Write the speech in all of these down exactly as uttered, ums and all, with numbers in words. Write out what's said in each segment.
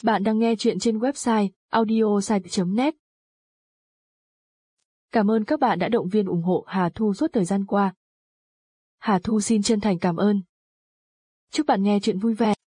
Bạn đang nghe chuyện trên website audiosite chấm net. Cảm ơn các bạn đã động viên ủng hộ Hà Thu suốt thời gian qua. Hà Thu xin chân thành cảm ơn. Chúc bạn nghe chuyện vui vẻ.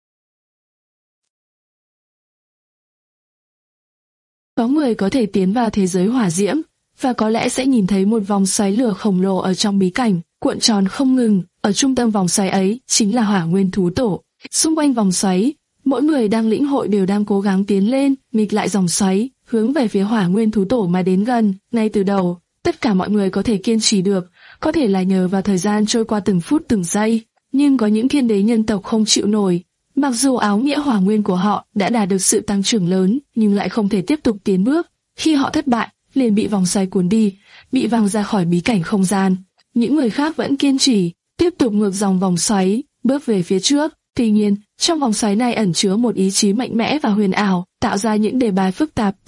Có người có thể tiến vào thế giới hỏa diễm, và có lẽ sẽ nhìn thấy một vòng xoáy lửa khổng lồ ở trong bí cảnh, cuộn tròn không ngừng. Ở trung tâm vòng xoáy ấy chính là Hỏa Nguyên Thú Tổ. Xung quanh vòng xoáy, mỗi người đang lĩnh hội đều đang cố gắng tiến lên, nghịch lại dòng xoáy, hướng về phía Hỏa Nguyên Thú Tổ mà đến gần. Ngay từ đầu, tất cả mọi người có thể kiên trì được, có thể là nhờ vào thời gian trôi qua từng phút từng giây, nhưng có những thiên đế nhân tộc không chịu nổi. Mặc dù áo nghĩa hỏa nguyên của họ đã đạt được sự tăng trưởng lớn, nhưng lại không thể tiếp tục tiến bước. Khi họ thất bại, liền bị vòng xoáy cuốn đi, bị văng ra khỏi bí cảnh không gian. Những người khác vẫn kiên trì, tiếp tục ngược dòng vòng xoáy, bước về phía trước. Tuy nhiên, trong vòng xoáy này ẩn chứa một ý chí mạnh mẽ và huyền ảo, tạo ra những đề bài phức tạp.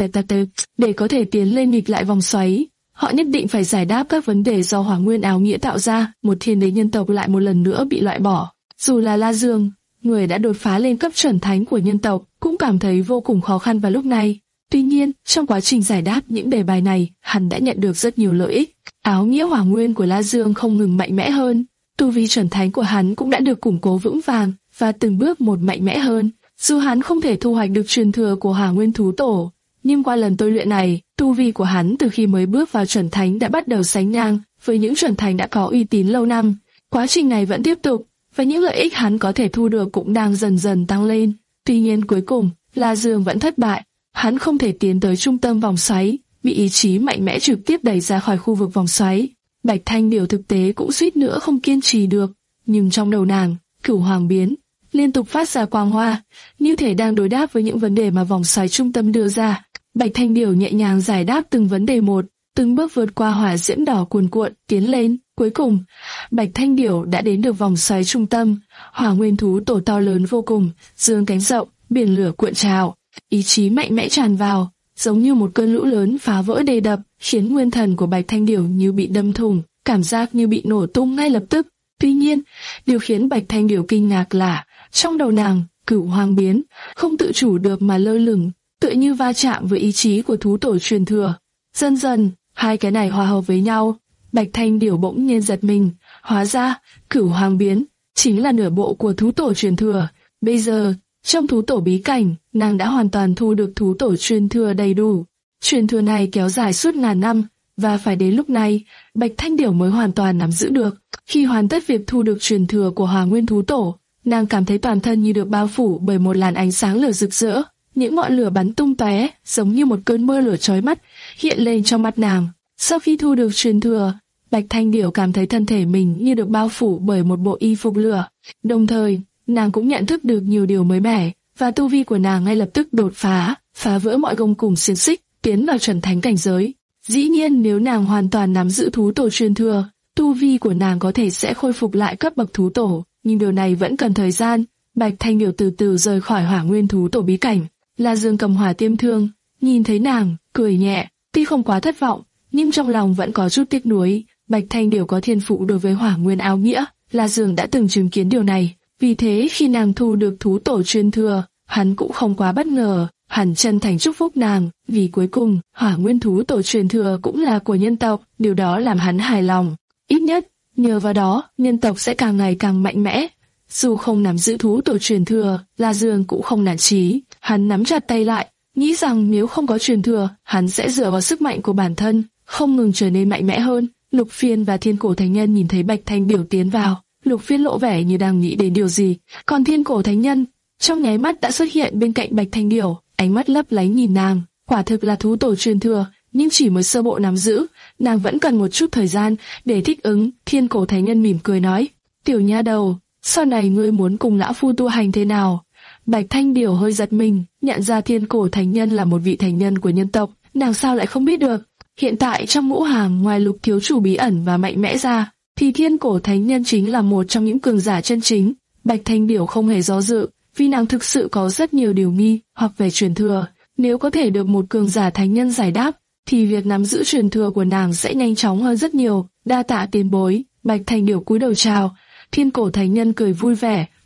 Để có thể tiến lên nghịch lại vòng xoáy, họ nhất định phải giải đáp các vấn đề do hỏa nguyên áo nghĩa tạo ra. Một thiên đế nhân tộc lại một lần nữa bị loại bỏ. Dù là La Dương, người đã đột phá lên cấp chuẩn thánh của nhân tộc, cũng cảm thấy vô cùng khó khăn vào lúc này. Tuy nhiên, trong quá trình giải đáp những đề bài này, hắn đã nhận được rất nhiều lợi ích. Áo nghĩa hỏa nguyên của La Dương không ngừng mạnh mẽ hơn, tu vi chuẩn thánh của hắn cũng đã được củng cố vững vàng và từng bước một mạnh mẽ hơn. Dù hắn không thể thu hoạch được truyền thừa của Hỏa Nguyên Thú Tổ, nhưng qua lần tôi luyện này, tu vi của hắn từ khi mới bước vào chuẩn thánh đã bắt đầu sánh ngang với những chuẩn thánh đã có uy tín lâu năm. Quá trình này vẫn tiếp tục, và những lợi ích hắn có thể thu được cũng đang dần dần tăng lên. Tuy nhiên cuối cùng, La Dương vẫn thất bại. Hắn không thể tiến tới trung tâm vòng xoáy, bị ý chí mạnh mẽ trực tiếp đẩy ra khỏi khu vực vòng xoáy. Bạch Thanh Điểu thực tế cũng suýt nữa không kiên trì được, nhưng trong đầu nàng, Cửu Hoàng biến liên tục phát ra quang hoa, như thể đang đối đáp với những vấn đề mà vòng xoáy trung tâm đưa ra. Bạch Thanh Điểu nhẹ nhàng giải đáp từng vấn đề một, từng bước vượt qua hỏa diễm đỏ cuồn cuộn, tiến lên. Cuối cùng, Bạch Thanh Điểu đã đến được vòng xoáy trung tâm. Hỏa Nguyên Thú Tổ to lớn vô cùng, dương cánh rộng, biển lửa cuộn trào, ý chí mạnh mẽ tràn vào, giống như một cơn lũ lớn phá vỡ đê đập, khiến nguyên thần của Bạch Thanh Điểu như bị đâm thủng, cảm giác như bị nổ tung ngay lập tức. Tuy nhiên, điều khiến Bạch Thanh Điểu kinh ngạc là trong đầu nàng, Cửu Hoàng biến không tự chủ được mà lơ lửng, tựa như va chạm với ý chí của thú tổ truyền thừa. Dần dần, hai cái này hòa hợp với nhau. Bạch Thanh Điểu bỗng nhiên giật mình, hóa ra Cửu Hoàng biến chính là nửa bộ của thú tổ truyền thừa. Bây giờ, trong thú tổ bí cảnh, nàng đã hoàn toàn thu được thú tổ truyền thừa đầy đủ. Truyền thừa này kéo dài suốt ngàn năm, và phải đến lúc này, Bạch Thanh Điểu mới hoàn toàn nắm giữ được. Khi hoàn tất việc thu được truyền thừa của Hỏa Nguyên Thú Tổ, nàng cảm thấy toàn thân như được bao phủ bởi một làn ánh sáng lửa rực rỡ. Những ngọn lửa bắn tung tóe, giống như một cơn mưa lửa chói mắt, hiện lên trong mắt nàng. Sau khi thu được truyền thừa, Bạch Thanh Điểu cảm thấy thân thể mình như được bao phủ bởi một bộ y phục lửa. Đồng thời, nàng cũng nhận thức được nhiều điều mới mẻ, và tu vi của nàng ngay lập tức đột phá, phá vỡ mọi gông cùm xiềng xích, tiến vào chuẩn thánh cảnh giới. Dĩ nhiên nếu nàng hoàn toàn nắm giữ thú tổ truyền thừa, tu vi của nàng có thể sẽ khôi phục lại cấp bậc thú tổ, nhưng điều này vẫn cần thời gian. Bạch Thanh Điểu từ từ rời khỏi Hỏa Nguyên Thú Tổ bí cảnh. La Dương cầm hỏa tiêm thương, nhìn thấy nàng, cười nhẹ, tuy không quá thất vọng, nhưng trong lòng vẫn có chút tiếc nuối. Bạch Thanh Điểu có thiên phụ đối với Hỏa Nguyên áo nghĩa, La Dương đã từng chứng kiến điều này, vì thế khi nàng thu được thú tổ truyền thừa, hắn cũng không quá bất ngờ. Hắn chân thành chúc phúc nàng, vì cuối cùng, Hỏa Nguyên Thú Tổ truyền thừa cũng là của nhân tộc, điều đó làm hắn hài lòng. Ít nhất, nhờ vào đó, nhân tộc sẽ càng ngày càng mạnh mẽ. Dù không nắm giữ thú tổ truyền thừa, La Dương cũng không nản chí, hắn nắm chặt tay lại, nghĩ rằng nếu không có truyền thừa, hắn sẽ dựa vào sức mạnh của bản thân, không ngừng trở nên mạnh mẽ hơn. Lục Phiên và Thiên Cổ Thánh Nhân nhìn thấy Bạch Thanh Điểu tiến vào, Lục Phiên lộ vẻ như đang nghĩ đến điều gì, còn Thiên Cổ Thánh Nhân trong nháy mắt đã xuất hiện bên cạnh Bạch Thanh Điểu, ánh mắt lấp lánh nhìn nàng. Quả thực là thú tổ truyền thừa, nhưng chỉ mới sơ bộ nắm giữ, nàng vẫn cần một chút thời gian để thích ứng. Thiên Cổ Thánh Nhân mỉm cười nói, tiểu nha đầu, sau này ngươi muốn cùng lão phu tu hành thế nào? Bạch Thanh Điểu hơi giật mình, nhận ra Thiên Cổ Thánh Nhân là một vị thánh nhân của nhân tộc, nàng sao lại không biết được? Hiện tại trong ngũ hàng ngoài Lục thiếu chủ bí ẩn và mạnh mẽ ra, thì Thiên Cổ Thánh Nhân chính là một trong những cường giả chân chính. Bạch Thanh Điểu không hề do dự, vì nàng thực sự có rất nhiều điều nghi hoặc về truyền thừa. Nếu có thể được một cường giả thánh nhân giải đáp, thì việc nắm giữ truyền thừa của nàng sẽ nhanh chóng hơn rất nhiều. Đa tạ tiền bối. Bạch Thanh Điểu cúi đầu chào. Thiên Cổ Thánh Nhân cười vui vẻ,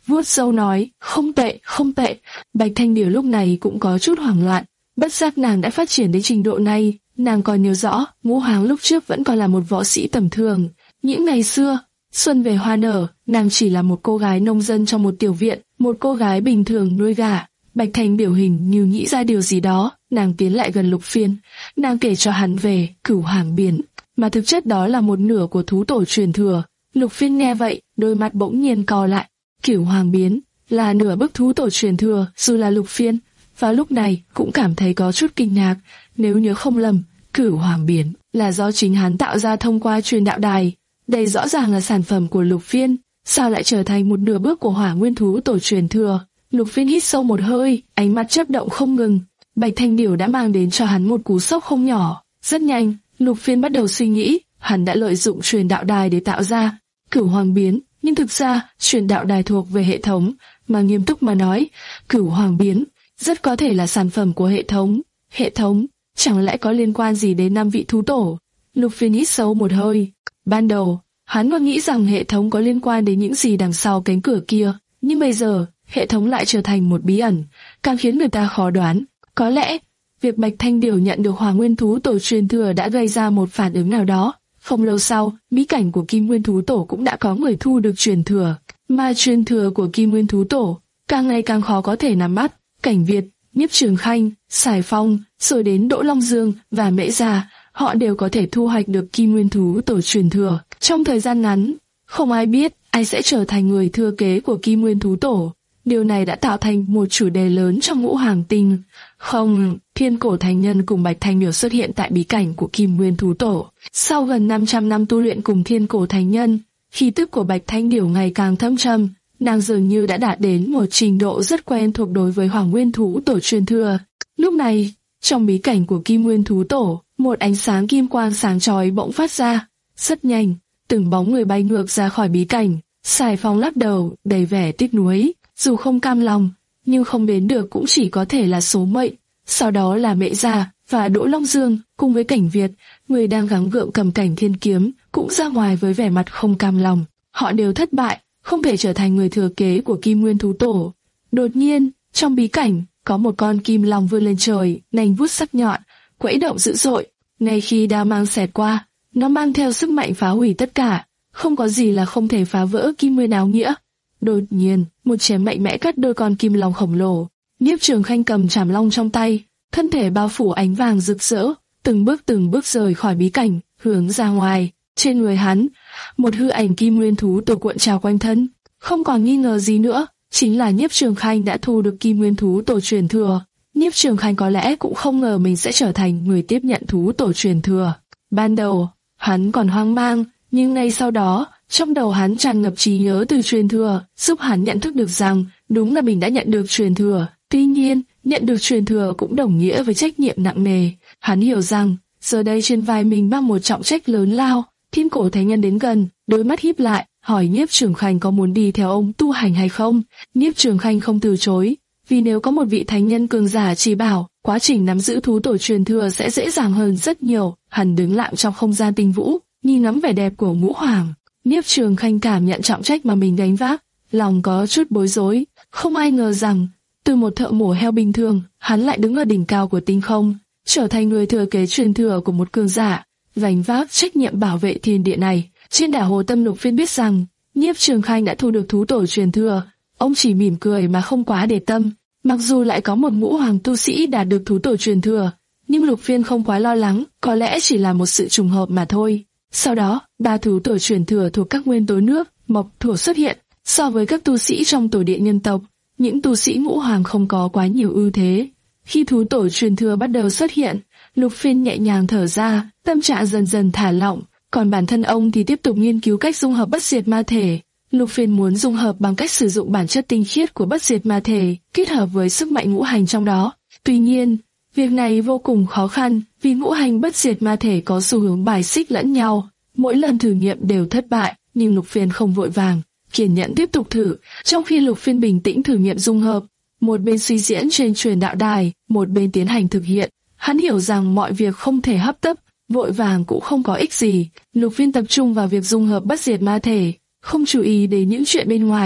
vuốt râu nói, không tệ, không tệ. Bạch Thanh Điểu lúc này cũng có chút hoảng loạn, bất giác nàng đã phát triển đến trình độ này. Nàng còn nhớ rõ, Ngũ Hoàng lúc trước vẫn còn là một võ sĩ tầm thường. Những ngày xưa, xuân về hoa nở, nàng chỉ là một cô gái nông dân trong một tiểu viện, một cô gái bình thường nuôi gà. Bạch Thanh biểu hình như nghĩ ra điều gì đó, nàng tiến lại gần Lục Phiên, nàng kể cho hắn về Cửu Hoàng Biến, mà thực chất đó là một nửa của thú tổ truyền thừa. Lục Phiên nghe vậy, đôi mắt bỗng nhiên co lại. Cửu Hoàng Biến là nửa bức thú tổ truyền thừa, dù là Lục Phiên vào lúc này cũng cảm thấy có chút kinh ngạc. Nếu nhớ không lầm, Cửu Hoàng Biến là do chính hắn tạo ra thông qua truyền đạo đài. Đây rõ ràng là sản phẩm của Lục Phiên, sao lại trở thành một nửa bước của Hỏa Nguyên thú tổ truyền thừa? Lục Phiên hít sâu một hơi, ánh mắt chớp động không ngừng. Bạch Thanh Điểu đã mang đến cho hắn một cú sốc không nhỏ. Rất nhanh, Lục Phiên bắt đầu suy nghĩ, hắn đã lợi dụng truyền đạo đài để tạo ra Cửu Hoàng Biến, nhưng thực ra truyền đạo đài thuộc về hệ thống, mà nghiêm túc mà nói, Cửu Hoàng Biến rất có thể là sản phẩm của hệ thống. Hệ thống chẳng lẽ có liên quan gì đến năm vị thú tổ? Lục Phiên hít sâu một hơi. Ban đầu, hắn còn nghĩ rằng hệ thống có liên quan đến những gì đằng sau cánh cửa kia, nhưng bây giờ, hệ thống lại trở thành một bí ẩn, càng khiến người ta khó đoán. Có lẽ, việc Bạch Thanh Điểu nhận được Hỏa Nguyên thú tổ truyền thừa đã gây ra một phản ứng nào đó. Không lâu sau, bí cảnh của Kim Nguyên thú tổ cũng đã có người thu được truyền thừa, mà truyền thừa của Kim Nguyên thú tổ càng ngày càng khó có thể nắm bắt. Cảnh Việt, Nhiếp Trường Khanh, Sải Phong, rồi đến Đỗ Long Dương và Mễ Gia, họ đều có thể thu hoạch được Kim Nguyên thú tổ truyền thừa. Trong thời gian ngắn, không ai biết ai sẽ trở thành người thừa kế của Kim Nguyên thú tổ. Điều này đã tạo thành một chủ đề lớn trong Ngũ Hoàng Tinh. Không, Thiên Cổ Thánh Nhân cùng Bạch Thanh Điểu xuất hiện tại bí cảnh của Kim Nguyên thú tổ. Sau gần năm trăm năm tu luyện cùng Thiên Cổ Thánh Nhân, khí tức của Bạch Thanh Điểu ngày càng thâm trầm, nàng dường như đã đạt đến một trình độ rất quen thuộc đối với Hỏa Nguyên thú tổ truyền thừa. Lúc này, trong bí cảnh của Kim Nguyên thú tổ, một ánh sáng kim quang sáng chói bỗng phát ra. Rất nhanh, từng bóng người bay ngược ra khỏi bí cảnh. Sải Phong lắc đầu, đầy vẻ tiếc nuối. Dù không cam lòng, nhưng không đến được cũng chỉ có thể là số mệnh. Sau đó là Mễ Gia và Đỗ Long Dương cùng với Cảnh Việt, người đang gắng gượng cầm cảnh thiên kiếm, cũng ra ngoài với vẻ mặt không cam lòng. Họ đều thất bại, không thể trở thành người thừa kế của Kim Nguyên thú tổ. Đột nhiên, trong bí cảnh, có một con kim long vươn lên trời, nành vuốt sắc nhọn, quẫy động dữ dội. Ngay khi đao mang xẹt qua, nó mang theo sức mạnh phá hủy tất cả, không có gì là không thể phá vỡ Kim Nguyên áo nghĩa. Đột nhiên, một chém mạnh mẽ cắt đôi con kim long khổng lồ. Nhiếp Trường Khanh cầm trảm long trong tay, thân thể bao phủ ánh vàng rực rỡ, từng bước từng bước rời khỏi bí cảnh, hướng ra ngoài. Trên người hắn, một hư ảnh Kim Nguyên thú tổ cuộn trào quanh thân. Không còn nghi ngờ gì nữa, chính là Nhiếp Trường Khanh đã thu được Kim Nguyên thú tổ truyền thừa. Nhiếp Trường Khanh có lẽ cũng không ngờ mình sẽ trở thành người tiếp nhận thú tổ truyền thừa. Ban đầu, hắn còn hoang mang, nhưng ngay sau đó, trong đầu hắn tràn ngập trí nhớ từ truyền thừa, giúp hắn nhận thức được rằng đúng là mình đã nhận được truyền thừa. Tuy nhiên, nhận được truyền thừa cũng đồng nghĩa với trách nhiệm nặng nề. Hắn hiểu rằng, giờ đây trên vai mình mang một trọng trách lớn lao. Thiên Cổ Thánh Nhân đến gần, đôi mắt híp lại, hỏi Nhiếp Trường Khanh có muốn đi theo ông tu hành hay không. Nhiếp Trường Khanh không từ chối, vì nếu có một vị thánh nhân cường giả chỉ bảo, quá trình nắm giữ thú tổ truyền thừa sẽ dễ dàng hơn rất nhiều. Hắn đứng lặng trong không gian tinh vũ, nhìn ngắm vẻ đẹp của Ngũ Hoàng. Nhiếp Trường Khanh cảm nhận trọng trách mà mình gánh vác, lòng có chút bối rối. Không ai ngờ rằng, từ một thợ mổ heo bình thường, hắn lại đứng ở đỉnh cao của tinh không, trở thành người thừa kế truyền thừa của một cường giả, gánh vác trách nhiệm bảo vệ thiên địa này. Trên đảo Hồ Tâm, Lục Phiên biết rằng Nhiếp Trường Khanh đã thu được thú tổ truyền thừa, ông chỉ mỉm cười mà không quá để tâm. Mặc dù lại có một Ngũ Hoàng tu sĩ đạt được thú tổ truyền thừa, nhưng Lục Phiên không quá lo lắng, có lẽ chỉ là một sự trùng hợp mà thôi. Sau đó, ba thú tổ truyền thừa thuộc các nguyên tố nước, mộc, thổ xuất hiện. So với các tu sĩ trong tổ địa nhân tộc, những tu sĩ Ngũ Hoàng không có quá nhiều ưu thế. Khi thú tổ truyền thừa bắt đầu xuất hiện, Lục Phiên nhẹ nhàng thở ra, tâm trạng dần dần thả lỏng. Còn bản thân ông thì tiếp tục nghiên cứu cách dung hợp bất diệt ma thể. Lục Phiên muốn dung hợp bằng cách sử dụng bản chất tinh khiết của bất diệt ma thể, kết hợp với sức mạnh ngũ hành trong đó. Tuy nhiên, việc này vô cùng khó khăn, vì ngũ hành bất diệt ma thể có xu hướng bài xích lẫn nhau. Mỗi lần thử nghiệm đều thất bại, nhưng Lục Phiên không vội vàng, kiên nhẫn tiếp tục thử. Trong khi Lục Phiên bình tĩnh thử nghiệm dung hợp, một bên suy diễn trên truyền đạo đài, một bên tiến hành thực hiện. Hắn hiểu rằng mọi việc không thể hấp tấp, vội vàng cũng không có ích gì. Lục Phiên tập trung vào việc dung hợp bất diệt ma thể, không chú ý đến những chuyện bên ngoài.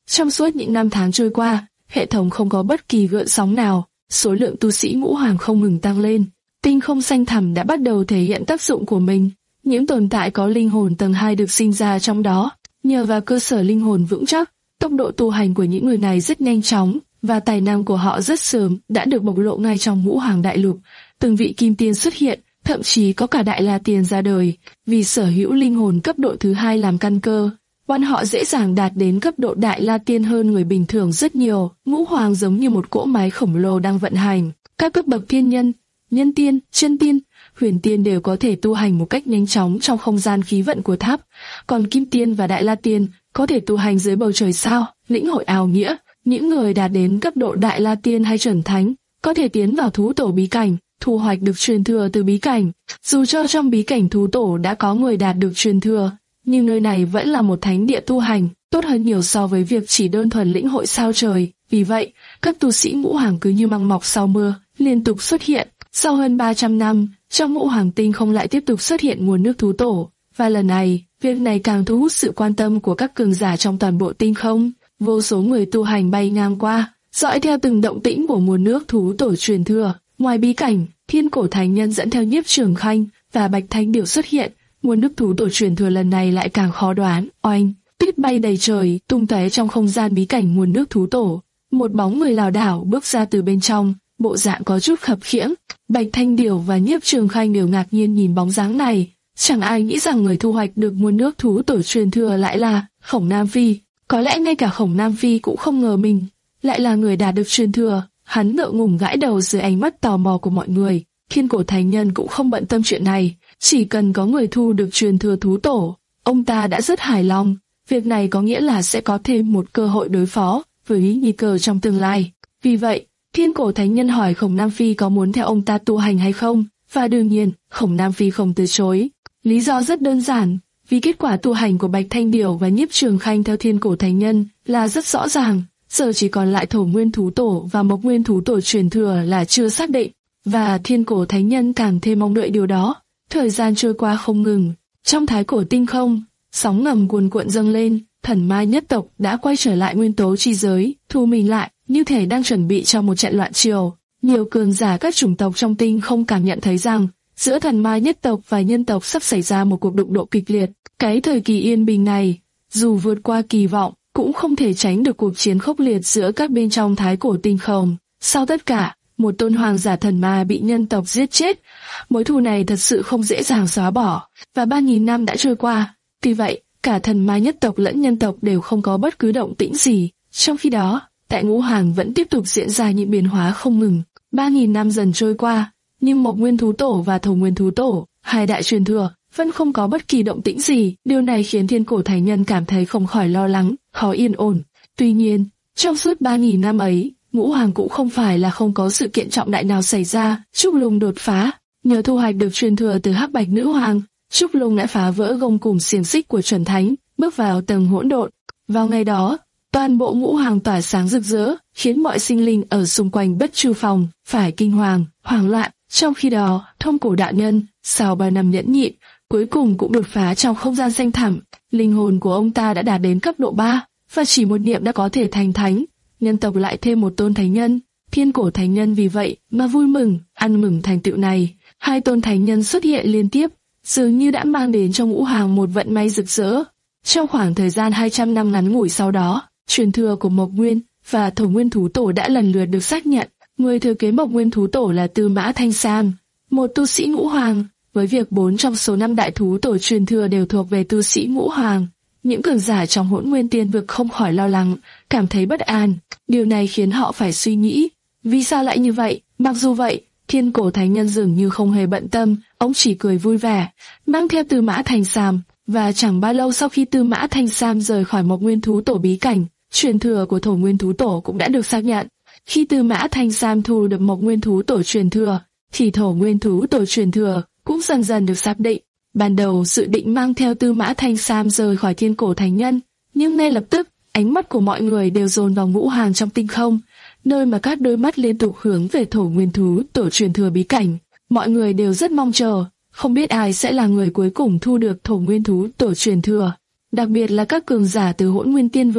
Trong suốt những năm tháng trôi qua, hệ thống không có bất kỳ gợn sóng nào, số lượng tu sĩ ngũ hoàng không ngừng tăng lên. Tinh không xanh thẳm đã bắt đầu thể hiện tác dụng của mình. Những tồn tại có linh hồn tầng hai được sinh ra trong đó, nhờ vào cơ sở linh hồn vững chắc, tốc độ tu hành của những người này rất nhanh chóng, và tài năng của họ rất sớm đã được bộc lộ ngay trong ngũ hoàng đại lục. Từng vị kim tiên xuất hiện, thậm chí có cả đại la tiên ra đời, vì sở hữu linh hồn cấp độ thứ hai làm căn cơ. Bọn họ dễ dàng đạt đến cấp độ đại la tiên hơn người bình thường rất nhiều. Ngũ hoàng giống như một cỗ máy khổng lồ đang vận hành. Các cấp bậc thiên nhân, nhân tiên, chân tiên, huyền tiên đều có thể tu hành một cách nhanh chóng trong không gian khí vận của tháp. Còn kim tiên và đại la tiên có thể tu hành dưới bầu trời sao, lĩnh hội ảo nghĩa. Những người đạt đến cấp độ đại la tiên hay chuẩn thánh có thể tiến vào thú tổ bí cảnh, thu hoạch được truyền thừa từ bí cảnh. Dù cho trong bí cảnh thú tổ đã có người đạt được truyền thừa, nhưng nơi này vẫn là một thánh địa tu hành, tốt hơn nhiều so với việc chỉ đơn thuần lĩnh hội sao trời. Vì vậy, các tu sĩ ngũ hoàng cứ như măng mọc sau mưa, liên tục xuất hiện. Sau hơn ba trăm năm, trong ngũ hoàng tinh không lại tiếp tục xuất hiện nguồn nước thú tổ, và lần này, việc này càng thu hút sự quan tâm của các cường giả trong toàn bộ tinh không. Vô số người tu hành bay ngang qua, dõi theo từng động tĩnh của nguồn nước thú tổ truyền thừa. Ngoài bí cảnh, Thiên Cổ Thánh Nhân dẫn theo Nhiếp Trường Khanh và Bạch Thanh Điểu xuất hiện. Nguồn nước thú tổ truyền thừa lần này lại càng khó đoán. Oanh, tuyết bay đầy trời, tung tóe trong không gian bí cảnh nguồn nước thú tổ. Một bóng người lảo đảo bước ra từ bên trong, bộ dạng có chút khập khiễng. Bạch Thanh Điểu và Nhiếp Trường Khanh đều ngạc nhiên nhìn bóng dáng này. Chẳng ai nghĩ rằng người thu hoạch được nguồn nước thú tổ truyền thừa lại là Khổng Nam Phi. Có lẽ ngay cả Khổng Nam Phi cũng không ngờ mình lại là người đạt được truyền thừa. Hắn ngượng ngùng gãi đầu dưới ánh mắt tò mò của mọi người. Thiên Cổ Thánh Nhân cũng không bận tâm chuyện này, chỉ cần có người thu được truyền thừa thú tổ, ông ta đã rất hài lòng. Việc này có nghĩa là sẽ có thêm một cơ hội đối phó với nguy cơ trong tương lai. Vì vậy, Thiên Cổ Thánh Nhân hỏi Khổng Nam Phi có muốn theo ông ta tu hành hay không, và đương nhiên, Khổng Nam Phi không từ chối. Lý do rất đơn giản, vì kết quả tu hành của Bạch Thanh Điểu và Nhiếp Trường Khanh theo Thiên Cổ Thánh Nhân là rất rõ ràng. Giờ chỉ còn lại Thổ Nguyên Thú Tổ và Mộc Nguyên Thú Tổ truyền thừa là chưa xác định, và Thiên Cổ Thánh Nhân càng thêm mong đợi điều đó. Thời gian trôi qua không ngừng, trong thái cổ tinh không, sóng ngầm cuồn cuộn dâng lên. Thần ma nhất tộc đã quay trở lại nguyên tố chi giới, thu mình lại, như thể đang chuẩn bị cho một trận loạn triều. Nhiều cường giả các chủng tộc trong tinh không cảm nhận thấy rằng giữa thần ma nhất tộc và nhân tộc sắp xảy ra một cuộc đụng độ kịch liệt. Cái thời kỳ yên bình này, dù vượt qua kỳ vọng, cũng không thể tránh được cuộc chiến khốc liệt giữa các bên trong thái cổ tinh không. Sau tất cả, một tôn hoàng giả thần ma bị nhân tộc giết chết. Mối thù này thật sự không dễ dàng xóa bỏ, và ba nghìn năm đã trôi qua. Tuy vậy, cả thần ma nhất tộc lẫn nhân tộc đều không có bất cứ động tĩnh gì. Trong khi đó, tại ngũ hoàng vẫn tiếp tục diễn ra những biến hóa không ngừng. Ba nghìn năm dần trôi qua, nhưng Mộc Nguyên Thú Tổ và Thổ Nguyên Thú Tổ, hai đại truyền thừa, vẫn không có bất kỳ động tĩnh gì. Điều này khiến Thiên Cổ Thánh Nhân cảm thấy không khỏi lo lắng, khó yên ổn. Tuy nhiên, trong suốt ba nghìn năm ấy, ngũ hoàng cũng không phải là không có sự kiện trọng đại nào xảy ra. Trúc Lung đột phá, nhờ thu hoạch được truyền thừa từ Hắc Bạch Nữ Hoàng, Trúc Lung đã phá vỡ gông cùm xiềng xích của chuẩn thánh, bước vào tầng hỗn độn. Vào ngày đó, toàn bộ ngũ hoàng tỏa sáng rực rỡ, khiến mọi sinh linh ở xung quanh Bất Chu Phòng phải kinh hoàng, hoảng loạn. Trong khi đó, Thông Cổ Đạo Nhân, sau ba năm nhẫn nhịn, cuối cùng cũng đột phá trong không gian xanh thẳm. Linh hồn của ông ta đã đạt đến cấp độ ba, và chỉ một niệm đã có thể thành thánh. Nhân tộc lại thêm một tôn thánh nhân, Thiên Cổ Thánh Nhân vì vậy mà vui mừng, ăn mừng thành tựu này. Hai tôn thánh nhân xuất hiện liên tiếp, dường như đã mang đến cho ngũ hoàng một vận may rực rỡ. Trong khoảng thời gian hai trăm năm ngắn ngủi sau đó, truyền thừa của Mộc Nguyên và Thổ Nguyên Thú Tổ đã lần lượt được xác nhận. Người thừa kế Mộc Nguyên Thú Tổ là Tư Mã Thanh Sam, một tu sĩ ngũ hoàng. Với việc bốn trong số năm đại thú tổ truyền thừa đều thuộc về tu sĩ ngũ hoàng, những cường giả trong Hỗn Nguyên Tiên Vực không khỏi lo lắng, cảm thấy bất an. Điều này khiến họ phải suy nghĩ, vì sao lại như vậy? Mặc dù vậy, Thiên Cổ Thánh Nhân dường như không hề bận tâm, ông chỉ cười vui vẻ, mang theo Tư Mã Thanh Sam. Và chẳng bao lâu sau khi Tư Mã Thanh Sam rời khỏi Mộc Nguyên Thú Tổ bí cảnh, truyền thừa của Thổ Nguyên Thú Tổ cũng đã được xác nhận. Khi Tư Mã Thanh Sam thu được Mộc Nguyên Thú Tổ truyền thừa, thì Thổ Nguyên Thú Tổ truyền thừa cũng dần dần được xác định. Ban đầu dự định mang theo Tư Mã Thanh Sam rời khỏi Thiên Cổ Thánh Nhân, nhưng ngay lập tức, ánh mắt của mọi người đều dồn vào ngũ hoàng trong tinh không, nơi mà các đôi mắt liên tục hướng về Thổ Nguyên Thú Tổ truyền thừa bí cảnh. Mọi người đều rất mong chờ, không biết ai sẽ là người cuối cùng thu được Thổ Nguyên Thú Tổ truyền thừa. Đặc biệt là các cường giả từ Hỗn Nguyên Tiên Vực,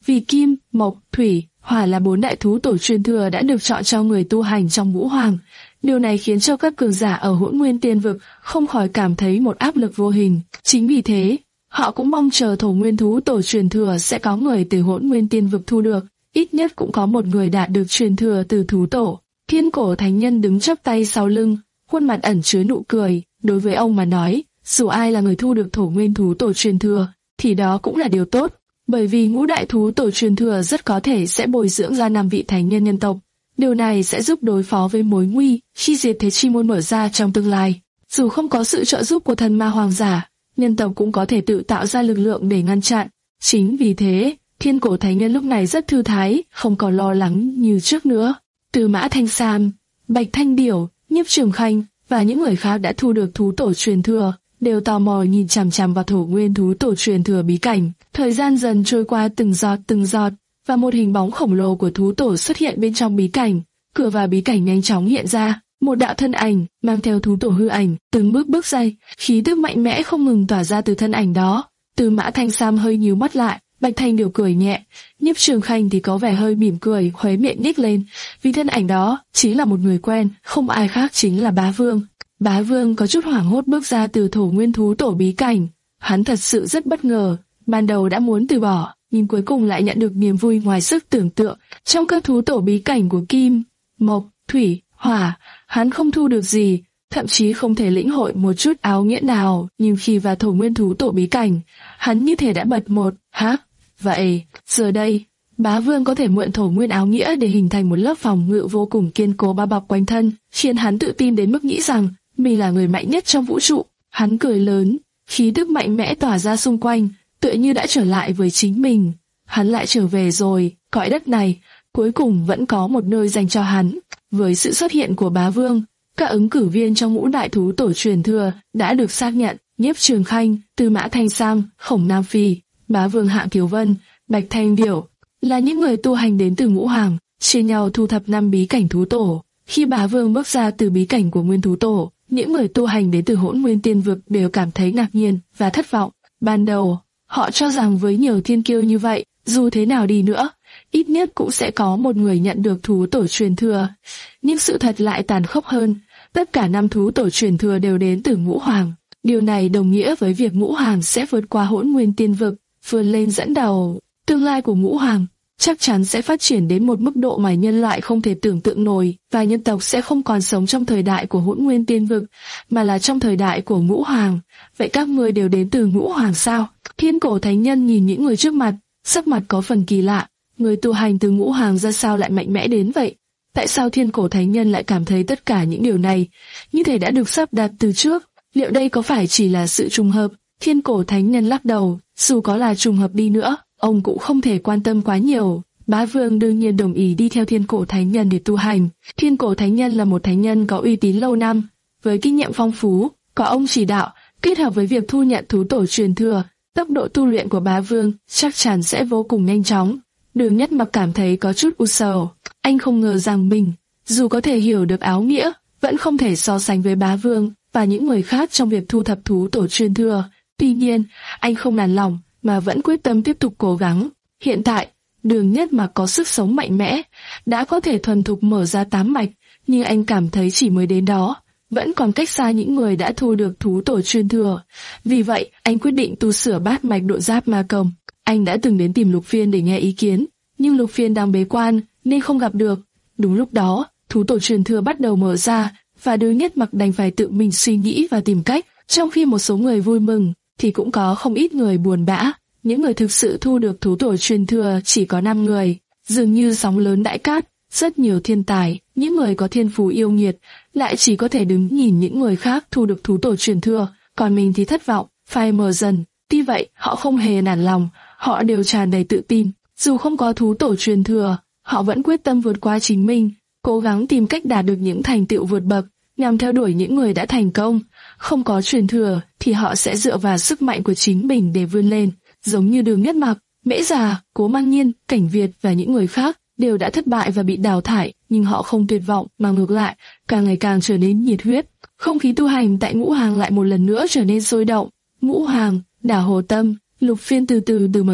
Vì kim, mộc, thủy, hỏa là bốn đại thú tổ truyền thừa đã được chọn cho người tu hành trong ngũ hoàng. Điều này khiến cho các cường giả ở Hỗn Nguyên Tiên Vực không khỏi cảm thấy một áp lực vô hình. Chính vì thế, họ cũng mong chờ thổ nguyên thú tổ truyền thừa sẽ có người từ Hỗn Nguyên Tiên Vực thu được, ít nhất cũng có một người đạt được truyền thừa từ thú tổ. Thiên cổ thánh nhân đứng chắp tay sau lưng, khuôn mặt ẩn chứa nụ cười. Đối với ông mà nói, dù ai là người thu được thổ nguyên thú tổ truyền thừa, thì đó cũng là điều tốt, bởi vì ngũ đại thú tổ truyền thừa rất có thể sẽ bồi dưỡng ra năm vị thánh nhân nhân tộc. Điều này sẽ giúp đối phó với mối nguy khi diệt thế chi môn mở ra trong tương lai. Dù không có sự trợ giúp của thần ma hoàng giả, nhân tộc cũng có thể tự tạo ra lực lượng để ngăn chặn. Chính vì thế, thiên cổ thánh nhân lúc này rất thư thái, không còn lo lắng như trước nữa. Từ Mã Thanh Sam, Bạch Thanh Điểu, Nhiếp Trường Khanh và những người khác đã thu được thú tổ truyền thừa, đều tò mò nhìn chằm chằm vào thổ nguyên thú tổ truyền thừa bí cảnh. Thời gian dần trôi qua từng giọt từng giọt, và một hình bóng khổng lồ của thú tổ xuất hiện bên trong bí cảnh. Cửa vào bí cảnh nhanh chóng hiện ra, một đạo thân ảnh mang theo thú tổ hư ảnh, từng bước bước ra, khí tức mạnh mẽ không ngừng tỏa ra từ thân ảnh đó. Từ Mã Thanh Sam hơi nhíu mắt lại, Bạch Thanh Điểu cười nhẹ, Nhiếp Trường Khanh thì có vẻ hơi mỉm cười, khóe miệng nhếch lên, vì thân ảnh đó chính là một người quen, không ai khác chính là Bá Vương. Bá Vương có chút hoảng hốt bước ra từ thổ nguyên thú tổ bí cảnh, hắn thật sự rất bất ngờ, ban đầu đã muốn từ bỏ, nhưng cuối cùng lại nhận được niềm vui ngoài sức tưởng tượng. Trong các thú tổ bí cảnh của kim, mộc, thủy, hỏa, hắn không thu được gì, thậm chí không thể lĩnh hội một chút áo nghĩa nào, nhưng khi vào thổ nguyên thú tổ bí cảnh, hắn như thể đã bật một, hả? Vậy, giờ đây, Bá Vương có thể mượn thổ nguyên áo nghĩa để hình thành một lớp phòng ngự vô cùng kiên cố bao bọc quanh thân, khiến hắn tự tin đến mức nghĩ rằng mình là người mạnh nhất trong vũ trụ. Hắn cười lớn, khí tức mạnh mẽ tỏa ra xung quanh, tựa như đã trở lại với chính mình. Hắn lại trở về rồi, cõi đất này, cuối cùng vẫn có một nơi dành cho hắn. Với sự xuất hiện của Bá Vương, các ứng cử viên trong ngũ đại thú tổ truyền thừa đã được xác nhận. Nhiếp Trường Khanh, Tư Mã Thanh Sam, Khổng Nam Phi, Bá Vương Hạ Kiều Vân, Bạch Thanh Điểu là những người tu hành đến từ ngũ hoàng, chia nhau thu thập năm bí cảnh thú tổ. Khi Bá Vương bước ra từ bí cảnh của nguyên thú tổ, những người tu hành đến từ Hỗn Nguyên Tiên Vực đều cảm thấy ngạc nhiên và thất vọng. Ban đầu, họ cho rằng với nhiều thiên kiêu như vậy, dù thế nào đi nữa, ít nhất cũng sẽ có một người nhận được thú tổ truyền thừa. Nhưng sự thật lại tàn khốc hơn, tất cả năm thú tổ truyền thừa đều đến từ ngũ hoàng. Điều này đồng nghĩa với việc ngũ hoàng sẽ vượt qua Hỗn Nguyên Tiên Vực, vươn lên dẫn đầu. Tương lai của ngũ hoàng chắc chắn sẽ phát triển đến một mức độ mà nhân loại không thể tưởng tượng nổi, và nhân tộc sẽ không còn sống trong thời đại của Hỗn Nguyên Tiên Vực, mà là trong thời đại của ngũ hoàng. Vậy các ngươi đều đến từ ngũ hoàng sao? Thiên cổ thánh nhân nhìn những người trước mặt, sắc mặt có phần kỳ lạ. Người tu hành từ ngũ hoàng ra sao lại mạnh mẽ đến vậy? Tại sao thiên cổ thánh nhân lại cảm thấy tất cả những điều này như thể đã được sắp đặt từ trước? Liệu đây có phải chỉ là sự trùng hợp? Thiên cổ thánh nhân lắc đầu, dù có là trùng hợp đi nữa, ông cũng không thể quan tâm quá nhiều. Bá Vương đương nhiên đồng ý đi theo thiên cổ thánh nhân để tu hành. Thiên cổ thánh nhân là một thánh nhân có uy tín lâu năm, với kinh nghiệm phong phú, có ông chỉ đạo, kết hợp với việc thu nhận thú tổ truyền thừa, tốc độ tu luyện của Bá Vương chắc chắn sẽ vô cùng nhanh chóng. Đường Nhất Mặc cảm thấy có chút u sầu, anh không ngờ rằng mình, dù có thể hiểu được áo nghĩa, vẫn không thể so sánh với Bá Vương và những người khác trong việc thu thập thú tổ truyền thừa. Tuy nhiên, anh không nản lòng, mà vẫn quyết tâm tiếp tục cố gắng. Hiện tại, Đường Nhất Mặc có sức sống mạnh mẽ, đã có thể thuần thục mở ra tám mạch, nhưng anh cảm thấy chỉ mới đến đó, vẫn còn cách xa những người đã thu được thú tổ truyền thừa. Vì vậy, anh quyết định tu sửa bát mạch độ giáp ma công. Anh đã từng đến tìm Lục Phiên để nghe ý kiến, nhưng Lục Phiên đang bế quan nên không gặp được. Đúng lúc đó, thú tổ truyền thừa bắt đầu mở ra, và Đường Nhất Mặc đành phải tự mình suy nghĩ và tìm cách. Trong khi một số người vui mừng, thì cũng có không ít người buồn bã. Những người thực sự thu được thú tổ truyền thừa chỉ có năm người, dường như sóng lớn đại cát, rất nhiều thiên tài, những người có thiên phú yêu nghiệt, lại chỉ có thể đứng nhìn những người khác thu được thú tổ truyền thừa, còn mình thì thất vọng, phai mờ dần. Tuy vậy, họ không hề nản lòng, họ đều tràn đầy tự tin. Dù không có thú tổ truyền thừa, họ vẫn quyết tâm vượt qua chính mình, cố gắng tìm cách đạt được những thành tựu vượt bậc, nhằm theo đuổi những người đã thành công. Không có truyền thừa thì họ sẽ dựa vào sức mạnh của chính mình để vươn lên. Giống như Đường Nhất Mặc, Mễ Già, Cố Mang Nhiên, Cảnh Việt và những người khác đều đã thất bại và bị đào thải, nhưng họ không tuyệt vọng mà ngược lại, càng ngày càng trở nên nhiệt huyết. Không khí tu hành tại ngũ hoàng lại một lần nữa trở nên sôi động. Ngũ hoàng, đảo Hồ Tâm, Lục Phiên từ từ từ mở mắt,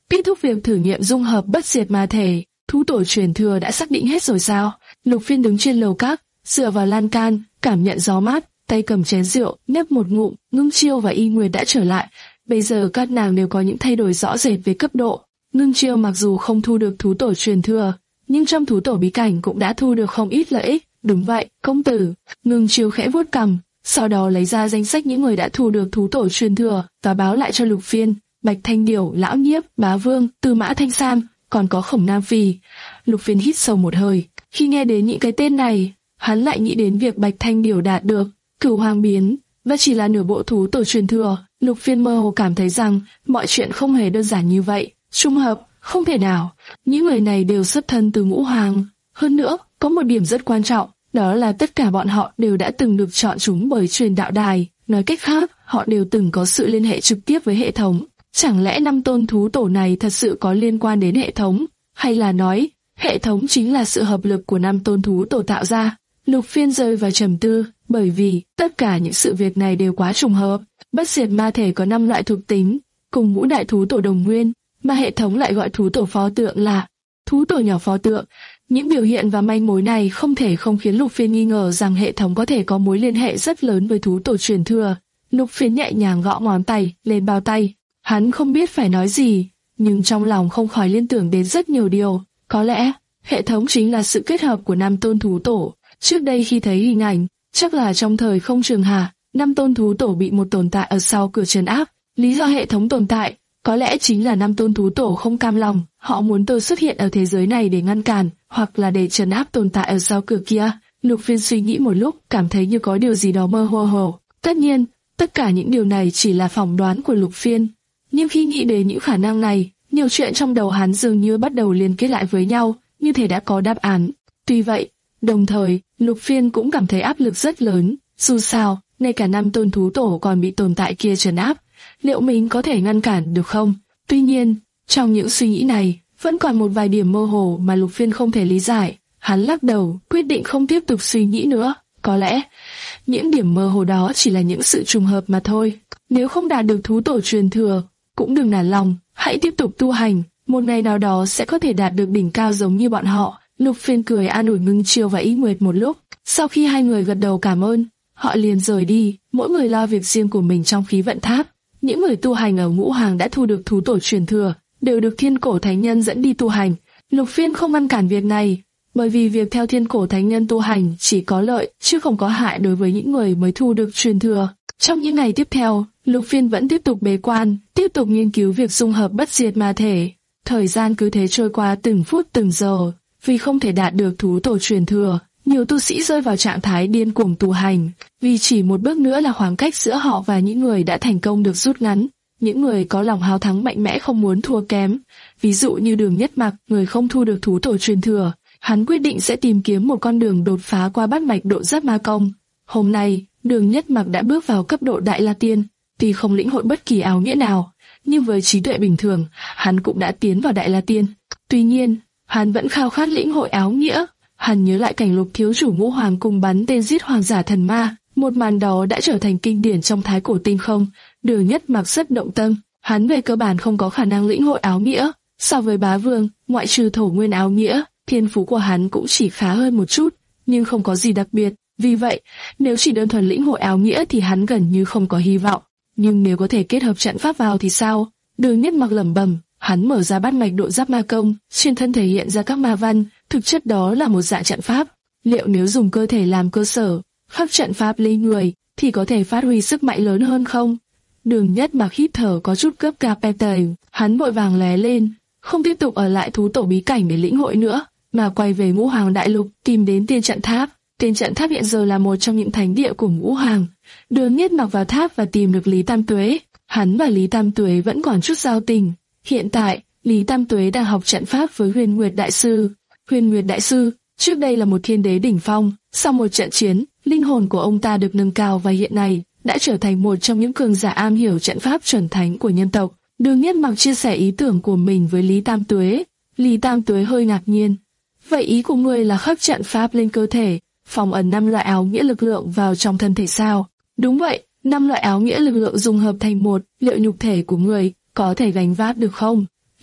Kết thúc việc thử nghiệm dung hợp bất diệt ma thể, thú tổ truyền thừa đã xác định hết rồi sao? Lục Phiên đứng trên lầu các, dựa vào lan can, cảm nhận gió mát, tay cầm chén rượu, nhấp một ngụm. Ngưng Chiêu và Y Nguyệt đã trở lại. Bây giờ các nàng đều có những thay đổi rõ rệt về cấp độ. Ngưng Chiêu mặc dù không thu được thú tổ truyền thừa, nhưng trong thú tổ bí cảnh cũng đã thu được không ít lợi ích. Đúng vậy, công tử. Ngưng Chiêu khẽ vuốt cằm, sau đó lấy ra danh sách những người đã thu được thú tổ truyền thừa và báo lại cho Lục Phiên. Bạch Thanh Điểu, Lão Nhiếp, Bá Vương, Tư Mã Thanh Sam, còn có Khổng Nam Phi. Lục Phiên hít sâu một hơi. Khi nghe đến những cái tên này, hắn lại nghĩ đến việc Bạch Thanh Điểu đạt được Cửu Hoàng biến và chỉ là nửa bộ thú tổ truyền thừa. Lục Phiên mơ hồ cảm thấy rằng mọi chuyện không hề đơn giản như vậy. Trùng hợp, không thể nào. Những người này đều xuất thân từ Ngũ Hoàng. Hơn nữa, có một điểm rất quan trọng, đó là tất cả bọn họ đều đã từng được chọn chúng bởi truyền đạo đài. Nói cách khác, họ đều từng có sự liên hệ trực tiếp với hệ thống. Chẳng lẽ năm tôn thú tổ này thật sự có liên quan đến hệ thống? Hay là nói, hệ thống chính là sự hợp lực của năm tôn thú tổ tạo ra? Lục Phiên rơi vào trầm tư, bởi vì tất cả những sự việc này đều quá trùng hợp. Bất diệt ma thể có năm loại thuộc tính, cùng ngũ đại thú tổ đồng nguyên, mà hệ thống lại gọi thú tổ pho tượng là thú tổ nhỏ pho tượng. Những biểu hiện và manh mối này không thể không khiến Lục Phiên nghi ngờ rằng hệ thống có thể có mối liên hệ rất lớn với thú tổ truyền thừa. Lục Phiên nhẹ nhàng gõ ngón tay lên bao tay. Hắn không biết phải nói gì, nhưng trong lòng không khỏi liên tưởng đến rất nhiều điều. Có lẽ, hệ thống chính là sự kết hợp của năm tôn thú tổ. Trước đây khi thấy hình ảnh, chắc là trong thời không trường hà, năm tôn thú tổ bị một tồn tại ở sau cửa trấn áp. Lý do hệ thống tồn tại, có lẽ chính là năm tôn thú tổ không cam lòng. Họ muốn tôi xuất hiện ở thế giới này để ngăn cản, hoặc là để trấn áp tồn tại ở sau cửa kia. Lục Phiên suy nghĩ một lúc, cảm thấy như có điều gì đó mơ hồ hồ. Tất nhiên, tất cả những điều này chỉ là phỏng đoán của Lục Phiên. Nhưng khi nghĩ đến những khả năng này, nhiều chuyện trong đầu hắn dường như bắt đầu liên kết lại với nhau, như thể đã có đáp án. Tuy vậy, đồng thời, Lục Phiên cũng cảm thấy áp lực rất lớn. Dù sao, ngay cả năm tôn thú tổ còn bị tồn tại kia trấn áp, liệu mình có thể ngăn cản được không? Tuy nhiên, trong những suy nghĩ này, vẫn còn một vài điểm mơ hồ mà Lục Phiên không thể lý giải. Hắn lắc đầu, quyết định không tiếp tục suy nghĩ nữa. Có lẽ, những điểm mơ hồ đó chỉ là những sự trùng hợp mà thôi. Nếu không đạt được thú tổ truyền thừa, cũng đừng nản lòng, hãy tiếp tục tu hành, một ngày nào đó sẽ có thể đạt được đỉnh cao giống như bọn họ. Lục Phiên cười an ủi Ngưng Chiêu và Y Nguyệt một lúc, sau khi hai người gật đầu cảm ơn, họ liền rời đi, mỗi người lo việc riêng của mình trong khí vận tháp. Những người tu hành ở Ngũ Hoàng đã thu được thú tổ truyền thừa, đều được Thiên Cổ Thánh Nhân dẫn đi tu hành. Lục Phiên không ngăn cản việc này, bởi vì việc theo Thiên Cổ Thánh Nhân tu hành chỉ có lợi chứ không có hại đối với những người mới thu được truyền thừa. Trong những ngày tiếp theo, Lục Phiên vẫn tiếp tục bế quan, tiếp tục nghiên cứu việc dung hợp bất diệt ma thể. Thời gian cứ thế trôi qua từng phút từng giờ, vì không thể đạt được thú tổ truyền thừa, nhiều tu sĩ rơi vào trạng thái điên cuồng tu hành, vì chỉ một bước nữa là khoảng cách giữa họ và những người đã thành công được rút ngắn. Những người có lòng háo thắng mạnh mẽ không muốn thua kém, ví dụ như Đường Nhất Mặc, người không thu được thú tổ truyền thừa, hắn quyết định sẽ tìm kiếm một con đường đột phá qua bát mạch độ giáp ma công. Hôm nay, Đường Nhất Mặc đã bước vào cấp độ Đại La Tiên, tuy không lĩnh hội bất kỳ áo nghĩa nào, nhưng với trí tuệ bình thường, hắn cũng đã tiến vào Đại La Tiên. Tuy nhiên, hắn vẫn khao khát lĩnh hội áo nghĩa. Hắn nhớ lại cảnh Lục thiếu chủ Ngũ Hoàng cùng bắn tên giết hoàng giả thần ma, một màn đó đã trở thành kinh điển trong thái cổ tinh không. Đường Nhất Mặc rất động tâm, hắn về cơ bản không có khả năng lĩnh hội áo nghĩa. So với Bá Vương, ngoại trừ thổ nguyên áo nghĩa, thiên phú của hắn cũng chỉ khá hơn một chút, nhưng không có gì đặc biệt. Vì vậy, nếu chỉ đơn thuần lĩnh hội áo nghĩa thì hắn gần như không có hy vọng. Nhưng nếu có thể kết hợp trận pháp vào thì sao? Đường Nhất Mặc lẩm bẩm, hắn mở ra bát mạch độ giáp ma công, trên thân thể hiện ra các ma văn, thực chất đó là một dạng trận pháp. Liệu nếu dùng cơ thể làm cơ sở, khắc trận pháp lên người, thì có thể phát huy sức mạnh lớn hơn không? Đường Nhất Mặc hít thở có chút gấp gáp pe tề, hắn vội vàng lóe lên, không tiếp tục ở lại thú tổ bí cảnh để lĩnh hội nữa, mà quay về Ngũ Hoàng đại lục tìm đến Tiên Trận Tháp. Tiên Trận Tháp hiện giờ là một trong những thánh địa của Ngũ Hoàng. Đường Nhất Mặc vào tháp và tìm được Lý Tam Tuế. Hắn và Lý Tam Tuế vẫn còn chút giao tình. Hiện tại, Lý Tam Tuế đang học trận pháp với Huyền Nguyệt Đại Sư. Huyền Nguyệt Đại Sư, trước đây là một thiên đế đỉnh phong, sau một trận chiến, linh hồn của ông ta được nâng cao và hiện nay đã trở thành một trong những cường giả am hiểu trận pháp chuẩn thánh của nhân tộc. Đường Nhất Mặc chia sẻ ý tưởng của mình với Lý Tam Tuế. Lý Tam Tuế hơi ngạc nhiên. Vậy ý của ngươi là khắc trận pháp lên cơ thể, phong ấn năm loại áo nghĩa lực lượng vào trong thân thể sao? Đúng vậy, năm loại áo nghĩa lực lượng dung hợp thành một, liệu nhục thể của người có thể gánh vác được không?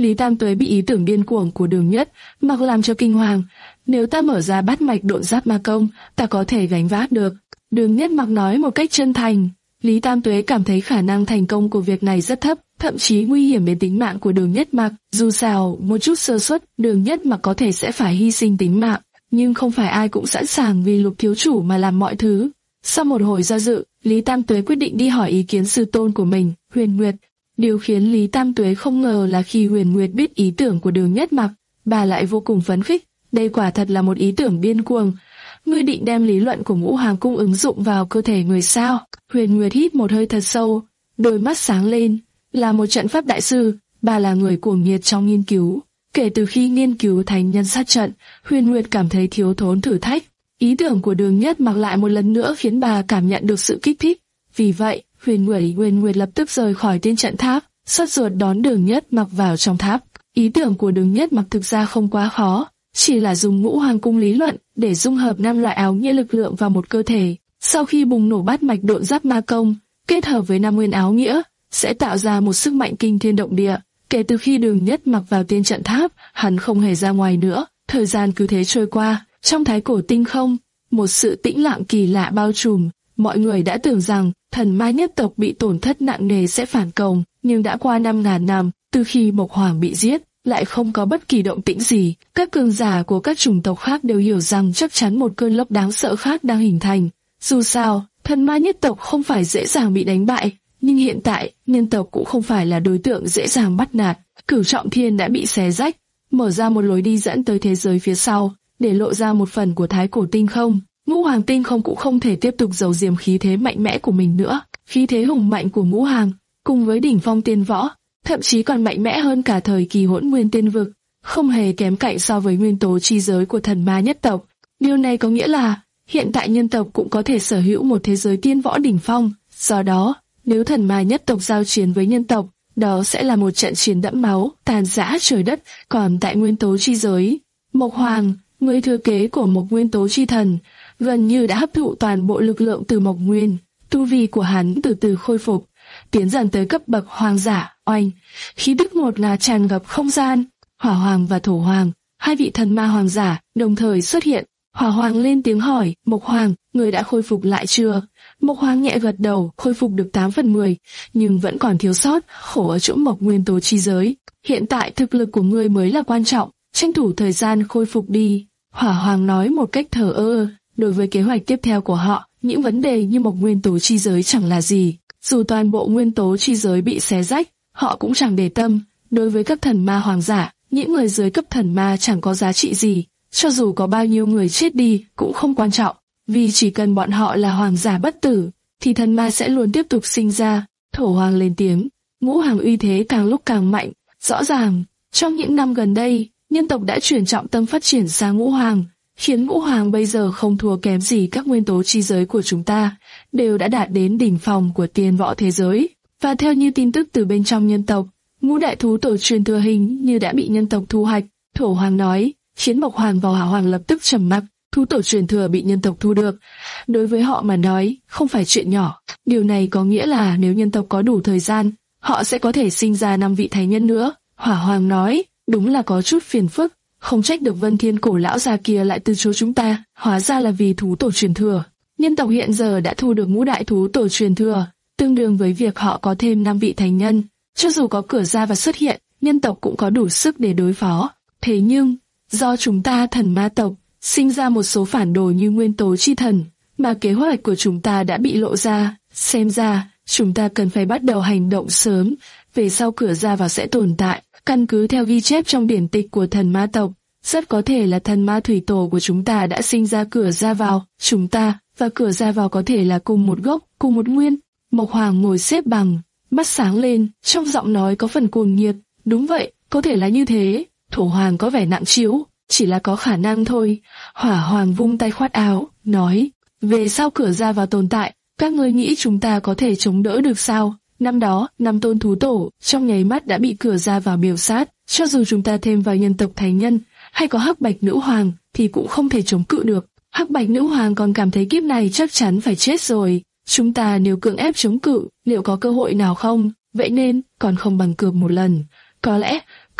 Lý Tam Tuế bị ý tưởng điên cuồng của Đường Nhất Mặc làm cho kinh hoàng. Nếu ta mở ra bát mạch độn giáp ma công, ta có thể gánh vác được. Đường Nhất Mặc nói một cách chân thành. Lý Tam Tuế cảm thấy khả năng thành công của việc này rất thấp, thậm chí nguy hiểm đến tính mạng của Đường Nhất Mặc. Dù sao, một chút sơ suất, Đường Nhất Mặc có thể sẽ phải hy sinh tính mạng, nhưng không phải ai cũng sẵn sàng vì Lục thiếu chủ mà làm mọi thứ. Sau một hồi do dự, Lý Tam Tuế quyết định đi hỏi ý kiến sư tôn của mình, Huyền Nguyệt. Điều khiến Lý Tam Tuế không ngờ là khi Huyền Nguyệt biết ý tưởng của Đường Nhất Mặc, bà lại vô cùng phấn khích. Đây quả thật là một ý tưởng điên cuồng. Ngươi định đem lý luận của Ngũ Hoàng cung ứng dụng vào cơ thể người sao? Huyền Nguyệt hít một hơi thật sâu, đôi mắt sáng lên. Là một trận pháp đại sư, bà là người cuồng nhiệt trong nghiên cứu. Kể từ khi nghiên cứu thành nhân sát trận, Huyền Nguyệt cảm thấy thiếu thốn thử thách. Ý tưởng của Đường Nhất Mặc lại một lần nữa khiến bà cảm nhận được sự kích thích. Vì vậy, Huyền Nguyệt Huyền Nguyệt lập tức rời khỏi tiên trận tháp, sốt ruột đón Đường Nhất Mặc vào trong tháp. Ý tưởng của Đường Nhất Mặc thực ra không quá khó, chỉ là dùng Ngũ Hoàng cung lý luận để dung hợp năm loại áo nghĩa lực lượng vào một cơ thể. Sau khi bùng nổ bát mạch độn giáp ma công, kết hợp với năm nguyên áo nghĩa, sẽ tạo ra một sức mạnh kinh thiên động địa. Kể từ khi Đường Nhất Mặc vào tiên trận tháp, hắn không hề ra ngoài nữa. Thời gian cứ thế trôi qua, trong thái cổ tinh không, một sự tĩnh lặng kỳ lạ bao trùm. Mọi người đã tưởng rằng thần ma nhất tộc bị tổn thất nặng nề sẽ phản công, nhưng đã qua năm ngàn năm, từ khi Mộc Hoàng bị giết, lại không có bất kỳ động tĩnh gì. Các cường giả của các chủng tộc khác đều hiểu rằng chắc chắn một cơn lốc đáng sợ khác đang hình thành. Dù sao, thần ma nhất tộc không phải dễ dàng bị đánh bại, nhưng hiện tại, nhân tộc cũng không phải là đối tượng dễ dàng bắt nạt. Cửu Trọng Thiên đã bị xé rách, mở ra một lối đi dẫn tới thế giới phía sau, để lộ ra một phần của thái cổ tinh không. Ngũ Hoàng tinh không cũng không thể tiếp tục giấu diếm khí thế mạnh mẽ của mình nữa. Khí thế hùng mạnh của Ngũ Hoàng, cùng với đỉnh phong tiên võ, thậm chí còn mạnh mẽ hơn cả thời kỳ Hỗn Nguyên Tiên Vực, không hề kém cạnh so với nguyên tố chi giới của thần ma nhất tộc. Điều này có nghĩa là hiện tại nhân tộc cũng có thể sở hữu một thế giới tiên võ đỉnh phong. Do đó, nếu thần ma nhất tộc giao chiến với nhân tộc, đó sẽ là một trận chiến đẫm máu, tàn rã trời đất. Còn tại nguyên tố chi giới, Mộc Hoàng, người thừa kế của Mộc Nguyên tố chi thần, gần như đã hấp thụ toàn bộ lực lượng từ Mộc Nguyên. Tu vi của hắn từ từ khôi phục, tiến dần tới cấp bậc hoàng giả. Oanh, khí tức ngột ngạt tràn ngập không gian. Hỏa Hoàng và Thổ Hoàng, hai vị thần ma hoàng giả, đồng thời xuất hiện. Hỏa Hoàng lên tiếng hỏi, Mộc Hoàng, người đã khôi phục lại chưa? Mộc Hoàng nhẹ gật đầu, khôi phục được tám phần mười, nhưng vẫn còn thiếu sót, khổ ở chỗ Mộc Nguyên tố chi giới. Hiện tại thực lực của ngươi mới là quan trọng, tranh thủ thời gian khôi phục đi. Hỏa Hoàng nói một cách thờ ơ. Đối với kế hoạch tiếp theo của họ, những vấn đề như Mộc Nguyên tố chi giới chẳng là gì. Dù toàn bộ nguyên tố chi giới bị xé rách, họ cũng chẳng để tâm. Đối với các thần ma hoàng giả, những người dưới cấp thần ma chẳng có giá trị gì. Cho dù có bao nhiêu người chết đi cũng không quan trọng, vì chỉ cần bọn họ là hoàng giả bất tử, thì thần ma sẽ luôn tiếp tục sinh ra. Thổ Hoàng lên tiếng, Ngũ Hoàng uy thế càng lúc càng mạnh. Rõ ràng, trong những năm gần đây, nhân tộc đã chuyển trọng tâm phát triển sang Ngũ Hoàng, khiến Ngũ Hoàng bây giờ không thua kém gì các nguyên tố chi giới của chúng ta, đều đã đạt đến đỉnh phong của tiên võ thế giới. Và theo như tin tức từ bên trong nhân tộc, ngũ đại thú tổ truyền thừa hình như đã bị nhân tộc thu hoạch. Thổ Hoàng nói, khiến Mộc Hoàng và Hỏa Hoàng lập tức trầm mặc. Thú tổ truyền thừa bị nhân tộc thu được, đối với họ mà nói, không phải chuyện nhỏ. Điều này có nghĩa là nếu nhân tộc có đủ thời gian, họ sẽ có thể sinh ra năm vị thánh nhân nữa. Hỏa Hoàng nói, đúng là có chút phiền phức, không trách được Vân Thiên cổ lão già kia lại từ chối chúng ta, hóa ra là vì thú tổ truyền thừa. Nhân tộc hiện giờ đã thu được ngũ đại thú tổ truyền thừa, tương đương với việc họ có thêm năm vị thánh nhân. Cho dù có cửa ra và xuất hiện, nhân tộc cũng có đủ sức để đối phó. Thế nhưng, do chúng ta thần ma tộc sinh ra một số phản đồ như nguyên tố chi thần, mà kế hoạch của chúng ta đã bị lộ ra. Xem ra, chúng ta cần phải bắt đầu hành động sớm, về sau cửa ra vào sẽ tồn tại. Căn cứ theo ghi chép trong điển tịch của thần ma tộc, rất có thể là thần ma thủy tổ của chúng ta đã sinh ra cửa ra vào. Chúng ta và cửa ra vào có thể là cùng một gốc, cùng một nguyên. Mộc Hoàng ngồi xếp bằng, mắt sáng lên, trong giọng nói có phần cuồng nhiệt. Đúng vậy, có thể là như thế. Thổ Hoàng có vẻ nặng trĩu, chỉ là có khả năng thôi. Hỏa Hoàng vung tay khoát áo, nói, về sau cửa ra vào tồn tại, các ngươi nghĩ chúng ta có thể chống đỡ được sao? Năm đó, năm tôn thú tổ, trong nháy mắt đã bị cửa ra vào miểu sát, cho dù chúng ta thêm vào nhân tộc thánh nhân, hay có Hắc Bạch Nữ Hoàng, thì cũng không thể chống cự được. Hắc Bạch Nữ Hoàng còn cảm thấy kiếp này chắc chắn phải chết rồi. Chúng ta nếu cưỡng ép chống cự, liệu có cơ hội nào không? Vậy nên, còn không bằng cược một lần. Có lẽ,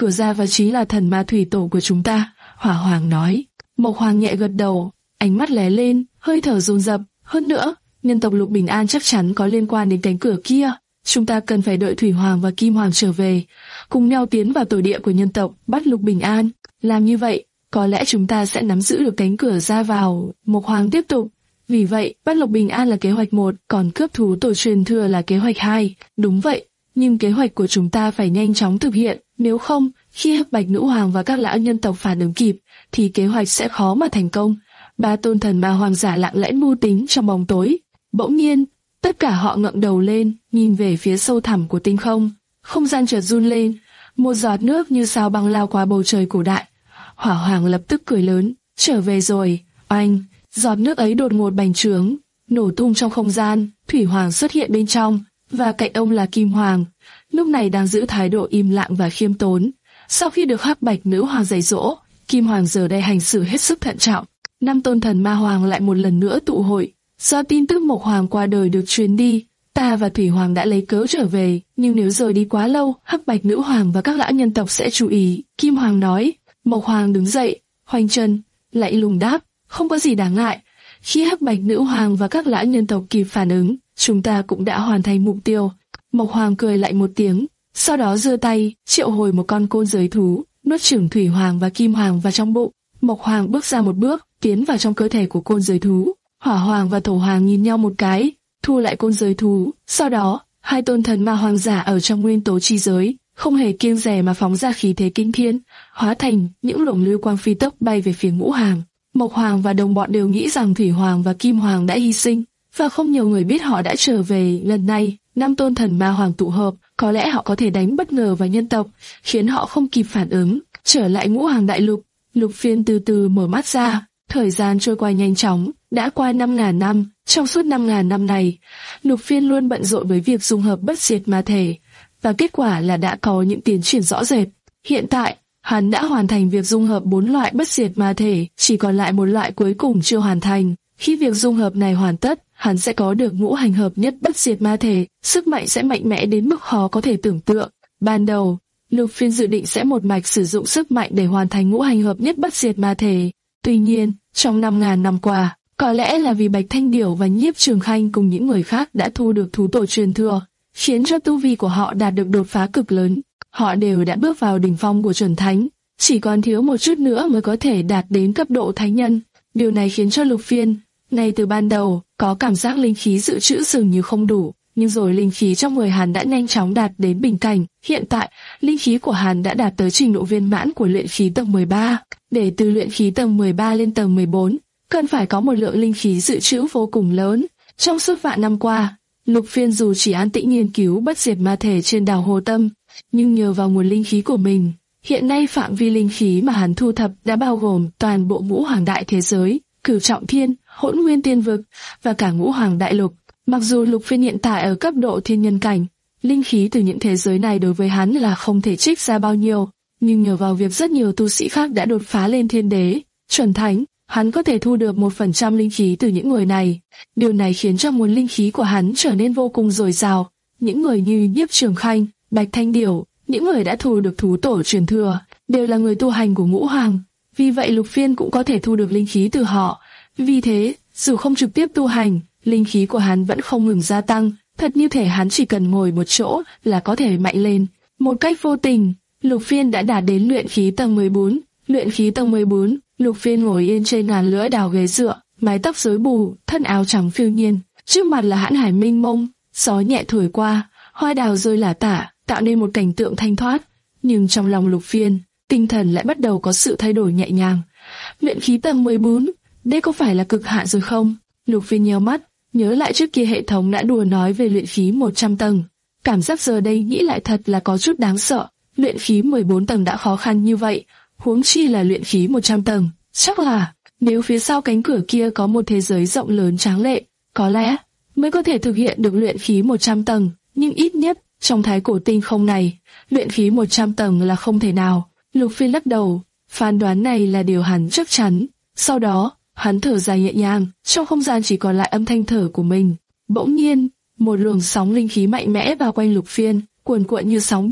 cửa ra và chính là thần ma thủy tổ của chúng ta, Hỏa Hoàng nói. Mộc Hoàng nhẹ gật đầu, ánh mắt lóe lên, hơi thở dồn dập. Hơn nữa, nhân tộc Lục Bình An chắc chắn có liên quan đến cánh cửa kia. Chúng ta cần phải đợi Thủy Hoàng và Kim Hoàng trở về, cùng nhau tiến vào tổ địa của nhân tộc, bắt Lục Bình An. Làm như vậy, có lẽ chúng ta sẽ nắm giữ được cánh cửa ra vào. Mộc Hoàng tiếp tục. Vì vậy, bắt Lục Bình An là kế hoạch một, còn cướp thú tổ truyền thừa là kế hoạch hai. Đúng vậy, nhưng kế hoạch của chúng ta phải nhanh chóng thực hiện. Nếu không, khi Hắc Bạch Nữ Hoàng và các lão nhân tộc phản ứng kịp, thì kế hoạch sẽ khó mà thành công. Ba tôn thần ma hoàng giả lặng lẽ mưu tính trong bóng tối. Bỗng nhiên, tất cả họ ngẩng đầu lên, nhìn về phía sâu thẳm của tinh không. Không gian chợt run lên, một giọt nước như sao băng lao qua bầu trời cổ đại. Hỏa Hoàng lập tức cười lớn, trở về rồi. Oanh, giọt nước ấy đột ngột bành trướng, nổ tung trong không gian. Thủy Hoàng xuất hiện bên trong, và cạnh ông là Kim Hoàng, lúc này đang giữ thái độ im lặng và khiêm tốn. Sau khi được Hắc Bạch Nữ Hoàng dạy dỗ, Kim Hoàng giờ đây hành xử hết sức thận trọng. Năm tôn thần ma hoàng lại một lần nữa tụ hội. Do tin tức Mộc Hoàng qua đời được truyền đi, ta và Thủy Hoàng đã lấy cớ trở về, nhưng nếu rời đi quá lâu, Hắc Bạch Nữ Hoàng và các lão nhân tộc sẽ chú ý. Kim Hoàng nói. Mộc Hoàng đứng dậy, khoanh chân, lạy lùng đáp, không có gì đáng ngại. Khi Hắc Bạch Nữ Hoàng và các lão nhân tộc kịp phản ứng, chúng ta cũng đã hoàn thành mục tiêu. Mộc Hoàng cười lạnh một tiếng, sau đó giơ tay, triệu hồi một con côn giới thú, nuốt chửng Thủy Hoàng và Kim Hoàng vào trong bụng. Mộc Hoàng bước ra một bước, tiến vào trong cơ thể của côn giới thú. Hỏa Hoàng và Thổ Hoàng nhìn nhau một cái, thu lại côn giới thú. Sau đó, hai tôn thần ma hoàng giả ở trong nguyên tố chi giới, không hề kiêng dè mà phóng ra khí thế kinh thiên, hóa thành những luồng lưu quang phi tốc bay về phía Ngũ Hoàng. Mộc Hoàng và đồng bọn đều nghĩ rằng Thủy Hoàng và Kim Hoàng đã hy sinh, và không nhiều người biết họ đã trở về. Lần này, năm tôn thần ma hoàng tụ hợp, có lẽ họ có thể đánh bất ngờ vào nhân tộc, khiến họ không kịp phản ứng. Trở lại Ngũ Hoàng đại lục, Lục Phiên từ từ mở mắt ra. Thời gian trôi qua nhanh chóng, đã qua năm ngàn năm. Trong suốt năm ngàn năm này, Lục Phiên luôn bận rộn với việc dung hợp bất diệt ma thể, và kết quả là đã có những tiến triển rõ rệt. Hiện tại, hắn đã hoàn thành việc dung hợp bốn loại bất diệt ma thể, chỉ còn lại một loại cuối cùng chưa hoàn thành. Khi việc dung hợp này hoàn tất, hắn sẽ có được ngũ hành hợp nhất bất diệt ma thể, sức mạnh sẽ mạnh mẽ đến mức khó có thể tưởng tượng. Ban đầu, Lục Phiên dự định sẽ một mạch sử dụng sức mạnh để hoàn thành ngũ hành hợp nhất bất diệt ma thể. Tuy nhiên, trong năm ngàn năm qua, có lẽ là vì Bạch Thanh Điểu và Nhiếp Trường Khanh cùng những người khác đã thu được thú tổ truyền thừa, khiến cho tu vi của họ đạt được đột phá cực lớn. Họ đều đã bước vào đỉnh phong của chuẩn thánh, chỉ còn thiếu một chút nữa mới có thể đạt đến cấp độ thánh nhân. Điều này khiến cho Lục Phiên, ngay từ ban đầu, có cảm giác linh khí dự trữ dường như không đủ, nhưng rồi linh khí trong người hắn đã nhanh chóng đạt đến bình cảnh. Hiện tại, linh khí của hắn đã đạt tới trình độ viên mãn của luyện khí tầng mười ba. Để từ luyện khí tầng mười ba lên tầng mười bốn, cần phải có một lượng linh khí dự trữ vô cùng lớn. Trong suốt vạn năm qua, Lục Phiên dù chỉ an tĩnh nghiên cứu bất diệt ma thể trên đảo Hồ Tâm, nhưng nhờ vào nguồn linh khí của mình, hiện nay phạm vi linh khí mà hắn thu thập đã bao gồm toàn bộ ngũ hoàng đại thế giới, Cửu Trọng Thiên, Hỗn Nguyên Tiên Vực và cả ngũ hoàng đại lục. Mặc dù Lục Phiên hiện tại ở cấp độ thiên nhân cảnh, linh khí từ những thế giới này đối với hắn là không thể trích ra bao nhiêu, nhưng nhờ vào việc rất nhiều tu sĩ khác đã đột phá lên thiên đế, chuẩn thánh, hắn có thể thu được một phần trăm linh khí từ những người này. Điều này khiến cho nguồn linh khí của hắn trở nên vô cùng dồi dào. Những người như Nhiếp Trường Khanh, Bạch Thanh Điểu, những người đã thu được thú tổ truyền thừa, đều là người tu hành của ngũ hoàng. Vì vậy Lục Phiên cũng có thể thu được linh khí từ họ. Vì thế, dù không trực tiếp tu hành, linh khí của hắn vẫn không ngừng gia tăng, thật như thể hắn chỉ cần ngồi một chỗ là có thể mạnh lên. Một cách vô tình, Lục Phiên đã đạt đến luyện khí tầng mười bốn. Luyện khí tầng mười bốn, Lục Phiên ngồi yên trên ngàn lưỡi đào ghế dựa, mái tóc rối bù, thân áo trắng phiêu nhiên, trước mặt là hãn hải mênh mông, gió nhẹ thổi qua, hoa đào rơi lả tả, tạo nên một cảnh tượng thanh thoát. Nhưng trong lòng Lục Phiên, tinh thần lại bắt đầu có sự thay đổi nhẹ nhàng. Luyện khí tầng mười bốn, đây có phải là cực hạn rồi không? Lục Phiên nheo mắt, nhớ lại trước kia hệ thống đã đùa nói về luyện khí một trăm tầng. Cảm giác giờ đây nghĩ lại thật là có chút đáng sợ. Luyện khí mười bốn tầng đã khó khăn như vậy, huống chi là luyện khí một trăm tầng. Chắc là, nếu phía sau cánh cửa kia có một thế giới rộng lớn tráng lệ, có lẽ mới có thể thực hiện được luyện khí một trăm tầng. Nhưng ít nhất, trong thái cổ tinh không này, luyện khí một trăm tầng là không thể nào. Lục Phiên lắc đầu, phán đoán này là điều hắn chắc chắn. Sau đó, hắn thở dài nhẹ nhàng, trong không gian chỉ còn lại âm thanh thở của mình. Bỗng nhiên, một luồng sóng linh khí mạnh mẽ bao quanh Lục Phiên, cuồn cuộn như sóng biển,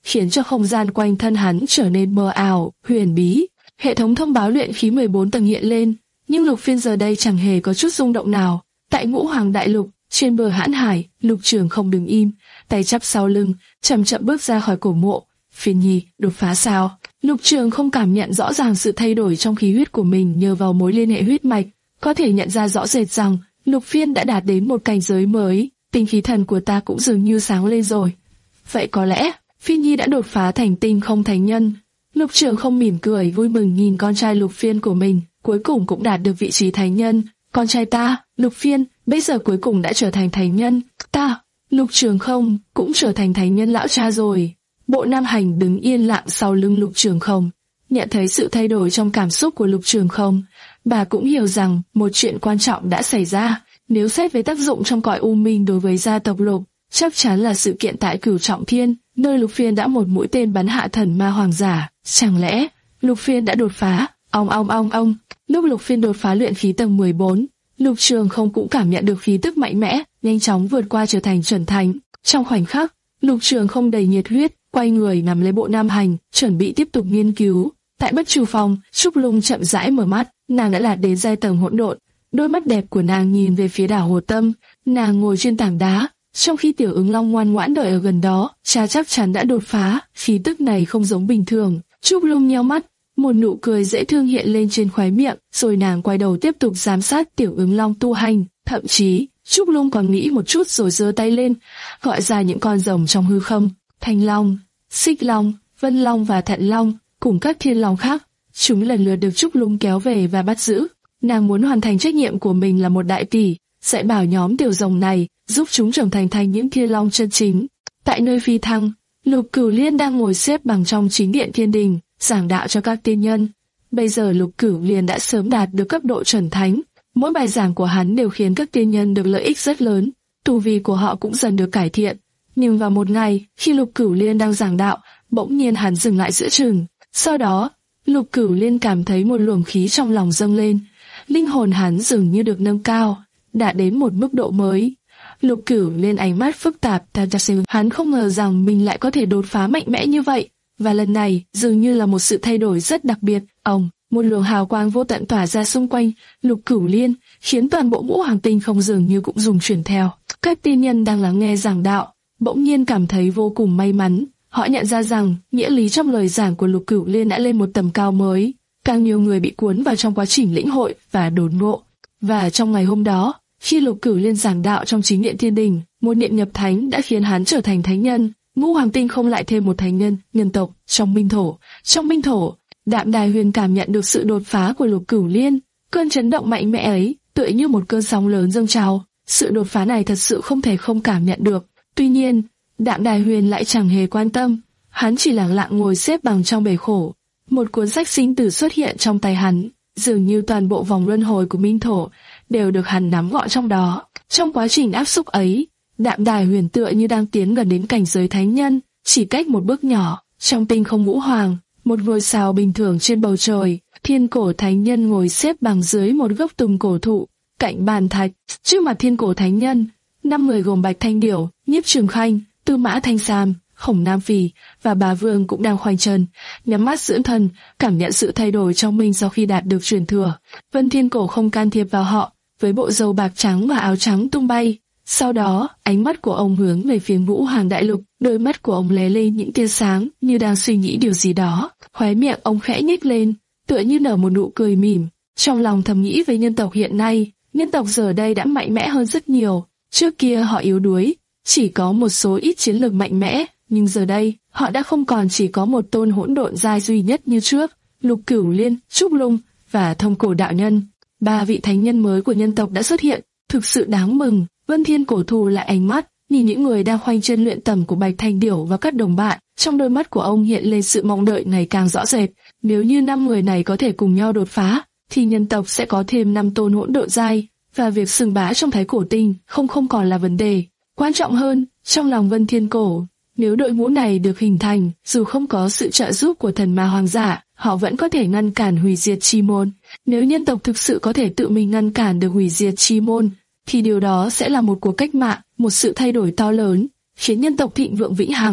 khiến cho không gian quanh thân hắn trở nên mờ ảo, huyền bí. Hệ thống thông báo luyện khí mười bốn tầng hiện lên, nhưng Lục Phiên giờ đây chẳng hề có chút rung động nào. Tại Ngũ Hoàng Đại Lục, trên bờ hãn hải, Lục Trường không đứng im, tay chắp sau lưng, chậm chậm bước ra khỏi cổ mộ. Phiên nhi, đột phá sao? Lục Trường không cảm nhận rõ ràng sự thay đổi trong khí huyết của mình nhờ vào mối liên hệ huyết mạch, có thể nhận ra rõ rệt rằng Lục Phiên đã đạt đến một cảnh giới mới, tinh khí thần của ta cũng dường như sáng lên rồi. Vậy có lẽ Phiên nhi đã đột phá thành tinh không thánh nhân. Lục Trường không mỉm cười vui mừng nhìn con trai Lục Phiên của mình, cuối cùng cũng đạt được vị trí thánh nhân. Con trai ta, Lục Phiên, bây giờ cuối cùng đã trở thành thánh nhân. Ta, Lục Trường không, cũng trở thành thánh nhân lão cha rồi. Bộ Nam Hành đứng yên lặng sau lưng Lục Trường không, nhận thấy sự thay đổi trong cảm xúc của Lục Trường không. Bà cũng hiểu rằng một chuyện quan trọng đã xảy ra. Nếu xét về tác dụng trong cõi u minh đối với gia tộc Lục, chắc chắn là sự kiện tại Cửu Trọng Thiên, nơi Lục Phiên đã một mũi tên bắn hạ thần ma hoàng giả. Chẳng lẽ Lục Phiên đã đột phá? Ong ong ong ong. Lúc Lục Phiên đột phá luyện khí tầng mười bốn, Lục Trường không cũng cảm nhận được khí tức mạnh mẽ, nhanh chóng vượt qua trở thành chuẩn thánh. Trong khoảnh khắc, Lục Trường không đầy nhiệt huyết, quay người nằm lấy Bộ Nam Hành, chuẩn bị tiếp tục nghiên cứu. Tại Bất Chu Phong, Trúc Lung chậm rãi mở mắt, nàng đã đạt đến giai tầng hỗn độn. Đôi mắt đẹp của nàng nhìn về phía đảo Hồ Tâm, nàng ngồi trên tảng đá, trong khi Tiểu Ứng Long ngoan ngoãn đợi ở gần đó. Cha chắc chắn đã đột phá, khí tức này không giống bình thường. Trúc Lung nheo mắt, một nụ cười dễ thương hiện lên trên khóe miệng, rồi nàng quay đầu tiếp tục giám sát Tiểu Ứng Long tu hành. Thậm chí, Trúc Lung còn nghĩ một chút rồi giơ tay lên, gọi ra những con rồng trong hư không: Thanh Long, Xích Long, Vân Long và Thận Long, cùng các thiên long khác. Chúng lần lượt được Trúc Lung kéo về và bắt giữ. Nàng muốn hoàn thành trách nhiệm của mình là một đại tỷ, dạy bảo nhóm tiểu rồng này, giúp chúng trưởng thành thành những thiên long chân chính. Tại nơi phi thăng, Lục Cửu Liên đang ngồi xếp bằng trong chính điện thiên đình, giảng đạo cho các tiên nhân. Bây giờ Lục Cửu Liên đã sớm đạt được cấp độ chuẩn thánh, mỗi bài giảng của hắn đều khiến các tiên nhân được lợi ích rất lớn, tu vi của họ cũng dần được cải thiện. Nhưng vào một ngày, khi Lục Cửu Liên đang giảng đạo, bỗng nhiên hắn dừng lại giữa chừng. Sau đó, Lục Cửu Liên cảm thấy một luồng khí trong lòng dâng lên, linh hồn hắn dường như được nâng cao, đạt đến một mức độ mới. Lục Cửu Liên ánh mắt phức tạp, hắn không ngờ rằng mình lại có thể đột phá mạnh mẽ như vậy, và lần này dường như là một sự thay đổi rất đặc biệt. Ông, một luồng hào quang vô tận tỏa ra xung quanh Lục Cửu Liên, khiến toàn bộ Ngũ Hoàng Tinh không dường như cũng rung chuyển theo. Các tiên nhân đang lắng nghe giảng đạo bỗng nhiên cảm thấy vô cùng may mắn. Họ nhận ra rằng nghĩa lý trong lời giảng của Lục Cửu Liên đã lên một tầm cao mới. Càng nhiều người bị cuốn vào trong quá trình lĩnh hội và đốn ngộ. Và trong ngày hôm đó, khi Lục Cửu Liên giảng đạo trong chính điện thiên đình, một niệm nhập thánh đã khiến hắn trở thành thánh nhân. Ngũ Hoàng Tinh không lại thêm một thánh nhân, nhân tộc trong Minh Thổ. Trong Minh Thổ, Đạm Đài Huyền cảm nhận được sự đột phá của Lục Cửu Liên. Cơn chấn động mạnh mẽ ấy, tựa như một cơn sóng lớn dâng trào. Sự đột phá này thật sự không thể không cảm nhận được. Tuy nhiên, Đạm Đài Huyền lại chẳng hề quan tâm. Hắn chỉ lặng lặng ngồi xếp bằng trong bể khổ. Một cuốn sách sinh tử xuất hiện trong tay hắn, dường như toàn bộ vòng luân hồi của Minh Thổ đều được hắn nắm gọn trong đó. Trong quá trình áp xúc ấy, Đạm Đài Huyền tựa như đang tiến gần đến cảnh giới thánh nhân, chỉ cách một bước nhỏ. Trong tinh không ngũ hoàng, một ngôi sao bình thường trên bầu trời, Thiên Cổ Thánh Nhân ngồi xếp bằng dưới một gốc tùng cổ thụ, cạnh bàn thạch. Trước mặt Thiên Cổ Thánh Nhân, năm người gồm Bạch Thanh Điểu, Nhiếp Trường Khanh, Tư Mã Thanh Sam, Khổng Nam Phì và Bà Vương cũng đang khoanh chân, nhắm mắt dưỡng thần, cảm nhận sự thay đổi trong mình sau khi đạt được truyền thừa. Vân Thiên Cổ không can thiệp vào họ, với bộ râu bạc trắng và áo trắng tung bay. Sau đó, ánh mắt của ông hướng về phía Ngũ Hoàng Đại Lục, đôi mắt của ông lóe lên những tia sáng, như đang suy nghĩ điều gì đó. Khóe miệng ông khẽ nhếch lên, tựa như nở một nụ cười mỉm. Trong lòng thầm nghĩ về nhân tộc hiện nay, nhân tộc giờ đây đã mạnh mẽ hơn rất nhiều. Trước kia họ yếu đuối, chỉ có một số ít chiến lược mạnh mẽ, nhưng giờ đây, họ đã không còn chỉ có một tôn hỗn độn giai duy nhất như trước. Lục Cửu Liên, Trúc Lung và Thông Cổ Đạo Nhân, ba vị thánh nhân mới của nhân tộc đã xuất hiện, thực sự đáng mừng. Vân Thiên Cổ thu lại ánh mắt, nhìn những người đang khoanh chân luyện tầm của Bạch Thanh Điểu và các đồng bạn, trong đôi mắt của ông hiện lên sự mong đợi ngày càng rõ rệt. Nếu như năm người này có thể cùng nhau đột phá, thì nhân tộc sẽ có thêm năm tôn hỗn độn giai, và việc xưng bá trong Thái Cổ Tinh không không còn là vấn đề. Quan trọng hơn, trong lòng Vân Thiên Cổ, nếu đội ngũ này được hình thành, dù không có sự trợ giúp của thần ma hoàng giả, họ vẫn có thể ngăn cản hủy diệt chi môn. Nếu nhân tộc thực sự có thể tự mình ngăn cản được hủy diệt chi môn, thì điều đó sẽ là một cuộc cách mạng, một sự thay đổi to lớn, khiến nhân tộc thịnh vượng vĩnh hằng.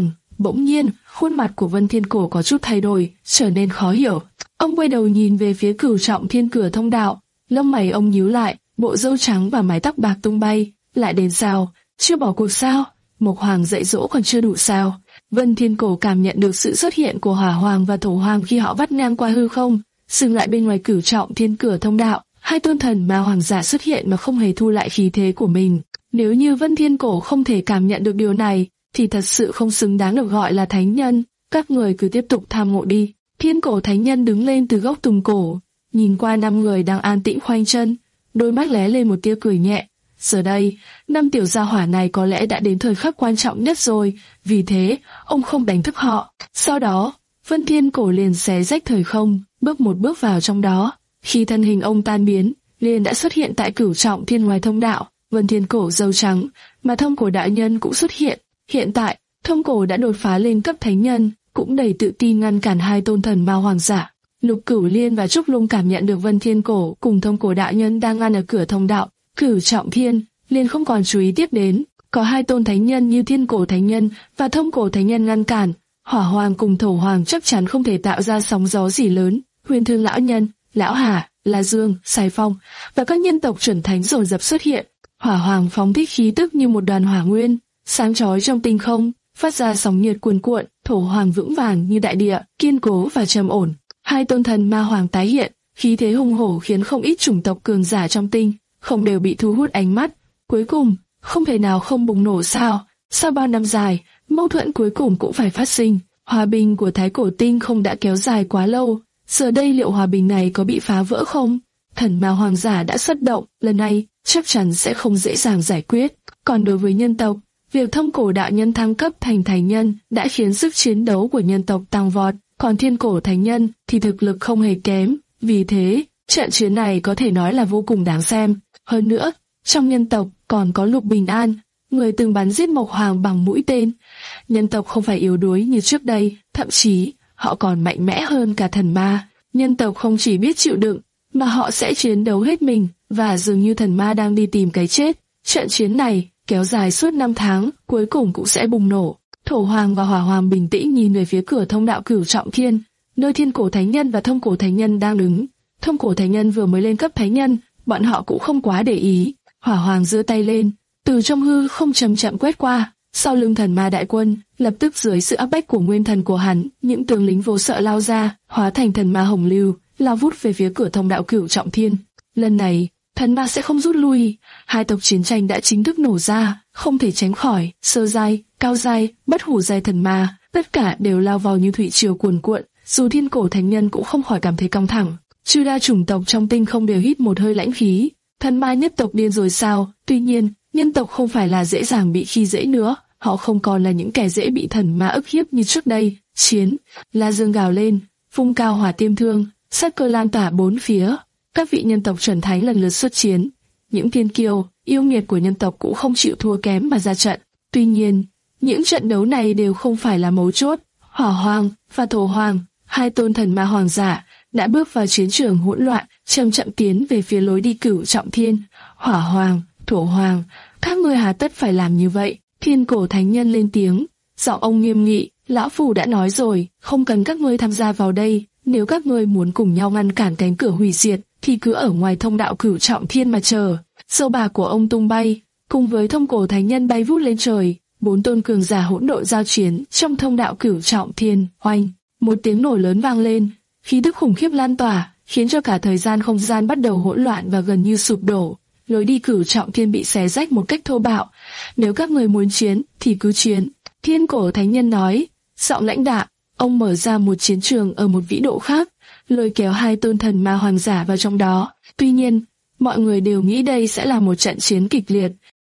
Bỗng nhiên, khuôn mặt của Vân Thiên Cổ có chút thay đổi, trở nên khó hiểu. Ông quay đầu nhìn về phía Cửu Trọng Thiên cửa thông đạo, lông mày ông nhíu lại, bộ râu trắng và mái tóc bạc tung bay. Lại đến sao? Chưa bỏ cuộc sao? Mộc Hoàng dạy dỗ còn chưa đủ sao? Vân Thiên Cổ cảm nhận được sự xuất hiện của Hỏa Hoàng và Thổ Hoàng khi họ vắt ngang qua hư không, dừng lại bên ngoài Cửu Trọng Thiên cửa thông đạo. Hai tôn thần ma hoàng giả xuất hiện mà không hề thu lại khí thế của mình. Nếu như Vân Thiên Cổ không thể cảm nhận được điều này, thì thật sự không xứng đáng được gọi là thánh nhân. Các người cứ tiếp tục tham ngộ đi. Thiên Cổ thánh nhân đứng lên từ gốc tùng cổ, nhìn qua năm người đang an tĩnh khoanh chân, đôi mắt lóe lên một tia cười nhẹ. Giờ đây, năm tiểu gia hỏa này có lẽ đã đến thời khắc quan trọng nhất rồi, vì thế, ông không đánh thức họ. Sau đó, Vân Thiên Cổ liền xé rách thời không, bước một bước vào trong đó. Khi thân hình ông tan biến, liền đã xuất hiện tại Cửu Trọng Thiên ngoài thông đạo. Vân Thiên Cổ râu trắng, mà Thông Cổ đại nhân cũng xuất hiện. Hiện tại, Thông Cổ đã đột phá lên cấp thánh nhân, cũng đầy tự tin ngăn cản hai tôn thần ma hoàng giả. Lục Cửu Liên và Trúc Lung cảm nhận được Vân Thiên Cổ cùng Thông Cổ đại nhân đang ngăn ở cửa thông đạo Cửu Trọng Thiên, liền không còn chú ý tiếp đến. Có hai tôn thánh nhân như Thiên Cổ thánh nhân và Thông Cổ thánh nhân ngăn cản, Hỏa Hoàng cùng Thổ Hoàng chắc chắn không thể tạo ra sóng gió gì lớn. Huyền Thương lão nhân, Lão Hà, La Dương, Sài Phong và các nhân tộc chuẩn thánh dồn dập xuất hiện. Hỏa Hoàng phóng thích khí tức như một đoàn hỏa nguyên, sáng chói trong tinh không, phát ra sóng nhiệt cuồn cuộn. Thổ Hoàng vững vàng như đại địa, kiên cố và trầm ổn. Hai tôn thần ma hoàng tái hiện, khí thế hùng hổ khiến không ít chủng tộc cường giả trong tinh không đều bị thu hút ánh mắt. Cuối cùng, không thể nào không bùng nổ sao? Sau bao năm dài, mâu thuẫn cuối cùng cũng phải phát sinh. Hòa bình của Thái Cổ Tinh không đã kéo dài quá lâu. Giờ đây liệu hòa bình này có bị phá vỡ không? Thần ma hoàng giả đã xuất động, lần này chắc chắn sẽ không dễ dàng giải quyết. Còn đối với nhân tộc, việc Thông Cổ đạo nhân thăng cấp thành thánh nhân đã khiến sức chiến đấu của nhân tộc tăng vọt, còn Thiên Cổ thánh nhân thì thực lực không hề kém. Vì thế, trận chiến này có thể nói là vô cùng đáng xem. Hơn nữa, trong nhân tộc còn có Lục Bình An, người từng bắn giết Mộc Hoàng bằng mũi tên. Nhân tộc không phải yếu đuối như trước đây, thậm chí họ còn mạnh mẽ hơn cả thần ma. Nhân tộc không chỉ biết chịu đựng, mà họ sẽ chiến đấu hết mình, và dường như thần ma đang đi tìm cái chết. Trận chiến này kéo dài suốt năm tháng, cuối cùng cũng sẽ bùng nổ. Thổ Hoàng và Hỏa Hoàng bình tĩnh nhìn về phía cửa thông đạo Cửu Trọng Thiên, nơi Thiên Cổ thánh nhân và Thông Cổ thánh nhân đang đứng. Thông Cổ thánh nhân vừa mới lên cấp thánh nhân, bọn họ cũng không quá để ý. Hỏa Hoàng giơ tay lên, từ trong hư không chậm chậm quét qua, sau lưng thần ma đại quân, lập tức dưới sự áp bách của nguyên thần của hắn, những tướng lính vô sợ lao ra, hóa thành thần ma hồng lưu, lao vút về phía cửa thông đạo Cửu Trọng Thiên. Lần này, thần ma sẽ không rút lui. Hai tộc chiến tranh đã chính thức nổ ra, không thể tránh khỏi. Sơ giai, cao giai, bất hủ giai thần ma, tất cả đều lao vào như thủy triều cuồn cuộn. Dù Thiên Cổ thánh nhân cũng không khỏi cảm thấy căng thẳng. Chư đa chủng tộc trong tinh không đều hít một hơi lãnh khí. Thần ma nhất tộc điên rồi sao? Tuy nhiên, nhân tộc không phải là dễ dàng bị khi dễ nữa. Họ không còn là những kẻ dễ bị thần ma ức hiếp như trước đây. Chiến, La Dương gào lên, phun cao hỏa tiêm thương, sát cơ lan tỏa bốn phía. Các vị nhân tộc chuẩn thánh lần lượt xuất chiến. Những thiên kiêu, yêu nghiệt của nhân tộc cũng không chịu thua kém mà ra trận. Tuy nhiên, những trận đấu này đều không phải là mấu chốt. Hỏa Hoàng và Thổ Hoàng, hai tôn thần ma hoàng giả, đã bước vào chiến trường hỗn loạn, chậm chậm tiến về phía lối đi Cửu Trọng Thiên. Hỏa Hoàng, Thổ Hoàng, các ngươi hà tất phải làm như vậy? Thiên Cổ thánh nhân lên tiếng, giọng ông nghiêm nghị, lão phu đã nói rồi, không cần các ngươi tham gia vào đây. Nếu các ngươi muốn cùng nhau ngăn cản cánh cửa hủy diệt, thì cứ ở ngoài thông đạo Cửu Trọng Thiên mà chờ. Dâu bà của ông tung bay, cùng với Thông Cổ thánh nhân bay vút lên trời. Bốn tôn cường giả hỗn độn giao chiến trong thông đạo Cửu Trọng Thiên. Oanh, một tiếng nổ lớn vang lên, khí tức khủng khiếp lan tỏa, khiến cho cả thời gian không gian bắt đầu hỗn loạn và gần như sụp đổ. Lối đi Cửu Trọng Thiên bị xé rách một cách thô bạo. Nếu các người muốn chiến, thì cứ chiến. Thiên Cổ thánh nhân nói, giọng lãnh đạm. Ông mở ra một chiến trường ở một vĩ độ khác, lôi kéo hai tôn thần ma hoàng giả vào trong đó. Tuy nhiên, mọi người đều nghĩ đây sẽ là một trận chiến kịch liệt.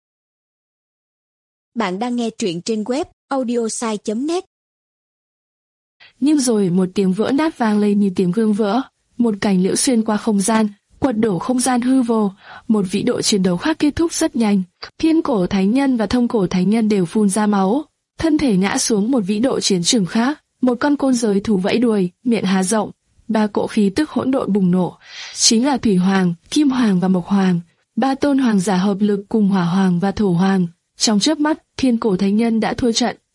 Bạn đang nghe truyện trên web audiosai chấm net. Nhưng rồi một tiếng vỡ nát vang lên như tiếng gương vỡ, một cành liễu xuyên qua không gian, quật đổ không gian hư vô. Một vĩ độ chiến đấu khác kết thúc rất nhanh. Thiên Cổ thánh nhân và Thông Cổ thánh nhân đều phun ra máu, thân thể ngã xuống một vĩ độ chiến trường khác. Một con côn giới thú vẫy đuôi, miệng há rộng, ba cỗ khí tức hỗn độn bùng nổ, chính là Thủy Hoàng, Kim Hoàng và Mộc Hoàng. Ba tôn hoàng giả hợp lực cùng Hỏa Hoàng và Thổ Hoàng. Trong chớp mắt, Thiên Cổ thánh nhân đã thua trận,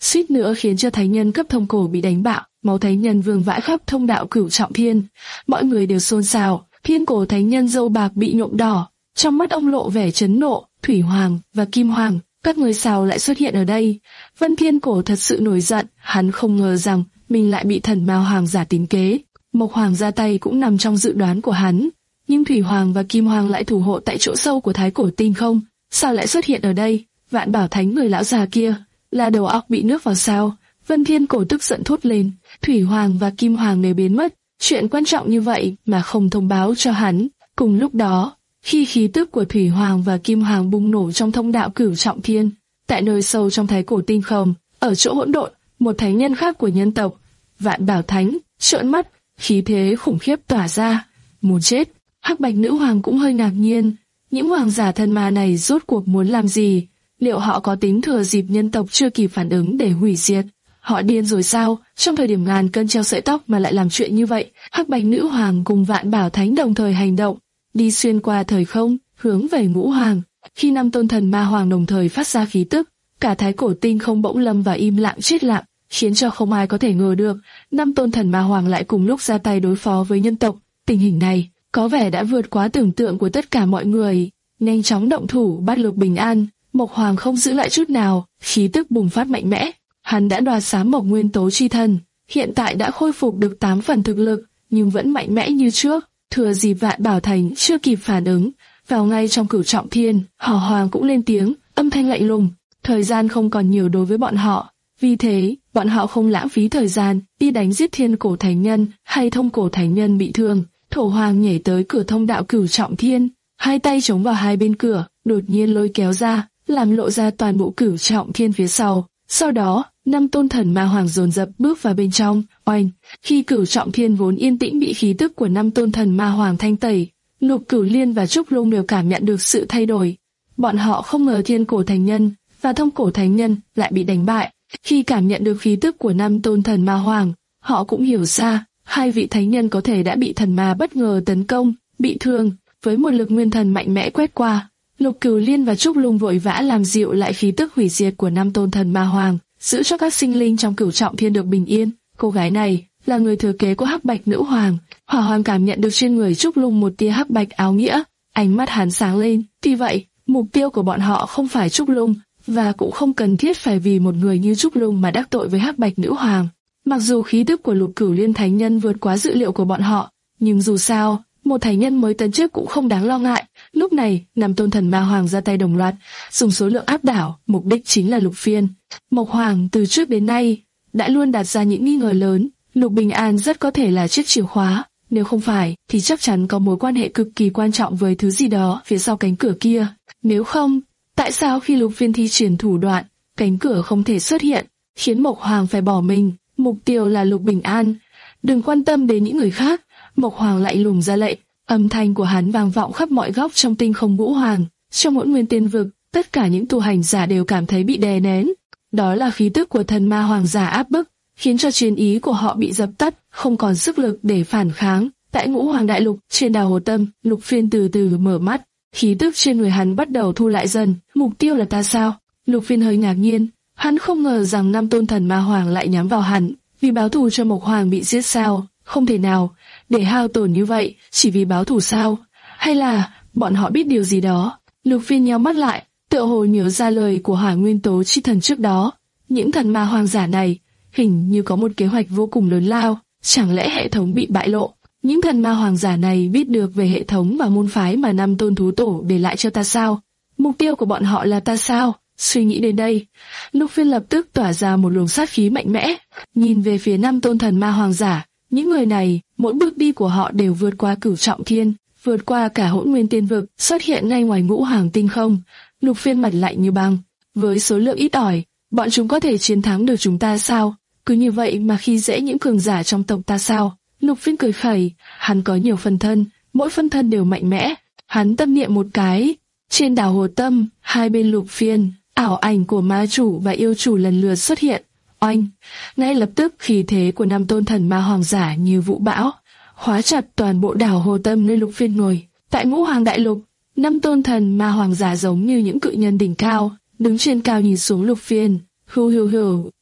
suýt nữa khiến cho thánh nhân cấp thông cổ bị đánh bạo, máu thánh nhân vương vãi khắp thông đạo Cửu Trọng Thiên. Mọi người đều xôn xao, thiên cổ thánh nhân râu bạc bị nhuộm đỏ, trong mắt ông lộ vẻ chấn nộ. Thủy Hoàng và Kim Hoàng, các người sao lại xuất hiện ở đây? Vân Thiên Cổ thật sự nổi giận, hắn không ngờ rằng mình lại bị thần ma hoàng giả tính kế. Mộc Hoàng ra tay cũng nằm trong dự đoán của hắn, nhưng Thủy Hoàng và Kim Hoàng lại thủ hộ tại chỗ sâu của Thái Cổ Tinh Không, sao lại xuất hiện ở đây? Vạn Bảo Thánh người lão già kia, là đầu óc bị nước vào sao? Vân Thiên Cổ tức giận thốt lên. Thủy Hoàng và Kim Hoàng đều biến mất, chuyện quan trọng như vậy mà không thông báo cho hắn. Cùng lúc đó, khi khí tức của Thủy Hoàng và Kim Hoàng bùng nổ trong thông đạo Cửu Trọng Thiên, tại nơi sâu trong Thái Cổ Tinh Không, ở chỗ hỗn độn, một thánh nhân khác của nhân tộc, Vạn Bảo Thánh, trợn mắt, khí thế khủng khiếp tỏa ra, muốn chết. Hắc Bạch Nữ Hoàng cũng hơi ngạc nhiên, những hoàng giả thần ma này rốt cuộc muốn làm gì? Liệu họ có tính thừa dịp nhân tộc chưa kịp phản ứng để hủy diệt? Họ điên rồi sao? Trong thời điểm ngàn cân treo sợi tóc mà lại làm chuyện như vậy? Hắc Bạch Nữ Hoàng cùng Vạn Bảo Thánh đồng thời hành động, đi xuyên qua thời không, hướng về Ngũ Hoàng. Khi năm tôn thần ma hoàng đồng thời phát ra khí tức, cả Thái Cổ Tinh Không bỗng lâm vào im lặng chết lặng, khiến cho không ai có thể ngờ được năm tôn thần ma hoàng lại cùng lúc ra tay đối phó với nhân tộc. Tình hình này có vẻ đã vượt quá tưởng tượng của tất cả mọi người. Nhanh chóng động thủ bắt Lục Bình An. Mộc Hoàng không giữ lại chút nào, khí tức bùng phát mạnh mẽ. Hắn đã đoạt xá Mộc Nguyên Tố Chi Thần, hiện tại đã khôi phục được tám phần thực lực, nhưng vẫn mạnh mẽ như trước. Thừa dịp Vạn Bảo Thành chưa kịp phản ứng, vào ngay trong Cửu Trọng Thiên, Hỏa Hoàng cũng lên tiếng, âm thanh lạnh lùng. Thời gian không còn nhiều đối với bọn họ, vì thế bọn họ không lãng phí thời gian đi đánh giết Thiên Cổ Thánh Nhân hay Thông Cổ Thánh Nhân bị thương. Thổ Hoàng nhảy tới cửa thông đạo Cửu Trọng Thiên, hai tay chống vào hai bên cửa, đột nhiên lôi kéo ra, làm lộ ra toàn bộ Cửu Trọng Thiên phía sau. Sau đó, năm tôn thần ma hoàng dồn dập bước vào bên trong. Oanh! Khi Cửu Trọng Thiên vốn yên tĩnh bị khí tức của năm tôn thần ma hoàng thanh tẩy, Lục Cửu Liên và Trúc Lung đều cảm nhận được sự thay đổi. Bọn họ không ngờ Thiên Cổ Thánh Nhân và Thông Cổ Thánh Nhân lại bị đánh bại. Khi cảm nhận được khí tức của năm tôn thần ma hoàng, họ cũng hiểu ra, hai vị thánh nhân có thể đã bị thần ma bất ngờ tấn công, bị thương. Với một lực nguyên thần mạnh mẽ quét qua, Lục Cửu Liên và Trúc Lung vội vã làm dịu lại khí tức hủy diệt của năm tôn thần ma hoàng, giữ cho các sinh linh trong Cửu Trọng Thiên được bình yên. Cô gái này là người thừa kế của Hắc Bạch Nữ Hoàng. Hỏa Hoàng cảm nhận được trên người Trúc Lung một tia hắc bạch áo nghĩa, ánh mắt hắn sáng lên. Tuy vậy, mục tiêu của bọn họ không phải Trúc Lung, và cũng không cần thiết phải vì một người như Trúc Lung mà đắc tội với Hắc Bạch Nữ Hoàng. Mặc dù khí tức của Lục Cửu Liên thánh nhân vượt quá dự liệu của bọn họ, nhưng dù sao, một thánh nhân mới tấn chức cũng không đáng lo ngại. Lúc này, năm tôn thần ma hoàng ra tay đồng loạt, dùng số lượng áp đảo, mục đích chính là Lục Phiên. Mộc Hoàng từ trước đến nay đã luôn đặt ra những nghi ngờ lớn. Lục Bình An rất có thể là chiếc chìa khóa, nếu không phải thì chắc chắn có mối quan hệ cực kỳ quan trọng với thứ gì đó phía sau cánh cửa kia. Nếu không, tại sao khi Lục Phiên thi triển thủ đoạn, cánh cửa không thể xuất hiện, khiến Mộc Hoàng phải bỏ mình? Mục tiêu là Lục Bình An, đừng quan tâm đến những người khác. Mộc Hoàng lại lùng ra lệnh, âm thanh của hắn vang vọng khắp mọi góc trong tinh không Ngũ Hoàng. Trong Hỗn Nguyên Tiên Vực, tất cả những tu hành giả đều cảm thấy bị đè nén. Đó là khí tức của thần ma hoàng giả áp bức, khiến cho chiến ý của họ bị dập tắt, không còn sức lực để phản kháng. Tại Ngũ Hoàng Đại Lục, trên đảo Hồ Tâm, Lục Phiên từ từ mở mắt, khí tức trên người hắn bắt đầu thu lại dần. Mục tiêu là ta sao? Lục Phiên hơi ngạc nhiên, hắn không ngờ rằng năm tôn thần ma hoàng lại nhắm vào hắn, vì báo thù cho Mộc Hoàng bị giết sao? Không thể nào, để hao tổn như vậy, chỉ vì báo thù sao? Hay là bọn họ biết điều gì đó? Lục Phiên nhắm mắt lại, tựa hồ nhớ ra lời của Hỏa Nguyên Tố Chi Thần trước đó. Những thần ma hoàng giả này hình như có một kế hoạch vô cùng lớn lao, chẳng lẽ hệ thống bị bại lộ? Những thần ma hoàng giả này biết được về hệ thống và môn phái mà năm tôn thú tổ để lại cho ta sao? Mục tiêu của bọn họ là ta sao? Suy nghĩ đến đây, Lục Phiên lập tức tỏa ra một luồng sát khí mạnh mẽ, nhìn về phía năm tôn thần ma hoàng giả. Những người này, mỗi bước đi của họ đều vượt qua Cửu Trọng Thiên, vượt qua cả Hỗn Nguyên Tiên Vực, xuất hiện ngay ngoài Ngũ Hoàng Tinh Không. Lục Phiên mặt lạnh như băng, với số lượng ít ỏi, bọn chúng có thể chiến thắng được chúng ta sao? Cứ như vậy mà khi dễ những cường giả trong tộc ta sao? Lục Phiên cười khẩy, hắn có nhiều phân thân, mỗi phân thân đều mạnh mẽ. Hắn tâm niệm một cái, trên đảo Hồ Tâm, hai bên Lục Phiên, ảo ảnh của ma chủ và yêu chủ lần lượt xuất hiện. Oanh! Ngay lập tức khí thế của năm tôn thần ma hoàng giả như vũ bão, khóa chặt toàn bộ đảo Hồ Tâm nơi Lục Phiên ngồi. Tại Ngũ Hoàng Đại Lục, năm tôn thần ma hoàng giả giống như những cự nhân đỉnh cao, đứng trên cao nhìn xuống Lục Phiên. Hưu hưu hưu,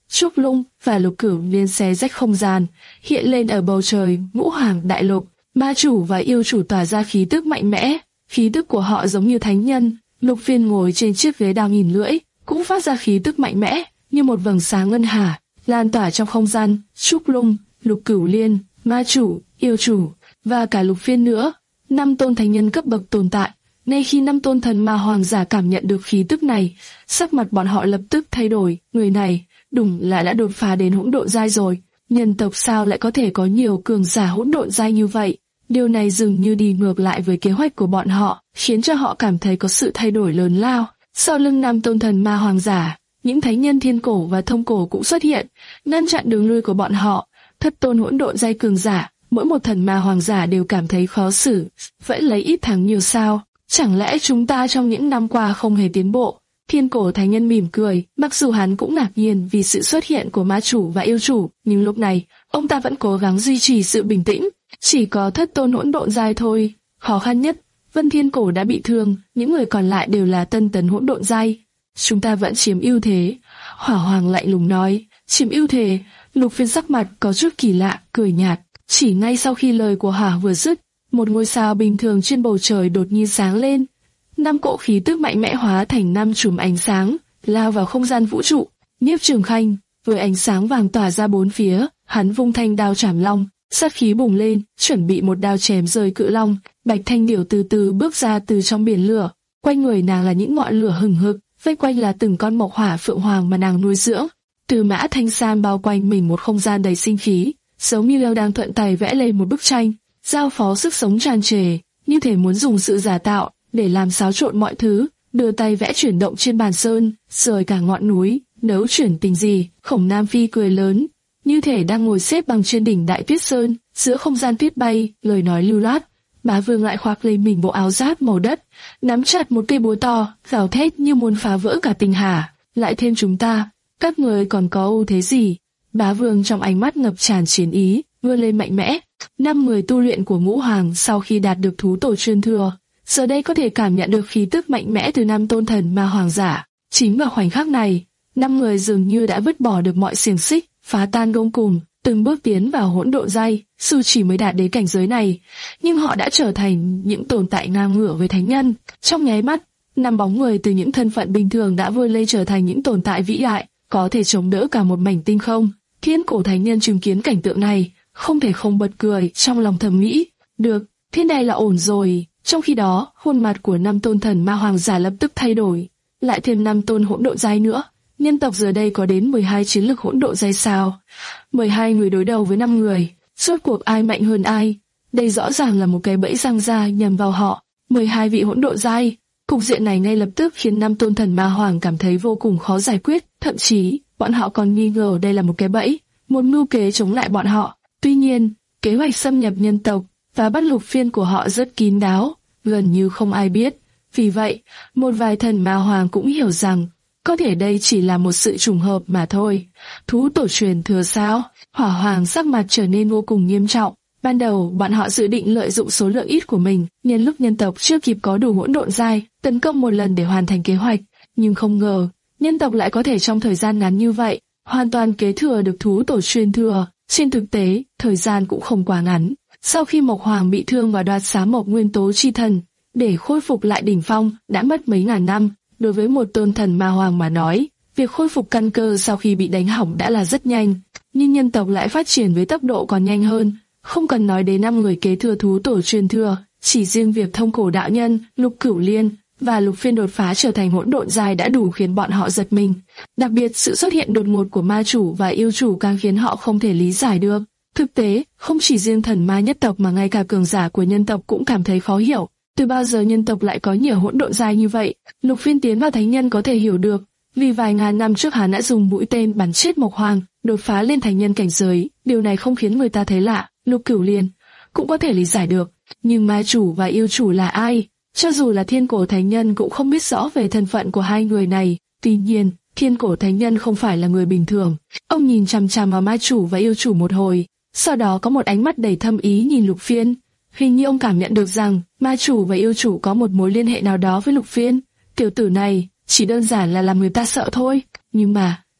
Trúc Lung và Lục Cửu Liên xé rách không gian, hiện lên ở bầu trời Ngũ Hoàng Đại Lục. Ma chủ và yêu chủ tỏa ra khí tức mạnh mẽ, khí tức của họ giống như thánh nhân. Lục Phiên ngồi trên chiếc ghế đao nghìn lưỡi, cũng phát ra khí tức mạnh mẽ, như một vầng sáng ngân hà, lan tỏa trong không gian. Trúc Lung, Lục Cửu Liên, ma chủ, yêu chủ và cả Lục Phiên nữa, năm tôn thánh nhân cấp bậc tồn tại. Ngay khi năm tôn thần ma hoàng giả cảm nhận được khí tức này, sắc mặt bọn họ lập tức thay đổi. Người này đúng là đã đột phá đến hỗn độn giai rồi. Nhân tộc sao lại có thể có nhiều cường giả hỗn độn giai như vậy? Điều này dường như đi ngược lại với kế hoạch của bọn họ, khiến cho họ cảm thấy có sự thay đổi lớn lao. Sau lưng năm tôn thần ma hoàng giả, những thánh nhân thiên cổ và thông cổ cũng xuất hiện, ngăn chặn đường lui của bọn họ. Thất tôn hỗn độn giai cường giả, mỗi một thần ma hoàng giả đều cảm thấy khó xử. Vẫn lấy ít thắng nhiều sao? Chẳng lẽ chúng ta trong những năm qua không hề tiến bộ? Thiên cổ thánh nhân mỉm cười, mặc dù hắn cũng ngạc nhiên vì sự xuất hiện của ma chủ và yêu chủ, nhưng lúc này, ông ta vẫn cố gắng duy trì sự bình tĩnh. Chỉ có thất tôn hỗn độn giai thôi. Khó khăn nhất, Vân Thiên Cổ đã bị thương, những người còn lại đều là tân tấn hỗn độn giai. Chúng ta vẫn chiếm ưu thế. Hỏa Hoàng lạnh lùng nói, chiếm ưu thế. Lục Phiên sắc mặt có chút kỳ lạ, cười nhạt. Chỉ ngay sau khi lời của Hỏa vừa dứt, một ngôi sao bình thường trên bầu trời đột nhiên sáng lên. Năm cỗ khí tức mạnh mẽ hóa thành năm chùm ánh sáng, lao vào không gian vũ trụ. Nhiếp Trường Khanh, với ánh sáng vàng tỏa ra bốn phía, hắn vung thanh đao chảm long, sát khí bùng lên, chuẩn bị một đao chém rơi cự long. Bạch Thanh Điểu từ từ bước ra từ trong biển lửa, quanh người nàng là những ngọn lửa hừng hực, vây quanh là từng con mộc hỏa phượng hoàng mà nàng nuôi dưỡng. Từ Mã Thanh Sam bao quanh mình một không gian đầy sinh khí, giống như Leo đang thuận tay vẽ lên một bức tranh, giao phó sức sống tràn trề, như thể muốn dùng sự giả tạo để làm xáo trộn mọi thứ. Đưa tay vẽ chuyển động trên bàn sơn, rời cả ngọn núi, nấu chuyển tình gì. Khổng Nam Phi cười lớn, như thể đang ngồi xếp bằng trên đỉnh Đại Tuyết Sơn, giữa không gian tuyết bay, lời nói lưu loát. Bá Vương lại khoác lên mình bộ áo giáp màu đất, nắm chặt một cây búa to, gào thét như muốn phá vỡ cả tinh hà. Lại thêm chúng ta, các người còn có ưu thế gì? Bá Vương trong ánh mắt ngập tràn chiến ý, vươn lên mạnh mẽ. Năm người tu luyện của Ngũ Hoàng sau khi đạt được thú tổ truyền thừa, giờ đây có thể cảm nhận được khí tức mạnh mẽ từ năm tôn thần ma hoàng giả. Chính vào khoảnh khắc này, năm người dường như đã vứt bỏ được mọi xiềng xích, phá tan gông cùm, từng bước tiến vào hỗn độn giai. Dù chỉ mới đạt đến cảnh giới này, nhưng họ đã trở thành những tồn tại ngang ngửa với thánh nhân. Trong nháy mắt, năm bóng người từ những thân phận bình thường đã vươn lên trở thành những tồn tại vĩ đại, có thể chống đỡ cả một mảnh tinh không. Thiên cổ thánh nhân chứng kiến cảnh tượng này, không thể không bật cười, trong lòng thầm nghĩ, được, thế này là ổn rồi. Trong khi đó, khuôn mặt của năm tôn thần ma hoàng giả lập tức thay đổi, lại thêm năm tôn hỗn độn giai nữa. Nhân tộc giờ đây có đến mười hai chiến lực hỗn độn giai sao? mười hai người đối đầu với năm người, rốt cuộc ai mạnh hơn ai? Đây rõ ràng là một cái bẫy răng ra nhằm vào họ. mười hai vị hỗn độn giai, cục diện này ngay lập tức khiến năm tôn thần ma hoàng cảm thấy vô cùng khó giải quyết, thậm chí bọn họ còn nghi ngờ đây là một cái bẫy, một mưu kế chống lại bọn họ. Tuy nhiên, kế hoạch xâm nhập nhân tộc và bắt Lục Phiên của họ rất kín đáo, gần như không ai biết. Vì vậy, một vài thần ma hoàng cũng hiểu rằng có thể đây chỉ là một sự trùng hợp mà thôi. Thú tổ truyền thừa sao? Hỏa Hoàng sắc mặt trở nên vô cùng nghiêm trọng. Ban đầu, bọn họ dự định lợi dụng số lượng ít của mình, nhân lúc nhân tộc chưa kịp có đủ hỗn độn giai, tấn công một lần để hoàn thành kế hoạch. Nhưng không ngờ, nhân tộc lại có thể trong thời gian ngắn như vậy, hoàn toàn kế thừa được thú tổ truyền thừa. Trên thực tế, thời gian cũng không quá ngắn. Sau khi Mộc Hoàng bị thương và đoạt xá Mộc Nguyên Tố Chi Thần, để khôi phục lại đỉnh phong, đã mất mấy ngàn năm. Đối với một tôn thần ma hoàng mà nói, việc khôi phục căn cơ sau khi bị đánh hỏng đã là rất nhanh, nhưng nhân tộc lại phát triển với tốc độ còn nhanh hơn. Không cần nói đến năm người kế thừa thú tổ truyền thừa, chỉ riêng việc Thông Cổ đạo nhân, Lục Cửu Liên và Lục Phiên đột phá trở thành hỗn độn giai đã đủ khiến bọn họ giật mình. Đặc biệt, sự xuất hiện đột ngột của ma chủ và yêu chủ càng khiến họ không thể lý giải được. Thực tế, không chỉ riêng thần ma nhất tộc mà ngay cả cường giả của nhân tộc cũng cảm thấy khó hiểu. Từ bao giờ nhân tộc lại có nhiều hỗn độn giai như vậy? Lục Phiên tiến vào thánh nhân có thể hiểu được, vì vài ngàn năm trước hắn đã dùng mũi tên bắn chết Mộc Hoàng, đột phá lên thánh nhân cảnh giới. Điều này không khiến người ta thấy lạ. Lục Cửu Liên cũng có thể lý giải được, nhưng ma chủ và yêu chủ là ai? Cho dù là thiên cổ thánh nhân cũng không biết rõ về thân phận của hai người này. Tuy nhiên, thiên cổ thánh nhân không phải là người bình thường. Ông nhìn chằm chằm vào ma chủ và yêu chủ một hồi, sau đó có một ánh mắt đầy thâm ý nhìn Lục Phiên. Hình như ông cảm nhận được rằng ma chủ và yêu chủ có một mối liên hệ nào đó với Lục Phiên. Tiểu tử này chỉ đơn giản là làm người ta sợ thôi. Nhưng mà,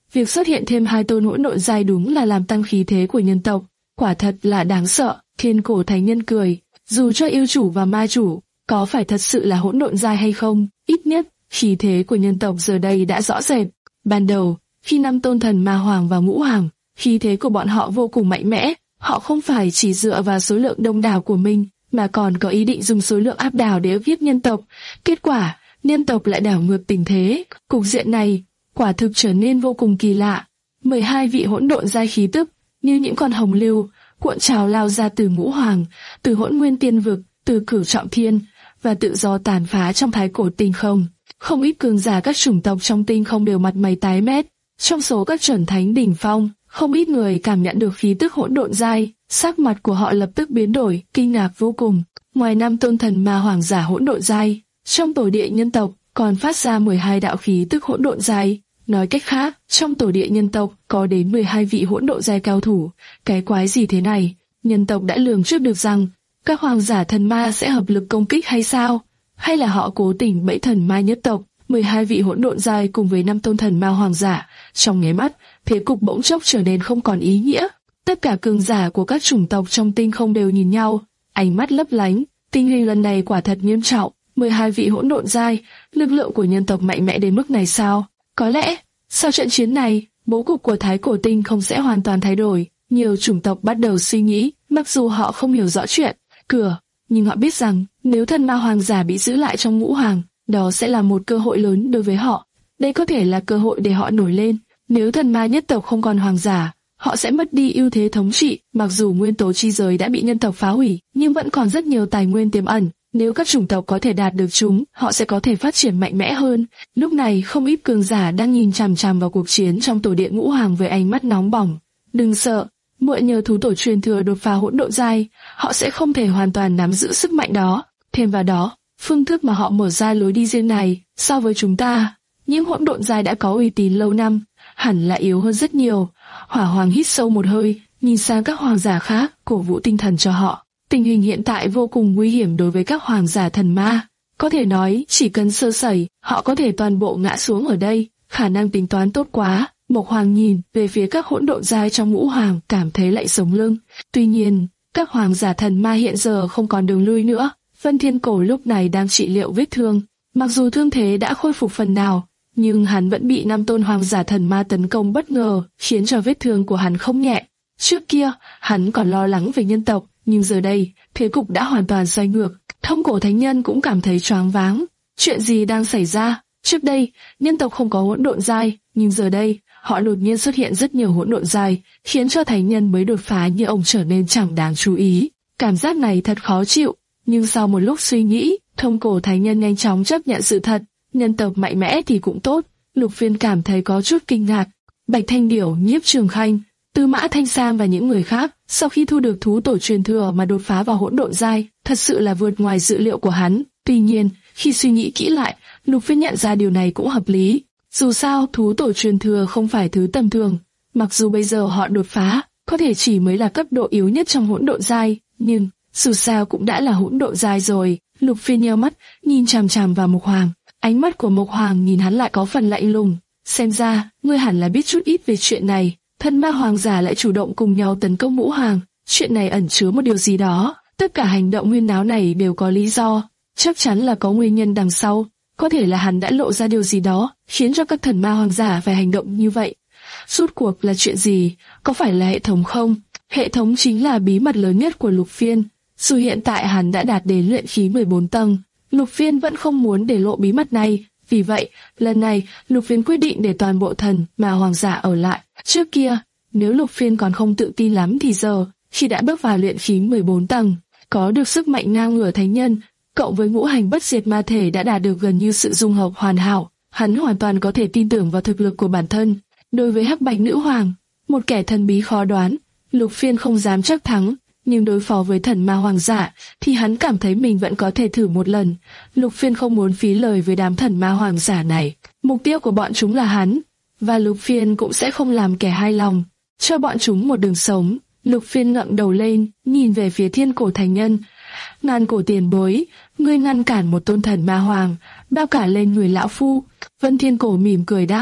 Việc xuất hiện thêm hai tôn hỗn độn giai đúng là làm tăng khí thế của nhân tộc, quả thật là đáng sợ. Thiên cổ thánh nhân cười, dù cho yêu chủ và ma chủ có phải thật sự là hỗn độn giai hay không, ít nhất khí thế của nhân tộc giờ đây đã rõ rệt. Ban đầu, khi năm tôn thần ma hoàng và ngũ hoàng, khí thế của bọn họ vô cùng mạnh mẽ. Họ không phải chỉ dựa vào số lượng đông đảo của mình, mà còn có ý định dùng số lượng áp đảo để ức hiếp nhân tộc. Kết quả, nhân tộc lại đảo ngược tình thế. Cục diện này quả thực trở nên vô cùng kỳ lạ. mười hai vị hỗn độn giai khí tức như những con hồng lưu cuộn trào lao ra từ ngũ hoàng, từ hỗn nguyên tiên vực, từ cửu trọng thiên, và tự do tàn phá trong thái cổ tinh không. Không ít cường giả các chủng tộc trong tinh không đều mặt mày tái mét. Trong số các chuẩn thánh đỉnh phong, không ít người cảm nhận được khí tức hỗn độn giai, sắc mặt của họ lập tức biến đổi, kinh ngạc vô cùng. Ngoài năm tôn thần ma hoàng giả hỗn độn giai, trong tổ địa nhân tộc còn phát ra mười hai đạo khí tức hỗn độn giai. Nói cách khác, trong tổ địa nhân tộc có đến mười hai vị hỗn độn giai cao thủ. Cái quái gì thế này? Nhân tộc đã lường trước được rằng các hoàng giả thần ma sẽ hợp lực công kích hay sao? Hay là họ cố tình bẫy thần ma nhất tộc? mười hai vị hỗn độn giai cùng với năm tôn thần ma hoàng giả, trong nháy mắt, thế cục bỗng chốc trở nên không còn ý nghĩa. Tất cả cường giả của các chủng tộc trong tinh không đều nhìn nhau, ánh mắt lấp lánh. Tình hình lần này quả thật nghiêm trọng. mười hai vị hỗn độn giai, lực lượng của nhân tộc mạnh mẽ đến mức này sao? Có lẽ, sau trận chiến này, bố cục của thái cổ tinh không sẽ hoàn toàn thay đổi. Nhiều chủng tộc bắt đầu suy nghĩ, mặc dù họ không hiểu rõ chuyện cửa, nhưng họ biết rằng nếu thần ma hoàng giả bị giữ lại trong ngũ hoàng, đó sẽ là một cơ hội lớn đối với họ. Đây có thể là cơ hội để họ nổi lên. Nếu thần ma nhất tộc không còn hoàng giả, họ sẽ mất đi ưu thế thống trị. Mặc dù nguyên tố chi giới đã bị nhân tộc phá hủy, nhưng vẫn còn rất nhiều tài nguyên tiềm ẩn. Nếu các chủng tộc có thể đạt được chúng, họ sẽ có thể phát triển mạnh mẽ hơn. Lúc này không ít cường giả đang nhìn chằm chằm vào cuộc chiến trong tổ địa ngũ hoàng với ánh mắt nóng bỏng. Đừng sợ, mượn nhờ thú tổ truyền thừa đột phá hỗn độn giai, họ sẽ không thể hoàn toàn nắm giữ sức mạnh đó. Thêm vào đó, phương thức mà họ mở ra lối đi riêng này, so với chúng ta, những hỗn độn giai đã có uy tín lâu năm, hẳn là yếu hơn rất nhiều. Hỏa hoàng hít sâu một hơi, nhìn sang các hoàng giả khác, cổ vũ tinh thần cho họ. Tình hình hiện tại vô cùng nguy hiểm đối với các hoàng giả thần ma. Có thể nói, chỉ cần sơ sẩy, họ có thể toàn bộ ngã xuống ở đây. Khả năng tính toán tốt quá. Mộc Hoàng nhìn về phía các hỗn độn giai trong ngũ hoàng, cảm thấy lạnh sống lưng. Tuy nhiên, các hoàng giả thần ma hiện giờ không còn đường lui nữa. Vân Thiên Cổ lúc này đang trị liệu vết thương. Mặc dù thương thế đã khôi phục phần nào, nhưng hắn vẫn bị năm tôn hoàng giả thần ma tấn công bất ngờ, khiến cho vết thương của hắn không nhẹ. Trước kia, hắn còn lo lắng về nhân tộc, nhưng giờ đây, thế cục đã hoàn toàn xoay ngược. Thông Cổ Thánh Nhân cũng cảm thấy choáng váng. Chuyện gì đang xảy ra? Trước đây, nhân tộc không có hỗn độn giai, nhưng giờ đây, họ đột nhiên xuất hiện rất nhiều hỗn độn giai, khiến cho thánh nhân mới đột phá như ông trở nên chẳng đáng chú ý. Cảm giác này thật khó chịu, nhưng sau một lúc suy nghĩ, Thông Cổ Thánh Nhân nhanh chóng chấp nhận sự thật. Nhân tộc mạnh mẽ thì cũng tốt. Lục Phiên cảm thấy có chút kinh ngạc. Bạch Thanh Điểu, Nhiếp Trường Khanh, Tư Mã Thanh Sam và những người khác, sau khi thu được thú tổ truyền thừa mà đột phá vào hỗn độn giai, thật sự là vượt ngoài dự liệu của hắn. Tuy nhiên, khi suy nghĩ kỹ lại, Lục Phiên nhận ra điều này cũng hợp lý. Dù sao, thú tổ truyền thừa không phải thứ tầm thường. Mặc dù bây giờ họ đột phá, có thể chỉ mới là cấp độ yếu nhất trong hỗn độn giai, nhưng dù sao cũng đã là hỗn độn giai rồi. Lục Phiên nheo mắt, nhìn chằm chằm vào Mộc Hoàng. Ánh mắt của Mộc Hoàng nhìn hắn lại có phần lạnh lùng. Xem ra, ngươi hẳn là biết chút ít về chuyện này. Thần ma hoàng giả lại chủ động cùng nhau tấn công ngũ hoàng. Chuyện này ẩn chứa một điều gì đó. Tất cả hành động huyên náo này đều có lý do. Chắc chắn là có nguyên nhân đằng sau. Có thể là hắn đã lộ ra điều gì đó, khiến cho các thần ma hoàng giả phải hành động như vậy. Rốt cuộc là chuyện gì? Có phải là hệ thống không? Hệ thống chính là bí mật lớn nhất của Lục Phiên. Dù hiện tại hắn đã đạt đến luyện khí mười bốn tầng, Lục Phiên vẫn không muốn để lộ bí mật này. Vì vậy, lần này, Lục Phiên quyết định để toàn bộ thần mà hoàng giả ở lại. Trước kia, nếu Lục Phiên còn không tự tin lắm thì giờ, khi đã bước vào luyện khí mười bốn tầng, có được sức mạnh ngang ngửa thánh nhân, cộng với ngũ hành bất diệt ma thể đã đạt được gần như sự dung hợp hoàn hảo, hắn hoàn toàn có thể tin tưởng vào thực lực của bản thân. Đối với Hắc Bạch Nữ Hoàng, một kẻ thần bí khó đoán, Lục Phiên không dám chắc thắng, nhưng đối phó với thần ma hoàng giả thì hắn cảm thấy mình vẫn có thể thử một lần. Lục Phiên không muốn phí lời với đám thần ma hoàng giả này. Mục tiêu của bọn chúng là hắn, và Lục Phiên cũng sẽ không làm kẻ hài lòng, cho bọn chúng một đường sống. Lục Phiên ngẩng đầu lên, nhìn về phía Thiên Cổ Thánh Nhân. Ngàn cổ tiền bối, ngươi ngăn cản một tôn thần ma hoàng, bao cả lên người lão phu. Vân Thiên Cổ mỉm cười đáp.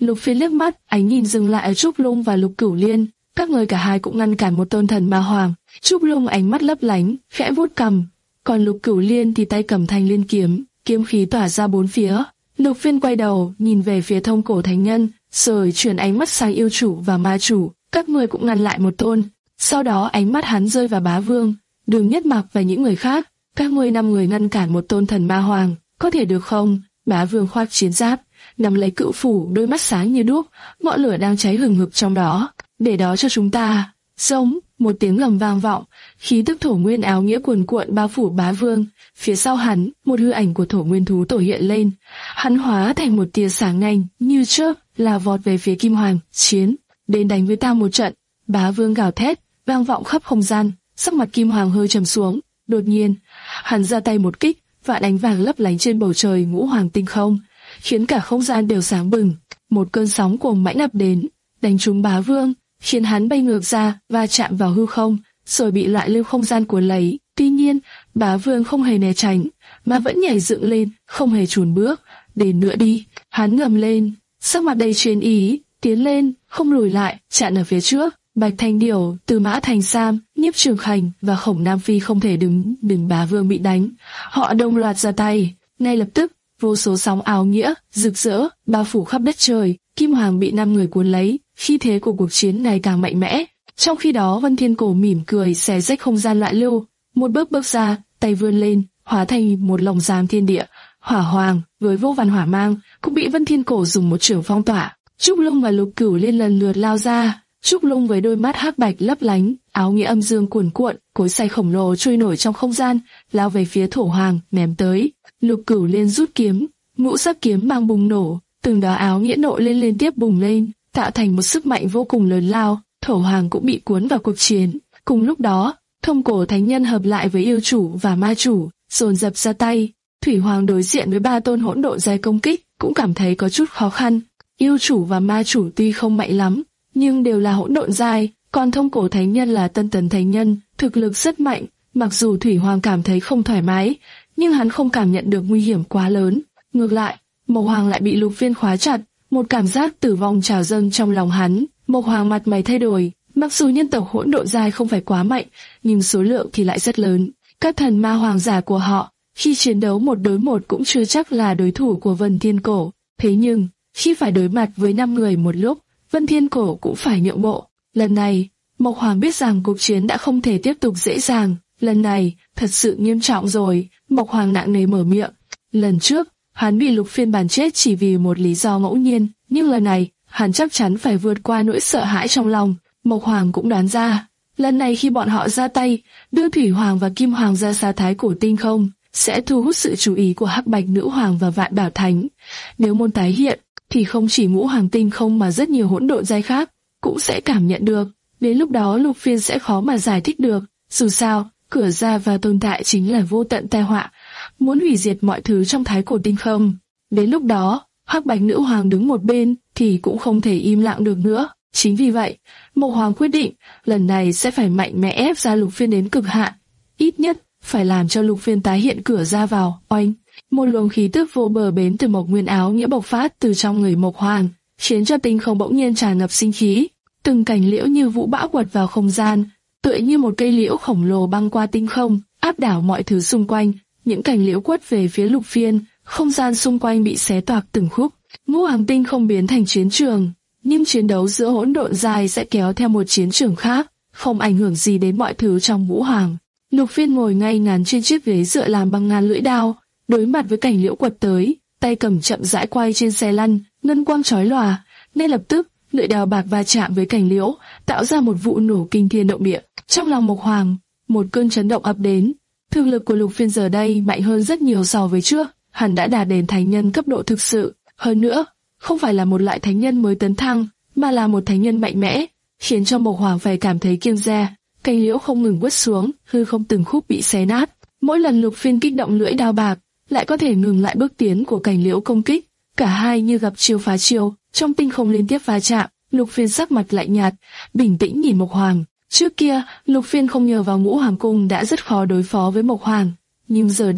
Lục Phiên liếc mắt, ánh nhìn dừng lại ở Trúc Lung và Lục Cửu Liên. Các người cả hai cũng ngăn cản một tôn thần ma hoàng. Trúc Lung ánh mắt lấp lánh, khẽ vuốt cằm, còn Lục Cửu Liên thì tay cầm thanh liên kiếm, kiếm khí tỏa ra bốn phía. Lục Phiên quay đầu, nhìn về phía Thông Cổ Thánh Nhân, rồi chuyển ánh mắt sang yêu chủ và ma chủ. Các người cũng ngăn lại một tôn. Sau đó ánh mắt hắn rơi vào Bá Vương, Đường Nhất Mặc và những người khác. Các ngươi năm người ngăn cản một tôn thần ma hoàng, có thể được không? Bá Vương khoác chiến giáp, nắm lấy cự phủ, đôi mắt sáng như đuốc, ngọn lửa đang cháy hừng hực trong đó. Để đó cho chúng ta. Giống, một tiếng gầm vang vọng, khí tức thổ nguyên áo nghĩa cuồn cuộn bao phủ Bá Vương. Phía sau hắn, một hư ảnh của thổ nguyên thú tổ hiện lên. Hắn hóa thành một tia sáng nhanh, như chớp, là vọt về phía Kim Hoàng. Chiến, đến đánh với ta một trận. Bá Vương gào thét, vang vọng khắp không gian. Sắc mặt Kim Hoàng hơi trầm xuống. Đột nhiên, hắn ra tay một kích, vạn ánh vàng lấp lánh trên bầu trời ngũ hoàng tinh không, khiến cả không gian đều sáng bừng. Một cơn sóng cuồng mãnh ập đến, đánh trúng Bá Vương, khiến hắn bay ngược ra và chạm vào hư không, rồi bị loại lưu không gian cuốn lấy. Tuy nhiên, Bá Vương không hề né tránh, mà vẫn nhảy dựng lên, không hề chùn bước. Đến nữa đi, hắn ngầm lên, sắc mặt đầy chiến ý, tiến lên, không lùi lại, chặn ở phía trước. Bạch Thanh Điểu, Từ Mã Thành Sam, Nhiếp Trường Khanh và Khổng Nam Phi không thể đứng, đừng Bá Vương bị đánh. Họ đồng loạt ra tay, ngay lập tức, vô số sóng áo nghĩa, rực rỡ, bao phủ khắp đất trời. Kim Hoàng bị năm người cuốn lấy, khí thế của cuộc chiến ngày càng mạnh mẽ. Trong khi đó Vân Thiên Cổ mỉm cười xé rách không gian loạn lưu, một bước bước ra, tay vươn lên, hóa thành một lồng giam thiên địa. Hỏa Hoàng với vô vàn hỏa mang cũng bị Vân Thiên Cổ dùng một chưởng phong tỏa. Trúc Lung và Lục Cửu Liên lần lượt lao ra. Trúc Lung với đôi mắt hắc bạch lấp lánh, áo nghĩa âm dương cuồn cuộn, cối xay khổng lồ trôi nổi trong không gian, lao về phía Thổ Hoàng, ném tới. Lục Cửu Liên rút kiếm, ngũ sắc kiếm mang bùng nổ, từng đó áo nghĩa nộ lên liên tiếp bùng lên, tạo thành một sức mạnh vô cùng lớn lao. Thổ Hoàng cũng bị cuốn vào cuộc chiến. Cùng lúc đó, Thông Cổ Thánh Nhân hợp lại với yêu chủ và ma chủ, dồn dập ra tay. Thủy Hoàng đối diện với ba tôn hỗn độn giai công kích, cũng cảm thấy có chút khó khăn. Yêu chủ và ma chủ tuy không mạnh lắm, nhưng đều là hỗn độn giai, còn Thông Cổ Thánh Nhân là Tân Tấn Thánh Nhân, thực lực rất mạnh. Mặc dù Thủy Hoàng cảm thấy không thoải mái, nhưng hắn không cảm nhận được nguy hiểm quá lớn. Ngược lại, Mộc Hoàng lại bị Lục Phiên khóa chặt, một cảm giác tử vong trào dâng trong lòng hắn. Mộc Hoàng mặt mày thay đổi, mặc dù nhân tộc hỗn độn giai không phải quá mạnh, nhưng số lượng thì lại rất lớn. Các thần ma hoàng giả của họ, khi chiến đấu một đối một cũng chưa chắc là đối thủ của Vân Thiên Cổ. Thế nhưng, khi phải đối mặt với năm người một lúc, Vân Thiên Cổ cũng phải nhượng bộ. Lần này, Mộc Hoàng biết rằng cuộc chiến đã không thể tiếp tục dễ dàng. Lần này, thật sự nghiêm trọng rồi. Mộc Hoàng nặng nề mở miệng. Lần trước, hắn bị Lục Phiên bắn chết chỉ vì một lý do ngẫu nhiên, nhưng lần này, hắn chắc chắn phải vượt qua nỗi sợ hãi trong lòng. Mộc Hoàng cũng đoán ra, lần này khi bọn họ ra tay, đưa Thủy Hoàng và Kim Hoàng ra xa Thái Cổ Tinh không, sẽ thu hút sự chú ý của Hắc Bạch Nữ Hoàng và Vạn Bảo Thánh. Nếu môn tái hiện, thì không chỉ Ngũ Hoàng Tinh không mà rất nhiều hỗn độn giai khác cũng sẽ cảm nhận được. Đến lúc đó Lục Phiên sẽ khó mà giải thích được. Dù sao, cửa ra và tồn tại chính là vô tận tai họa, muốn hủy diệt mọi thứ trong Thái Cổ Tinh không. Đến lúc đó, Hắc Bạch Nữ Hoàng đứng một bên thì cũng không thể im lặng được nữa. Chính vì vậy, Mộc Hoàng quyết định lần này sẽ phải mạnh mẽ ép ra Lục Phiên đến cực hạn, ít nhất phải làm cho Lục Phiên tái hiện cửa ra vào. Oanh! Một luồng khí tức vô bờ bến từ Mộc Nguyên áo nghĩa bộc phát từ trong người Mộc Hoàng, khiến cho tinh không bỗng nhiên tràn ngập sinh khí. Từng cành liễu như vũ bão quật vào không gian, tựa như một cây liễu khổng lồ băng qua tinh không, áp đảo mọi thứ xung quanh. Những cành liễu quất về phía Lục Phiên, không gian xung quanh bị xé toạc từng khúc. Ngũ Hoàng Tinh không biến thành chiến trường, nhưng chiến đấu giữa hỗn độn giai sẽ kéo theo một chiến trường khác, không ảnh hưởng gì đến mọi thứ trong Ngũ Hoàng. Lục Phiên ngồi ngay ngắn trên chiếc ghế dựa làm bằng ngàn lưỡi đao, đối mặt với cảnh liễu quật tới, tay cầm chậm rãi quay trên xe lăn, ngân quang chói lòa. Ngay lập tức, lưỡi đao bạc va chạm với cảnh liễu, tạo ra một vụ nổ kinh thiên động địa. Trong lòng Mộc Hoàng, một cơn chấn động ập đến. Thực lực của Lục Phiên giờ đây mạnh hơn rất nhiều so với trước, hắn đã đạt đến thánh nhân cấp độ thực sự. Hơn nữa, không phải là một loại thánh nhân mới tấn thăng, mà là một thánh nhân mạnh mẽ, khiến cho Mộc Hoàng phải cảm thấy kiêng dè. Cành liễu không ngừng quất xuống, hư không từng khúc bị xé nát. Mỗi lần Lục Phiên kích động lưỡi đao bạc, lại có thể ngừng lại bước tiến của cành liễu công kích. Cả hai như gặp chiêu phá chiêu, trong tinh không liên tiếp va chạm. Lục Phiên sắc mặt lạnh nhạt, bình tĩnh nhìn Mộc Hoàng. Trước kia, Lục Phiên không nhờ vào Ngũ Hoàng Cung đã rất khó đối phó với Mộc Hoàng, nhưng giờ đây,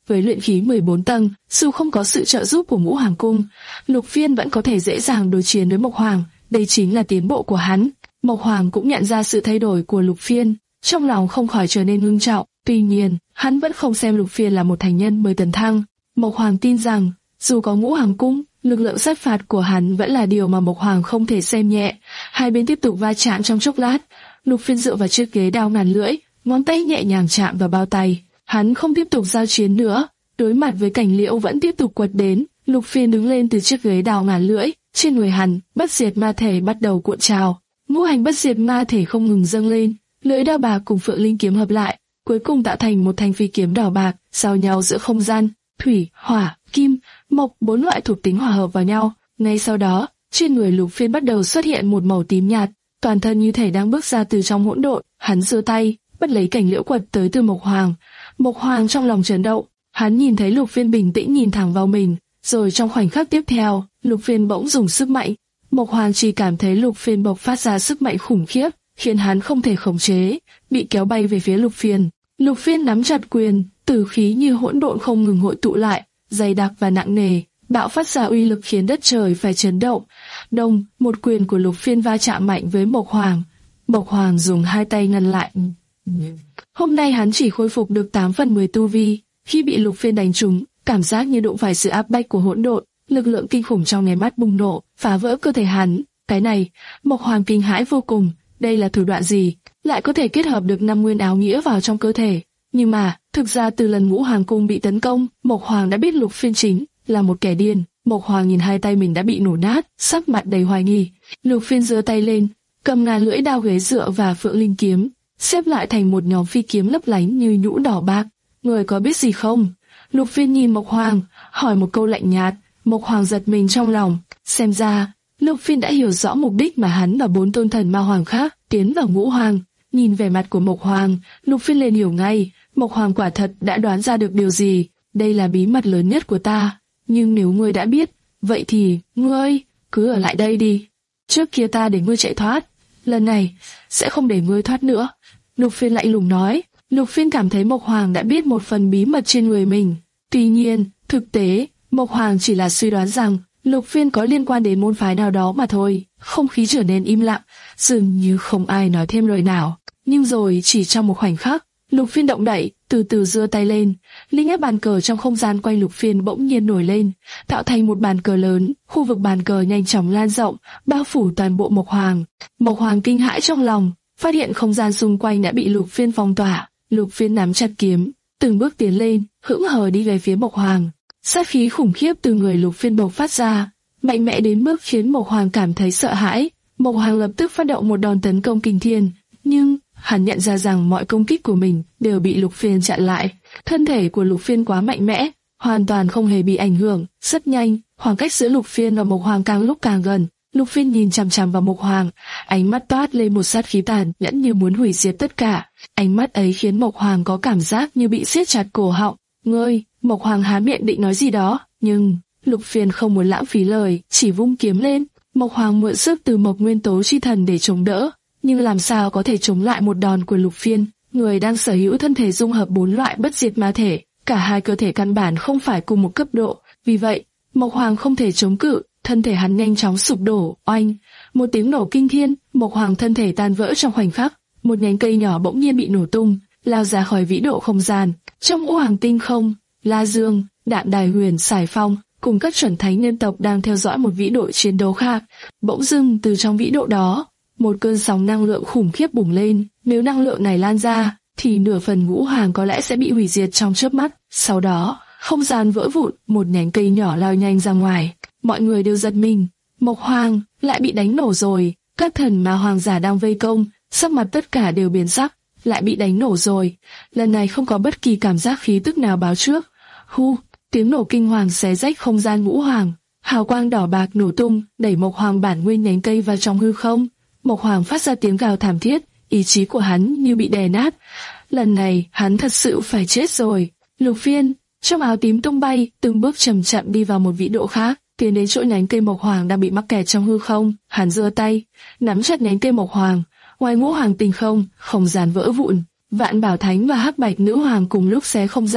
Với luyện khí mười bốn tầng, dù không có sự trợ giúp của Ngũ Hoàng cung, Lục Phiên vẫn có thể dễ dàng đối chiến với Mộc Hoàng, đây chính là tiến bộ của hắn. Mộc Hoàng cũng nhận ra sự thay đổi của Lục Phiên, trong lòng không khỏi trở nên ngưng trọng, tuy nhiên, hắn vẫn không xem Lục Phiên là một thành nhân mới tấn thăng. Mộc Hoàng tin rằng, dù có Ngũ Hoàng cung, lực lượng sát phạt của hắn vẫn là điều mà Mộc Hoàng không thể xem nhẹ. Hai bên tiếp tục va chạm trong chốc lát, Lục Phiên dựa vào chiếc ghế đao ngàn lưỡi, ngón tay nhẹ nhàng chạm vào bao tay. Hắn không tiếp tục giao chiến nữa, đối mặt với cảnh liễu vẫn tiếp tục quật đến. Lục Phiên đứng lên từ chiếc ghế đao ngàn lưỡi, trên người hắn, bất diệt ma thể bắt đầu cuộn trào. Ngũ hành bất diệt ma thể không ngừng dâng lên, lưỡi đao bạc cùng phượng linh kiếm hợp lại, cuối cùng tạo thành một thanh phi kiếm đỏ bạc, giao nhau giữa không gian. Thủy, hỏa, kim, mộc, bốn loại thuộc tính hòa hợp vào nhau. Ngay sau đó, trên người Lục Phiên bắt đầu xuất hiện một màu tím nhạt, toàn thân như thể đang bước ra từ trong hỗn độn. Hắn giơ tay, bắt lấy cảnh liễu quật tới từ Mộc Hoàng. Mộc Hoàng trong lòng chấn động, hắn nhìn thấy Lục Phiên bình tĩnh nhìn thẳng vào mình, rồi trong khoảnh khắc tiếp theo, Lục Phiên bỗng dùng sức mạnh. Mộc Hoàng chỉ cảm thấy Lục Phiên bộc phát ra sức mạnh khủng khiếp, khiến hắn không thể khống chế, bị kéo bay về phía Lục Phiên. Lục Phiên nắm chặt quyền, tử khí như hỗn độn không ngừng hội tụ lại, dày đặc và nặng nề, bạo phát ra uy lực khiến đất trời phải chấn động. Đông, một quyền của Lục Phiên va chạm mạnh với Mộc Hoàng. Mộc Hoàng dùng hai tay ngăn lại. Hôm nay hắn chỉ khôi phục được tám phần mười tu vi, khi bị Lục Phiên đánh trúng, cảm giác như đụng phải sự áp bách của hỗn độn, lực lượng kinh khủng trong nháy mắt bùng nổ, phá vỡ cơ thể hắn. Cái này, Mộc Hoàng kinh hãi vô cùng, đây là thủ đoạn gì, lại có thể kết hợp được năm nguyên áo nghĩa vào trong cơ thể. Nhưng mà, thực ra từ lần Ngũ Hoàng cung bị tấn công, Mộc Hoàng đã biết Lục Phiên chính là một kẻ điên. Mộc Hoàng nhìn hai tay mình đã bị nổ nát, sắc mặt đầy hoài nghi. Lục Phiên giơ tay lên, cầm ngàn lưỡi đao ghế dựa và phượng linh kiếm, xếp lại thành một nhóm phi kiếm lấp lánh như nhũ đỏ bạc. Người có biết gì không? Lục Phiên nhìn Mộc Hoàng, hỏi một câu lạnh nhạt. Mộc Hoàng giật mình trong lòng, xem ra Lục Phiên đã hiểu rõ mục đích mà hắn và bốn tôn thần ma hoàng khác tiến vào Ngũ Hoàng. Nhìn vẻ mặt của Mộc Hoàng, Lục Phiên liền hiểu ngay, Mộc Hoàng quả thật đã đoán ra được điều gì. Đây là bí mật lớn nhất của ta, nhưng nếu ngươi đã biết, vậy thì ngươi cứ ở lại đây đi. Trước kia ta để ngươi chạy thoát, lần này sẽ không để ngươi thoát nữa. Lục Phiên lạnh lùng nói. Lục Phiên cảm thấy Mộc Hoàng đã biết một phần bí mật trên người mình. Tuy nhiên, thực tế, Mộc Hoàng chỉ là suy đoán rằng Lục Phiên có liên quan đến môn phái nào đó mà thôi. Không khí trở nên im lặng, dường như không ai nói thêm lời nào. Nhưng rồi chỉ trong một khoảnh khắc, Lục Phiên động đậy, từ từ giơ tay lên, linh áp bàn cờ trong không gian quanh Lục Phiên bỗng nhiên nổi lên, tạo thành một bàn cờ lớn. Khu vực bàn cờ nhanh chóng lan rộng, bao phủ toàn bộ Mộc Hoàng. Mộc Hoàng kinh hãi trong lòng, phát hiện không gian xung quanh đã bị Lục Phiên phong tỏa. Lục Phiên nắm chặt kiếm, từng bước tiến lên, hững hờ đi về phía Mộc Hoàng. Sát khí khủng khiếp từ người Lục Phiên bộc phát ra, mạnh mẽ đến mức khiến Mộc Hoàng cảm thấy sợ hãi. Mộc Hoàng lập tức phát động một đòn tấn công kinh thiên, nhưng hắn nhận ra rằng mọi công kích của mình đều bị Lục Phiên chặn lại. Thân thể của Lục Phiên quá mạnh mẽ, hoàn toàn không hề bị ảnh hưởng. Rất nhanh, khoảng cách giữa Lục Phiên và Mộc Hoàng càng lúc càng gần. Lục Phiên nhìn chằm chằm vào Mộc Hoàng, ánh mắt toát lên một sát khí tàn nhẫn như muốn hủy diệt tất cả. Ánh mắt ấy khiến Mộc Hoàng có cảm giác như bị siết chặt cổ họng. Ngươi, Mộc Hoàng há miệng định nói gì đó, nhưng Lục Phiên không muốn lãng phí lời, chỉ vung kiếm lên. Mộc Hoàng mượn sức từ Mộc Nguyên Tố Chi Thần để chống đỡ, nhưng làm sao có thể chống lại một đòn của Lục Phiên, người đang sở hữu thân thể dung hợp bốn loại bất diệt ma thể, cả hai cơ thể căn bản không phải cùng một cấp độ, vì vậy Mộc Hoàng không thể chống cự, thân thể hắn nhanh chóng sụp đổ. Oanh, một tiếng nổ kinh thiên, Mộc Hoàng thân thể tan vỡ trong khoảnh khắc, một nhánh cây nhỏ bỗng nhiên bị nổ tung, lao ra khỏi vĩ độ không gian. Trong Ngũ Hoàng tinh không, La Dương, Đạm Đài Huyền, Sải Phong cùng các chuẩn thánh nhân tộc đang theo dõi một vĩ độ chiến đấu khác. Bỗng dưng từ trong vĩ độ đó, một cơn sóng năng lượng khủng khiếp bùng lên. Nếu năng lượng này lan ra, thì nửa phần Ngũ Hoàng có lẽ sẽ bị hủy diệt trong chớp mắt. Sau đó, không gian vỡ vụn, một nhánh cây nhỏ lao nhanh ra ngoài. Mọi người đều giật mình, Mộc Hoàng lại bị đánh nổ rồi. Các thần ma hoàng giả đang vây công, sắc mặt tất cả đều biến sắc. Lại bị đánh nổ rồi. Lần này không có bất kỳ cảm giác khí tức nào báo trước. Hu, tiếng nổ kinh hoàng xé rách không gian Ngũ Hoàng. Hào quang đỏ bạc nổ tung, đẩy Mộc Hoàng bản nguyên nhánh cây vào trong hư không. Mộc Hoàng phát ra tiếng gào thảm thiết, ý chí của hắn như bị đè nát. Lần này, hắn thật sự phải chết rồi. Lục Phiên, trong áo tím tung bay, từng bước chậm chậm đi vào một vĩ độ khác, tiến đến chỗ nhánh cây Mộc Hoàng đang bị mắc kẹt trong hư không. Hắn giơ tay, nắm chặt nhánh cây Mộc Hoàng. Ngoài Ngũ Hoàng tinh không, không gian vỡ vụn. Vạn Bảo Thánh và Hắc Bạch Nữ Hoàng cùng lúc xé không gian,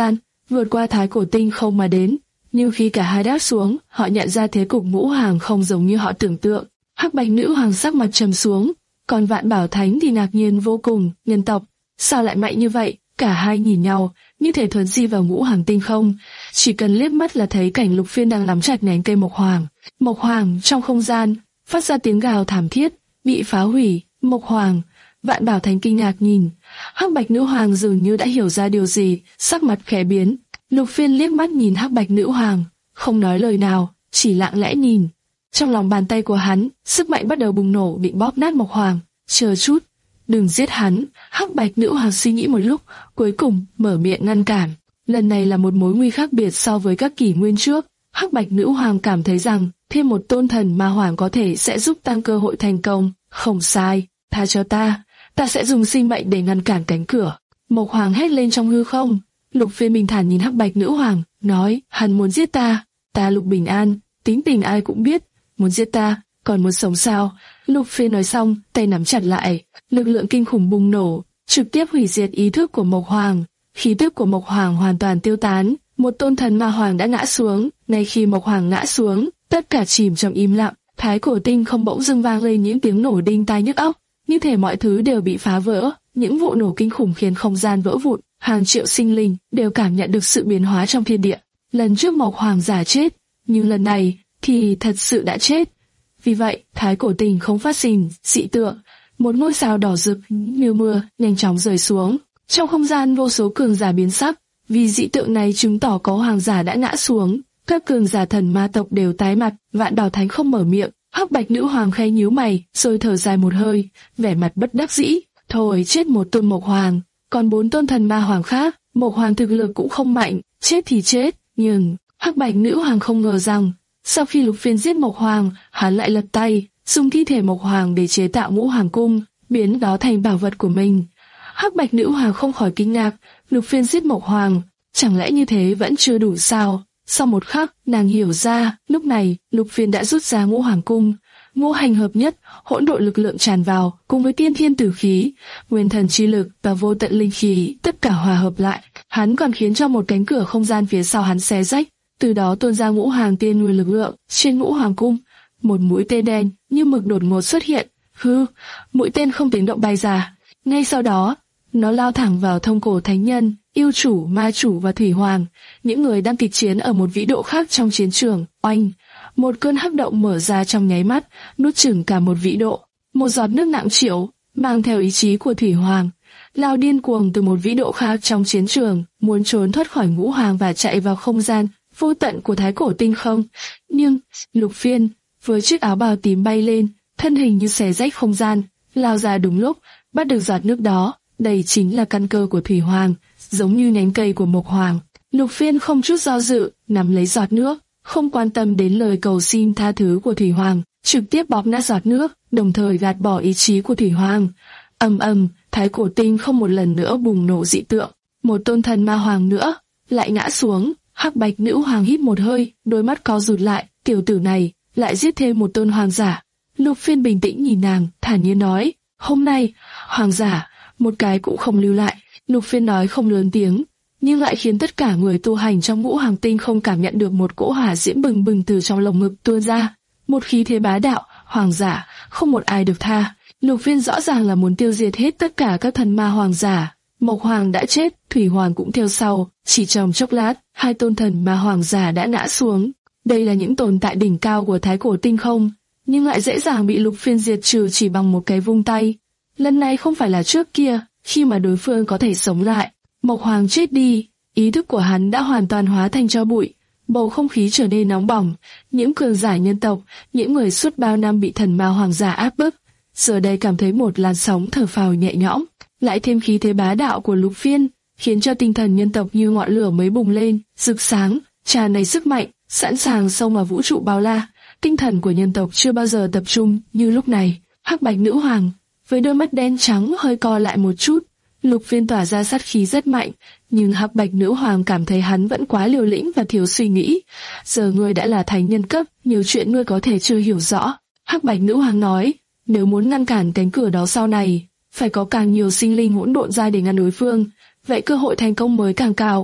vượt qua thái cổ tinh không mà đến. Nhưng khi cả hai đáp xuống, họ nhận ra thế cục ngũ hoàng không giống như họ tưởng tượng. Hắc bạch nữ hoàng sắc mặt trầm xuống, còn Vạn Bảo Thánh thì ngạc nhiên vô cùng. Nhân tộc sao lại mạnh như vậy? Cả hai nhìn nhau, như thể thuấn di vào ngũ hoàng tinh không. Chỉ cần liếc mắt là thấy cảnh Lục Phiên đang nắm chặt nhánh cây mộc hoàng. Mộc hoàng trong không gian phát ra tiếng gào thảm thiết, bị phá hủy. Mộc hoàng. Vạn Bảo Thánh kinh ngạc nhìn. Hắc bạch nữ hoàng dường như đã hiểu ra điều gì, sắc mặt khẽ biến. Lục Phiên liếc mắt nhìn hắc bạch nữ hoàng, không nói lời nào, chỉ lặng lẽ nhìn. Trong lòng bàn tay của hắn, sức mạnh bắt đầu bùng nổ, định bóp nát mộc hoàng. Chờ chút, đừng giết hắn. Hắc bạch nữ hoàng suy nghĩ một lúc, cuối cùng mở miệng ngăn cản. Lần này là một mối nguy khác biệt so với các kỷ nguyên trước. Hắc bạch nữ hoàng cảm thấy rằng thêm một tôn thần ma hoàng có thể sẽ giúp tăng cơ hội thành công. Không sai, tha cho ta, ta sẽ dùng sinh mệnh để ngăn cản cánh cửa. Mộc hoàng hét lên trong hư không. Lục Phiên bình thản nhìn hắc bạch nữ hoàng, nói, hắn muốn giết ta. Ta Lục Bình An, tính tình ai cũng biết, muốn giết ta, còn muốn sống sao? Lục Phiên nói xong, tay nắm chặt lại, lực lượng kinh khủng bùng nổ, trực tiếp hủy diệt ý thức của Mộc Hoàng. Khí tức của Mộc Hoàng hoàn toàn tiêu tán, một tôn thần ma hoàng đã ngã xuống. Ngay khi Mộc Hoàng ngã xuống, tất cả chìm trong im lặng. Thái cổ tinh không bỗng dưng vang lên những tiếng nổ đinh tai nhức óc, như thể mọi thứ đều bị phá vỡ. Những vụ nổ kinh khủng khiến không gian vỡ vụn, hàng triệu sinh linh đều cảm nhận được sự biến hóa trong thiên địa. Lần trước Mộc Hoàng giả chết, nhưng lần này thì thật sự đã chết. Vì vậy, thái cổ tinh không phát sinh dị tượng. Một ngôi sao đỏ rực như mưa nhanh chóng rơi xuống. Trong không gian vô số cường giả biến sắc, vì dị tượng này chứng tỏ có hoàng giả đã ngã xuống. Các cường giả thần ma tộc đều tái mặt. Vạn Bảo Thánh không mở miệng. Hắc bạch nữ hoàng khẽ nhíu mày, rồi thở dài một hơi, vẻ mặt bất đắc dĩ. Thôi, chết một tôn Mộc Hoàng, còn bốn tôn thần ma hoàng khác, Mộc Hoàng thực lực cũng không mạnh, chết thì chết. Nhưng hắc bạch nữ hoàng không ngờ rằng sau khi Lục Phiên giết Mộc Hoàng, hắn lại lật tay dùng thi thể Mộc Hoàng để chế tạo ngũ hoàng cung, biến đó thành bảo vật của mình. Hắc bạch nữ hoàng không khỏi kinh ngạc, Lục Phiên giết Mộc Hoàng, chẳng lẽ như thế vẫn chưa đủ sao? Sau một khắc, nàng hiểu ra, lúc này Lục Phiên đã rút ra ngũ hoàng cung. Ngũ hành hợp nhất, hỗn độn lực lượng tràn vào, cùng với tiên thiên tử khí, nguyên thần chi lực và vô tận linh khí, tất cả hòa hợp lại. Hắn còn khiến cho một cánh cửa không gian phía sau hắn xé rách, từ đó tuôn ra ngũ hoàng tiên nguyên lực lượng. Trên ngũ hoàng cung, một mũi tên đen như mực đột ngột xuất hiện. Hư, mũi tên không tiếng động bay ra. Ngay sau đó, nó lao thẳng vào Thông Cổ Thánh Nhân, Yêu Chủ, Ma Chủ và Thủy Hoàng, những người đang kịch chiến ở một vĩ độ khác trong chiến trường. Oanh! Một cơn hắc động mở ra trong nháy mắt, nuốt chửng cả một vĩ độ. Một giọt nước nặng trĩu, mang theo ý chí của Thủy Hoàng, lao điên cuồng từ một vĩ độ khác trong chiến trường, muốn trốn thoát khỏi ngũ hoàng và chạy vào không gian vô tận của thái cổ tinh không. Nhưng Lục Phiên với chiếc áo bào tím bay lên, thân hình như xé rách không gian, lao ra đúng lúc, bắt được giọt nước đó. Đây chính là căn cơ của Thủy Hoàng, giống như nhánh cây của Mộc Hoàng. Lục Phiên không chút do dự, nắm lấy giọt nước, không quan tâm đến lời cầu xin tha thứ của Thủy Hoàng, trực tiếp bóp nát giọt nước, đồng thời gạt bỏ ý chí của Thủy Hoàng. Ầm ầm, thái cổ tinh không một lần nữa bùng nổ dị tượng, một tôn thần ma hoàng nữa lại ngã xuống. Hắc bạch nữ hoàng hít một hơi, đôi mắt co rụt lại, tiểu tử này lại giết thêm một tôn hoàng giả. Lục Phiên bình tĩnh nhìn nàng, thản nhiên nói, hôm nay hoàng giả một cái cũng không lưu lại. Lục Phiên nói không lớn tiếng, nhưng lại khiến tất cả người tu hành trong ngũ hoàng tinh không cảm nhận được một cỗ hỏa diễm bừng bừng từ trong lồng ngực tuôn ra, một khí thế bá đạo. Hoàng giả không một ai được tha. Lục Phiên rõ ràng là muốn tiêu diệt hết tất cả các thần ma hoàng giả. Mộc Hoàng đã chết, Thủy Hoàng cũng theo sau. Chỉ trong chốc lát, hai tôn thần ma hoàng giả đã ngã xuống. Đây là những tồn tại đỉnh cao của thái cổ tinh không, nhưng lại dễ dàng bị Lục Phiên diệt trừ chỉ bằng một cái vung tay. Lần này không phải là trước kia, khi mà đối phương có thể sống lại. Mộc Hoàng chết đi, ý thức của hắn đã hoàn toàn hóa thành tro bụi. Bầu không khí trở nên nóng bỏng. Những cường giả nhân tộc, những người suốt bao năm bị thần ma hoàng giả áp bức, giờ đây cảm thấy một làn sóng thở phào nhẹ nhõm. Lại thêm khí thế bá đạo của Lục Phiên, khiến cho tinh thần nhân tộc như ngọn lửa mới bùng lên, rực sáng, tràn đầy sức mạnh, sẵn sàng xông vào vũ trụ bao la. Tinh thần của nhân tộc chưa bao giờ tập trung như lúc này. Hắc bạch nữ hoàng với đôi mắt đen trắng hơi co lại một chút. Lục Phiên tỏa ra sát khí rất mạnh, nhưng hắc bạch nữ hoàng cảm thấy hắn vẫn quá liều lĩnh và thiếu suy nghĩ. Giờ ngươi đã là thánh nhân cấp, nhiều chuyện ngươi có thể chưa hiểu rõ. Hắc bạch nữ hoàng nói, nếu muốn ngăn cản cánh cửa đó sau này, phải có càng nhiều sinh linh hỗn độn ra để ngăn đối phương, vậy cơ hội thành công mới càng cao.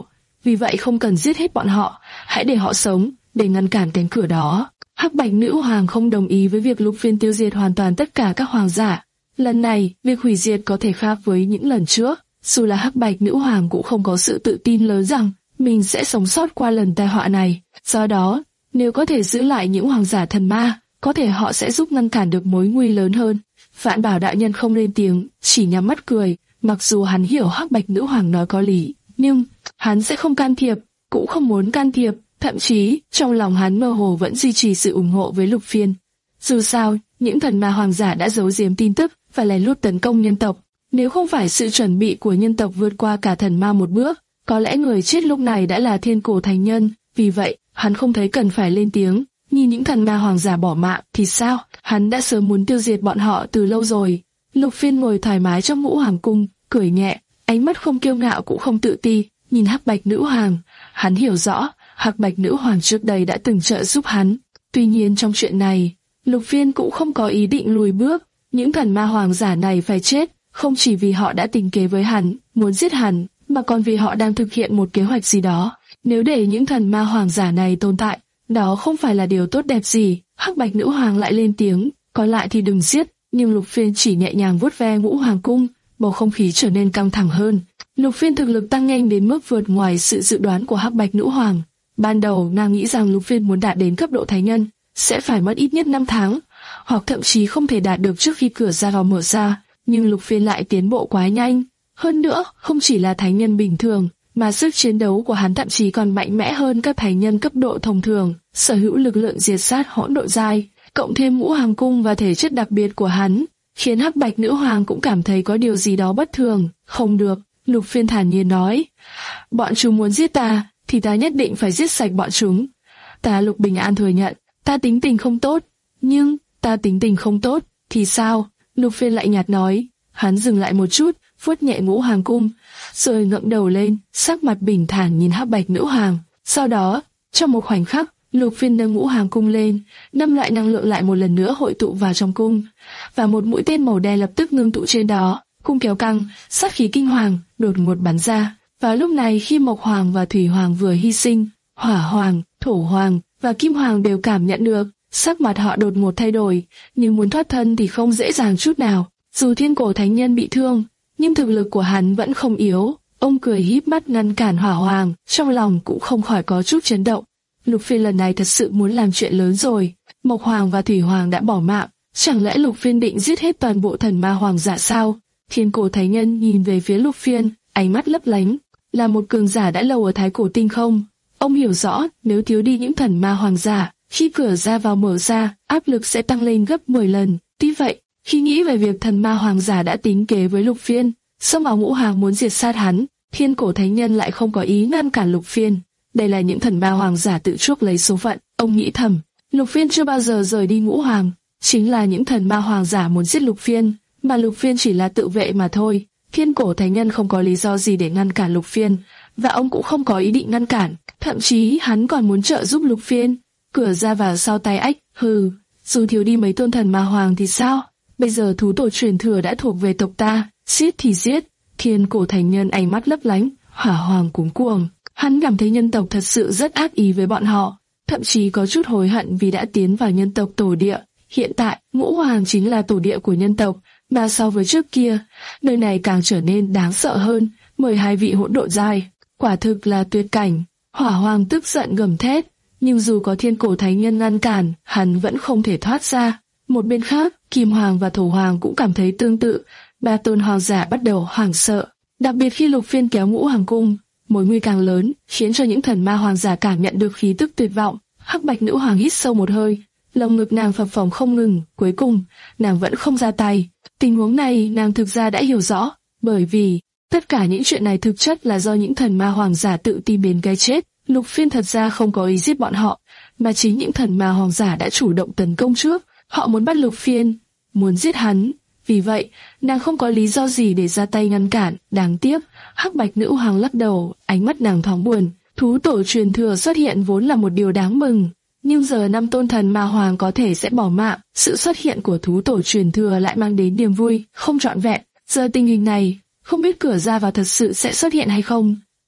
vì vậy không cần giết hết bọn họ, hãy để họ sống, để ngăn cản cánh cửa đó. Hắc Bạch Nữ Hoàng không đồng ý với việc Lục Phiên tiêu diệt hoàn toàn tất cả các hoàng giả. Lần này, việc hủy diệt có thể khác với những lần trước. Dù là Hắc Bạch Nữ Hoàng cũng không có sự tự tin lớn rằng mình sẽ sống sót qua lần tai họa này. Do đó, nếu có thể giữ lại những hoàng giả thần ma, có thể họ sẽ giúp ngăn cản được mối nguy lớn hơn. Vạn Bảo đại nhân không lên tiếng, chỉ nhắm mắt cười. Mặc dù hắn hiểu Hắc Bạch Nữ Hoàng nói có lý, nhưng hắn sẽ không can thiệp, cũng không muốn can thiệp. Thậm chí, trong lòng hắn mơ hồ vẫn duy trì sự ủng hộ với Lục Phiên. Dù sao, những thần ma hoàng giả đã giấu giếm tin tức và lén lút tấn công nhân tộc. Nếu không phải sự chuẩn bị của nhân tộc vượt qua cả thần ma một bước, có lẽ người chết lúc này đã là Thiên Cổ Thánh Nhân. Vì vậy, hắn không thấy cần phải lên tiếng. Nhìn những thần ma hoàng giả bỏ mạng thì sao? Hắn đã sớm muốn tiêu diệt bọn họ từ lâu rồi. Lục Phiên ngồi thoải mái trong Ngũ Hoàng cung, cười nhẹ, ánh mắt không kiêu ngạo cũng không tự ti, nhìn Hắc Bạch Nữ Hoàng. Hắn hiểu rõ, Hắc Bạch Nữ Hoàng trước đây đã từng trợ giúp hắn. Tuy nhiên trong chuyện này, Lục Phiên cũng không có ý định lùi bước. Những thần ma hoàng giả này phải chết, không chỉ vì họ đã tính kế với hắn, muốn giết hắn, mà còn vì họ đang thực hiện một kế hoạch gì đó. Nếu để những thần ma hoàng giả này tồn tại, đó không phải là điều tốt đẹp gì. Hắc Bạch Nữ Hoàng lại lên tiếng, còn lại thì đừng giết. Nhưng Lục Phiên chỉ nhẹ nhàng vuốt ve Ngũ Hoàng cung, bầu không khí trở nên căng thẳng hơn. Lục Phiên thực lực tăng nhanh đến mức vượt ngoài sự dự đoán của Hắc Bạch Nữ Hoàng. Ban đầu nàng nghĩ rằng Lục Phiên muốn đạt đến cấp độ thánh nhân sẽ phải mất ít nhất năm tháng, hoặc thậm chí không thể đạt được trước khi cửa ra vào mở ra. Nhưng Lục Phiên lại tiến bộ quá nhanh. Hơn nữa, không chỉ là thánh nhân bình thường, mà sức chiến đấu của hắn thậm chí còn mạnh mẽ hơn các thánh nhân cấp độ thông thường, sở hữu lực lượng diệt sát hỗn độ giai, cộng thêm Ngũ Hoàng cung và thể chất đặc biệt của hắn, khiến Hắc Bạch Nữ Hoàng cũng cảm thấy có điều gì đó bất thường. Không được, Lục Phiên thản nhiên nói, bọn chúng muốn giết ta, thì ta nhất định phải giết sạch bọn chúng. Ta Lục Bình An thừa nhận, ta tính tình không tốt, nhưng ta tính tình không tốt thì sao? Lục Phiên lại nhạt nói. Hắn dừng lại một chút, vuốt nhẹ Ngũ Hoàng cung, rồi ngẩng đầu lên, sắc mặt bình thản nhìn Hắc Bạch Nữ Hoàng. Sau đó, trong một khoảnh khắc, Lục Phiên nâng Ngũ Hoàng cung lên, năm loại năng lượng lại một lần nữa hội tụ vào trong cung, và một mũi tên màu đen lập tức ngưng tụ trên đó. Cung kéo căng, sát khí kinh hoàng đột ngột bắn ra. Và lúc này khi Mộc Hoàng và Thủy Hoàng vừa hy sinh, Hỏa Hoàng, Thổ Hoàng và Kim Hoàng đều cảm nhận được, sắc mặt họ đột ngột thay đổi, nhưng muốn thoát thân thì không dễ dàng chút nào. Dù Thiên Cổ Thánh Nhân bị thương, nhưng thực lực của hắn vẫn không yếu. Ông cười híp mắt ngăn cản Hỏa Hoàng, trong lòng cũng không khỏi có chút chấn động. Lục Phiên lần này thật sự muốn làm chuyện lớn rồi. Mộc Hoàng và Thủy Hoàng đã bỏ mạng, chẳng lẽ Lục Phiên định giết hết toàn bộ thần ma hoàng giả sao? Thiên Cổ Thánh Nhân nhìn về phía Lục Phiên, ánh mắt lấp lánh. Là một cường giả đã lâu ở Thái Cổ Tinh không, ông hiểu rõ nếu thiếu đi những thần ma hoàng giả, khi cửa ra vào mở ra, áp lực sẽ tăng lên gấp mười lần. Tuy vậy, khi nghĩ về việc thần ma hoàng giả đã tính kế với Lục Phiên, xông vào Ngũ Hoàng muốn diệt sát hắn, Thiên Cổ Thánh Nhân lại không có ý ngăn cản Lục Phiên. Đây là những thần ma hoàng giả tự chuốc lấy số phận. Ông nghĩ thầm, Lục Phiên chưa bao giờ rời đi Ngũ Hoàng, chính là những thần ma hoàng giả muốn giết Lục Phiên, mà Lục Phiên chỉ là tự vệ mà thôi. Thiên Cổ Thánh Nhân không có lý do gì để ngăn cản Lục Phiên, và ông cũng không có ý định ngăn cản, thậm chí hắn còn muốn trợ giúp Lục Phiên. Cửa ra vào sau tay ách, hừ, dù thiếu đi mấy tôn thần ma hoàng thì sao? Bây giờ thú tổ truyền thừa đã thuộc về tộc ta, giết thì giết. Thiên Cổ Thánh Nhân ánh mắt lấp lánh, Hỏa Hoàng cuống cuồng. Hắn cảm thấy nhân tộc thật sự rất ác ý với bọn họ, thậm chí có chút hối hận vì đã tiến vào nhân tộc tổ địa. Hiện tại, Ngũ Hoàng chính là tổ địa của nhân tộc, mà so với trước kia, nơi này càng trở nên đáng sợ hơn. Mời hai vị hỗn độn giai, quả thực là tuyệt cảnh. Hỏa Hoàng tức giận gầm thét, nhưng dù có Thiên Cổ Thánh Nhân ngăn cản, hắn vẫn không thể thoát ra. Một bên khác, Kim Hoàng và Thổ Hoàng cũng cảm thấy tương tự. Ba tôn hoàng giả bắt đầu hoảng sợ, đặc biệt khi Lục Phiên kéo Ngũ Hoàng cung. Mối nguy càng lớn, khiến cho những thần ma hoàng giả cảm nhận được khí tức tuyệt vọng. Hắc Bạch Nữ Hoàng hít sâu một hơi, lồng ngực nàng phập phồng không ngừng. Cuối cùng, nàng vẫn không ra tay. Tình huống này nàng thực ra đã hiểu rõ, bởi vì tất cả những chuyện này thực chất là do những thần ma hoàng giả tự tìm đến cái chết. Lục Phiên thật ra không có ý giết bọn họ, mà chính những thần ma hoàng giả đã chủ động tấn công trước. Họ muốn bắt Lục Phiên, muốn giết hắn. Vì vậy, nàng không có lý do gì để ra tay ngăn cản. Đáng tiếc, Hắc Bạch Nữ Hoàng lắc đầu, ánh mắt nàng thoáng buồn. Thú tổ truyền thừa xuất hiện vốn là một điều đáng mừng, nhưng giờ năm tôn thần ma hoàng có thể sẽ bỏ mạng. Sự xuất hiện của thú tổ truyền thừa lại mang đến niềm vui không trọn vẹn. Giờ tình hình này, không biết cửa ra vào thật sự sẽ xuất hiện hay không.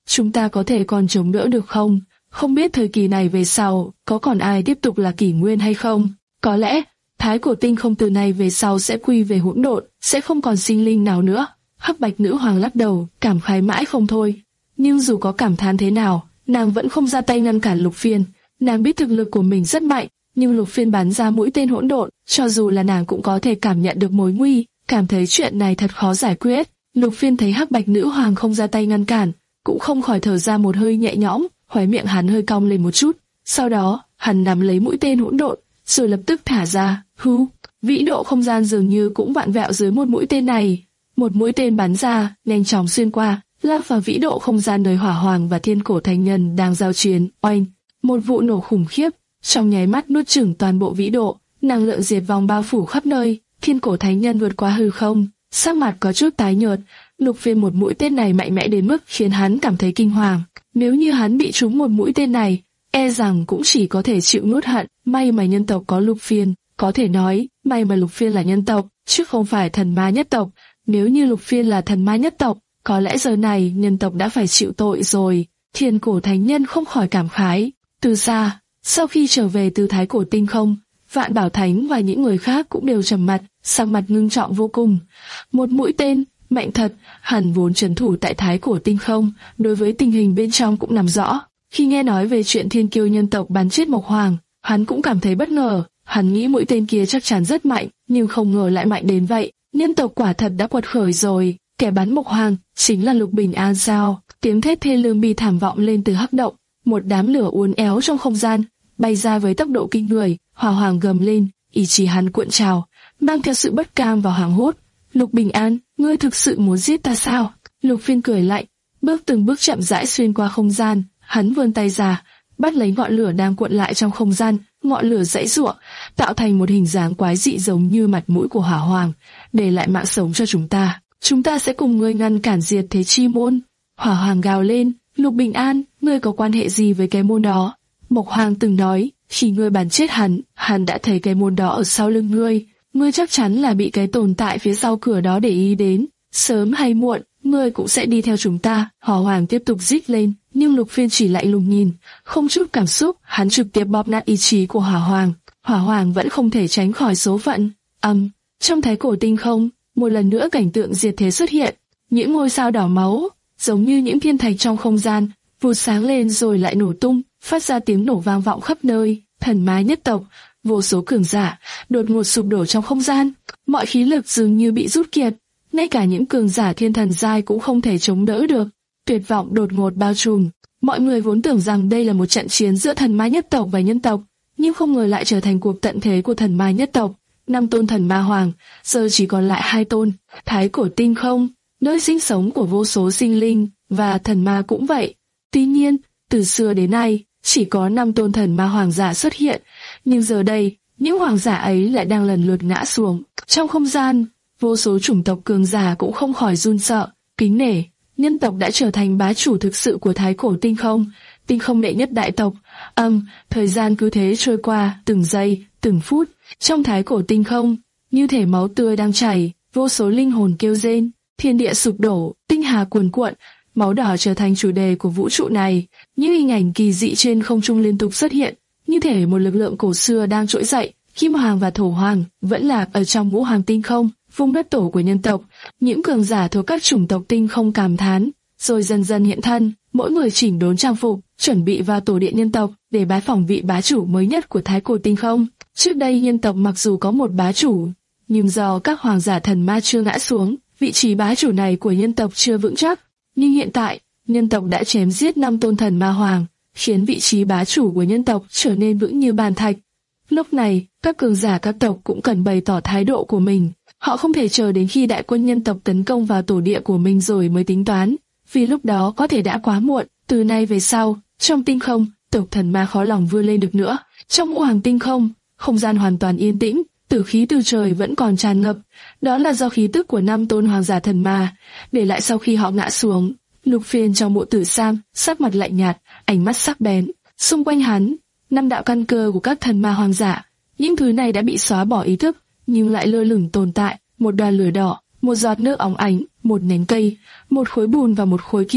chúng ta có thể còn chống đỡ được không? Không biết thời kỳ này về sau, có còn ai tiếp tục là kỷ nguyên hay không? Có lẽ, thái cổ tinh không từ nay về sau sẽ quy về hỗn độn, sẽ không còn sinh linh nào nữa. Hắc Bạch Nữ Hoàng lắc đầu, cảm khái mãi không thôi. Nhưng dù có cảm thán thế nào, nàng vẫn không ra tay ngăn cản Lục Phiên. Nàng biết thực lực của mình rất mạnh, nhưng Lục Phiên bắn ra mũi tên hỗn độn, cho dù là nàng cũng có thể cảm nhận được mối nguy, cảm thấy chuyện này thật khó giải quyết. Lục Phiên thấy Hắc Bạch Nữ Hoàng không ra tay ngăn cản, cũng không khỏi thở ra một hơi nhẹ nhõm, khóe miệng hắn hơi cong lên một chút. Sau đó, hắn nắm lấy mũi tên hỗn độn, rồi lập tức thả ra. Hú, vĩ độ không gian dường như cũng vặn vẹo dưới một mũi tên này. Một mũi tên bắn ra, nhanh chóng xuyên qua, lao vào vĩ độ không gian nơi Hỏa Hoàng và Thiên Cổ Thánh Nhân đang giao chiến. Oanh, một vụ nổ khủng khiếp, trong nháy mắt nuốt chửng toàn bộ vĩ độ, năng lượng diệt vong bao phủ khắp nơi. Thiên Cổ Thánh Nhân vượt qua hư không, sắc mặt có chút tái nhợt. Lục Phiên một mũi tên này mạnh mẽ đến mức khiến hắn cảm thấy kinh hoàng. Nếu như hắn bị trúng một mũi tên này, e rằng cũng chỉ có thể chịu nuốt hận. May mà nhân tộc có Lục Phiên, có thể nói, may mà Lục Phiên là nhân tộc, chứ không phải thần ma nhất tộc. Nếu như Lục Phiên là thần ma nhất tộc, có lẽ giờ này nhân tộc đã phải chịu tội rồi. Thiên Cổ Thánh Nhân không khỏi cảm khái. Từ xa, sau khi trở về từ thái cổ tinh không, Vạn Bảo Thánh và những người khác cũng đều trầm mặt, sắc mặt ngưng trọng vô cùng. Một mũi tên, mạnh thật, hẳn vốn trấn thủ tại thái cổ tinh không, đối với tình hình bên trong cũng nắm rõ. Khi nghe nói về chuyện thiên kiêu nhân tộc bắn chết Mộc Hoàng, hắn cũng cảm thấy bất ngờ. Hắn nghĩ mũi tên kia chắc chắn rất mạnh, nhưng không ngờ lại mạnh đến vậy. Nhân tộc quả thật đã quật khởi rồi. Kẻ bắn Mộc Hoàng chính là Lục Bình An sao? Tiếng thét thê lương bi thảm vọng lên từ hắc động. Một đám lửa uốn éo trong không gian, bay ra với tốc độ kinh người. Hỏa Hoàng gầm lên, ý chí hắn cuộn trào, mang theo sự bất cam và hoảng hốt. Lục Bình An, ngươi thực sự muốn giết ta sao? Lục Phiên cười lạnh, bước từng bước chậm rãi xuyên qua không gian. Hắn vươn tay ra, bắt lấy ngọn lửa đang cuộn lại trong không gian. Ngọn lửa giãy giụa, tạo thành một hình dáng quái dị giống như mặt mũi của Hỏa Hoàng. Để lại mạng sống cho chúng ta, chúng ta sẽ cùng ngươi ngăn cản diệt thế chi môn. Hỏa Hoàng gào lên, Lục Bình An, ngươi có quan hệ gì với cái môn đó? Mộc Hoàng từng nói, khi ngươi bắn chết hắn, hắn đã thấy cái môn đó ở sau lưng ngươi. Ngươi chắc chắn là bị cái tồn tại phía sau cửa đó để ý đến. Sớm hay muộn, ngươi cũng sẽ đi theo chúng ta. Hỏa Hoàng tiếp tục rít lên, nhưng Lục Phiên chỉ lạnh lùng nhìn, không chút cảm xúc. Hắn trực tiếp bóp nát ý chí của Hỏa Hoàng. Hỏa Hoàng vẫn không thể tránh khỏi số phận. Âm, um, trong thái cổ tinh không, một lần nữa cảnh tượng diệt thế xuất hiện. Những ngôi sao đỏ máu, giống như những thiên thạch trong không gian, vụt sáng lên rồi lại nổ tung, phát ra tiếng nổ vang vọng khắp nơi. Thần ma nhất tộc, vô số cường giả đột ngột sụp đổ trong không gian, mọi khí lực dường như bị rút kiệt, ngay cả những cường giả thiên thần giai cũng không thể chống đỡ được. Tuyệt vọng đột ngột bao trùm, mọi người vốn tưởng rằng đây là một trận chiến giữa thần ma nhất tộc và nhân tộc, nhưng không ngờ lại trở thành cuộc tận thế của thần ma nhất tộc. Năm tôn thần ma hoàng, giờ chỉ còn lại hai tôn. Thái cổ tinh không, nơi sinh sống của vô số sinh linh, và thần ma cũng vậy. Tuy nhiên, từ xưa đến nay, chỉ có năm tôn thần ma hoàng giả xuất hiện, nhưng giờ đây, những hoàng giả ấy lại đang lần lượt ngã xuống. Trong không gian, vô số chủng tộc cường giả cũng không khỏi run sợ, kính nể. Nhân tộc đã trở thành bá chủ thực sự của thái cổ tinh không, tinh không đệ nhất đại tộc. Âm, um, thời gian cứ thế trôi qua, từng giây, từng phút, trong thái cổ tinh không, như thể máu tươi đang chảy, vô số linh hồn kêu rên, thiên địa sụp đổ, tinh hà cuồn cuộn, máu đỏ trở thành chủ đề của vũ trụ này. Những hình ảnh kỳ dị trên không trung liên tục xuất hiện, như thể một lực lượng cổ xưa đang trỗi dậy. Kim Hoàng và Thổ Hoàng vẫn lạc ở trong ngũ hoàng tinh không, vùng đất tổ của nhân tộc. Những cường giả thuộc các chủng tộc tinh không cảm thán, rồi dần dần hiện thân, mỗi người chỉnh đốn trang phục, chuẩn bị vào tổ điện nhân tộc để bái phỏng vị bá chủ mới nhất của thái cổ tinh không. Trước đây nhân tộc mặc dù có một bá chủ, nhưng do các hoàng giả thần ma chưa ngã xuống, vị trí bá chủ này của nhân tộc chưa vững chắc. Nhưng hiện tại, nhân tộc đã chém giết năm tôn thần ma hoàng, khiến vị trí bá chủ của nhân tộc trở nên vững như bàn thạch. Lúc này, các cường giả các tộc cũng cần bày tỏ thái độ của mình. Họ không thể chờ đến khi đại quân nhân tộc tấn công vào tổ địa của mình rồi mới tính toán, vì lúc đó có thể đã quá muộn. Từ nay về sau, trong tinh không, tộc thần ma khó lòng vươn lên được nữa. Trong ngũ hoàng tinh không, không gian hoàn toàn yên tĩnh, tử khí từ trời vẫn còn tràn ngập. Đó là do khí tức của năm tôn hoàng giả thần ma để lại sau khi họ ngã xuống. Lục Phiên trong bộ tử sam, sắc mặt lạnh nhạt, ánh mắt sắc bén. Xung quanh hắn, năm đạo căn cơ của các thần ma hoàng giả, những thứ này đã bị xóa bỏ ý thức, nhưng lại lơ lửng tồn tại. Một đoàn lửa đỏ, một giọt nước óng ánh, một nhánh cây, một khối bùn và một khối kim thạch,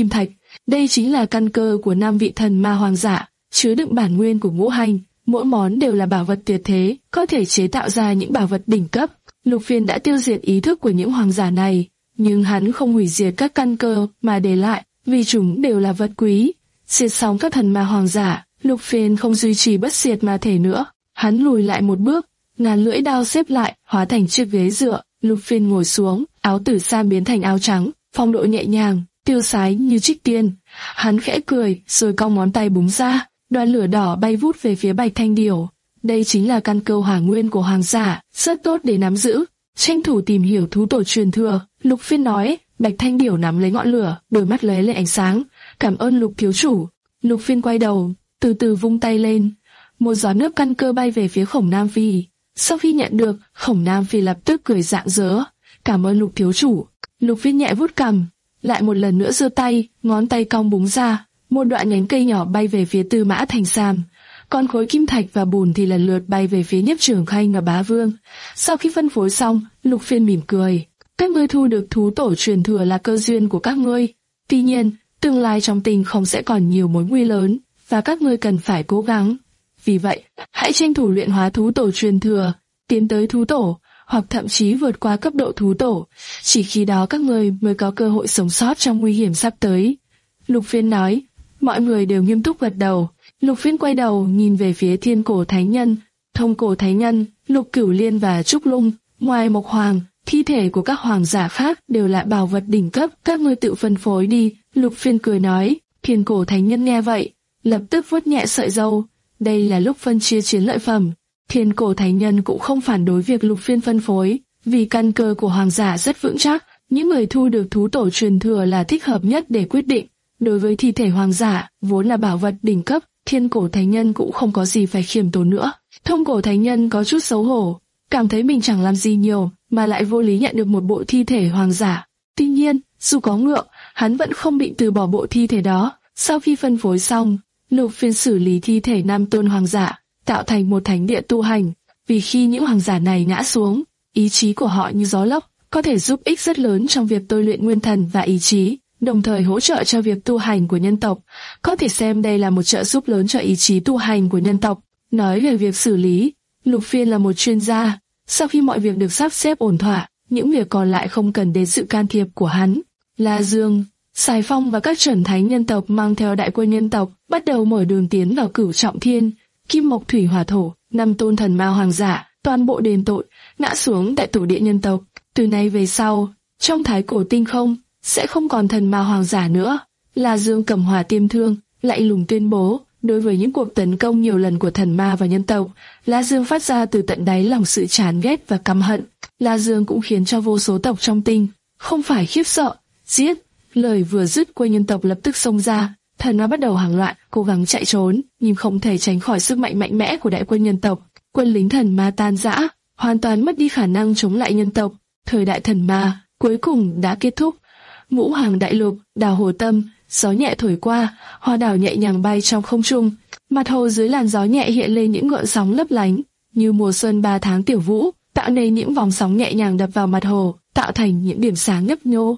Đây chính là căn cơ của năm vị thần ma hoàng giả, chứa đựng bản nguyên của ngũ hành, mỗi món đều là bảo vật tuyệt thế, có thể chế tạo ra những bảo vật đỉnh cấp. Lục Phiên đã tiêu diệt ý thức của những hoàng giả này, nhưng hắn không hủy diệt các căn cơ mà để lại, vì chúng đều là vật quý. Diệt xong các thần ma hoàng giả, Lục Phiên không duy trì bất diệt ma thể nữa, hắn lùi lại một bước, ngàn lưỡi đao xếp lại, hóa thành chiếc ghế dựa. Lục Phiên ngồi xuống, áo tử sam biến thành áo trắng, phong độ nhẹ nhàng, tiêu sái như trích tiên. Hắn khẽ cười, rồi cong ngón tay búng ra, đoàn lửa đỏ bay vút về phía Bạch Thanh Điểu. Đây chính là căn cơ hỏa nguyên của hoàng giả, rất tốt để nắm giữ. Tranh thủ tìm hiểu thú tổ truyền thừa, Lục Phiên nói. Bạch Thanh Điểu nắm lấy ngọn lửa, đôi mắt lóe lên ánh sáng. Cảm ơn Lục thiếu chủ. Lục Phiên quay đầu, từ từ vung tay lên, một giọt nước căn cơ bay về phía Khổng Nam Phi. Sau khi nhận được, Khổng Nam Phi lập tức cười rạng rỡ. Cảm ơn Lục thiếu chủ. Lục Phiên nhẹ vuốt cằm, lại một lần nữa giơ tay, ngón tay cong búng ra, một đoạn nhánh cây nhỏ bay về phía Tư Mã Thành Sam, còn khối kim thạch và bùn thì lần lượt bay về phía Nhiếp Trưởng Khanh và Bá Vương. Sau khi phân phối xong, Lục Phiên mỉm cười. Các ngươi thu được thú tổ truyền thừa là cơ duyên của các ngươi. Tuy nhiên, tương lai trong tình không sẽ còn nhiều mối nguy lớn, và các ngươi cần phải cố gắng. Vì vậy, hãy tranh thủ luyện hóa thú tổ truyền thừa, tiến tới thú tổ, hoặc thậm chí vượt qua cấp độ thú tổ. Chỉ khi đó các ngươi mới có cơ hội sống sót trong nguy hiểm sắp tới. Lục Phiên nói. Mọi người đều nghiêm túc gật đầu. Lục Phiên quay đầu nhìn về phía Thiên Cổ Thánh Nhân, Thông Cổ Thánh Nhân, Lục Cửu Liên và Trúc Lung. Ngoài Mộc Hoàng, thi thể của các hoàng giả khác đều là bảo vật đỉnh cấp, các ngươi tự phân phối đi. Lục Phiên cười nói. Thiên Cổ Thánh Nhân nghe vậy, lập tức vuốt nhẹ sợi râu. Đây là lúc phân chia chiến lợi phẩm. Thiên Cổ Thánh Nhân cũng không phản đối việc Lục Phiên phân phối, vì căn cơ của hoàng giả rất vững chắc, những người thu được thú tổ truyền thừa là thích hợp nhất để quyết định. Đối với thi thể hoàng giả, vốn là bảo vật đỉnh cấp, Thiên Cổ Thánh Nhân cũng không có gì phải khiêm tốn nữa. Thông Cổ Thánh Nhân có chút xấu hổ, cảm thấy mình chẳng làm gì nhiều, mà lại vô lý nhận được một bộ thi thể hoàng giả. Tuy nhiên, dù có ngượng, hắn vẫn không bị từ bỏ bộ thi thể đó. Sau khi phân phối xong, Lục Phiên xử lý thi thể năm tôn hoàng giả, tạo thành một thánh địa tu hành. Vì khi những hoàng giả này ngã xuống, ý chí của họ như gió lốc, có thể giúp ích rất lớn trong việc tôi luyện nguyên thần và ý chí, đồng thời hỗ trợ cho việc tu hành của nhân tộc. Có thể xem đây là một trợ giúp lớn cho ý chí tu hành của nhân tộc. Nói về việc xử lý, Lục Phiên là một chuyên gia. Sau khi mọi việc được sắp xếp ổn thỏa, những việc còn lại không cần đến sự can thiệp của hắn. La Dương, Sài Phong và các chuẩn thánh nhân tộc mang theo đại quân nhân tộc bắt đầu mở đường tiến vào Cửu Trọng Thiên. Kim Mộc Thủy Hỏa Thổ, năm tôn thần ma hoàng giả, toàn bộ đền tội, ngã xuống tại tổ địa nhân tộc. Từ nay về sau, trong thái cổ tinh không sẽ không còn thần ma hoàng giả nữa. La Dương cầm hỏa tiêm thương, lạnh lùng tuyên bố, đối với những cuộc tấn công nhiều lần của thần ma và nhân tộc, La Dương phát ra từ tận đáy lòng sự chán ghét và căm hận. La Dương cũng khiến cho vô số tộc trong tinh không phải khiếp sợ, giết. Lời vừa dứt, quân nhân tộc lập tức xông ra, thần ma bắt đầu hoảng loạn, cố gắng chạy trốn, nhưng không thể tránh khỏi sức mạnh mạnh mẽ của đại quân nhân tộc. Quân lính thần ma tan rã, hoàn toàn mất đi khả năng chống lại nhân tộc. Thời đại thần ma cuối cùng đã kết thúc. Ngũ Hoàng Đại Lục, đảo Hồ Tâm, gió nhẹ thổi qua, hoa đảo nhẹ nhàng bay trong không trung. Mặt hồ dưới làn gió nhẹ hiện lên những gợn sóng lấp lánh, như mùa xuân ba tháng tiểu vũ, tạo nên những vòng sóng nhẹ nhàng đập vào mặt hồ, tạo thành những điểm sáng nhấp nhô.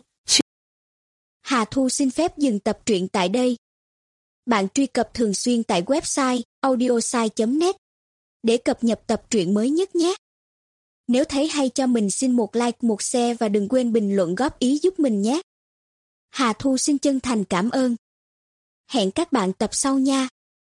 Hà Thu xin phép dừng tập truyện tại đây. Bạn truy cập thường xuyên tại website audiosai chấm net để cập nhật tập truyện mới nhất nhé. Nếu thấy hay cho mình xin một like, một share và đừng quên bình luận góp ý giúp mình nhé. Hà Thu xin chân thành cảm ơn. Hẹn các bạn tập sau nha.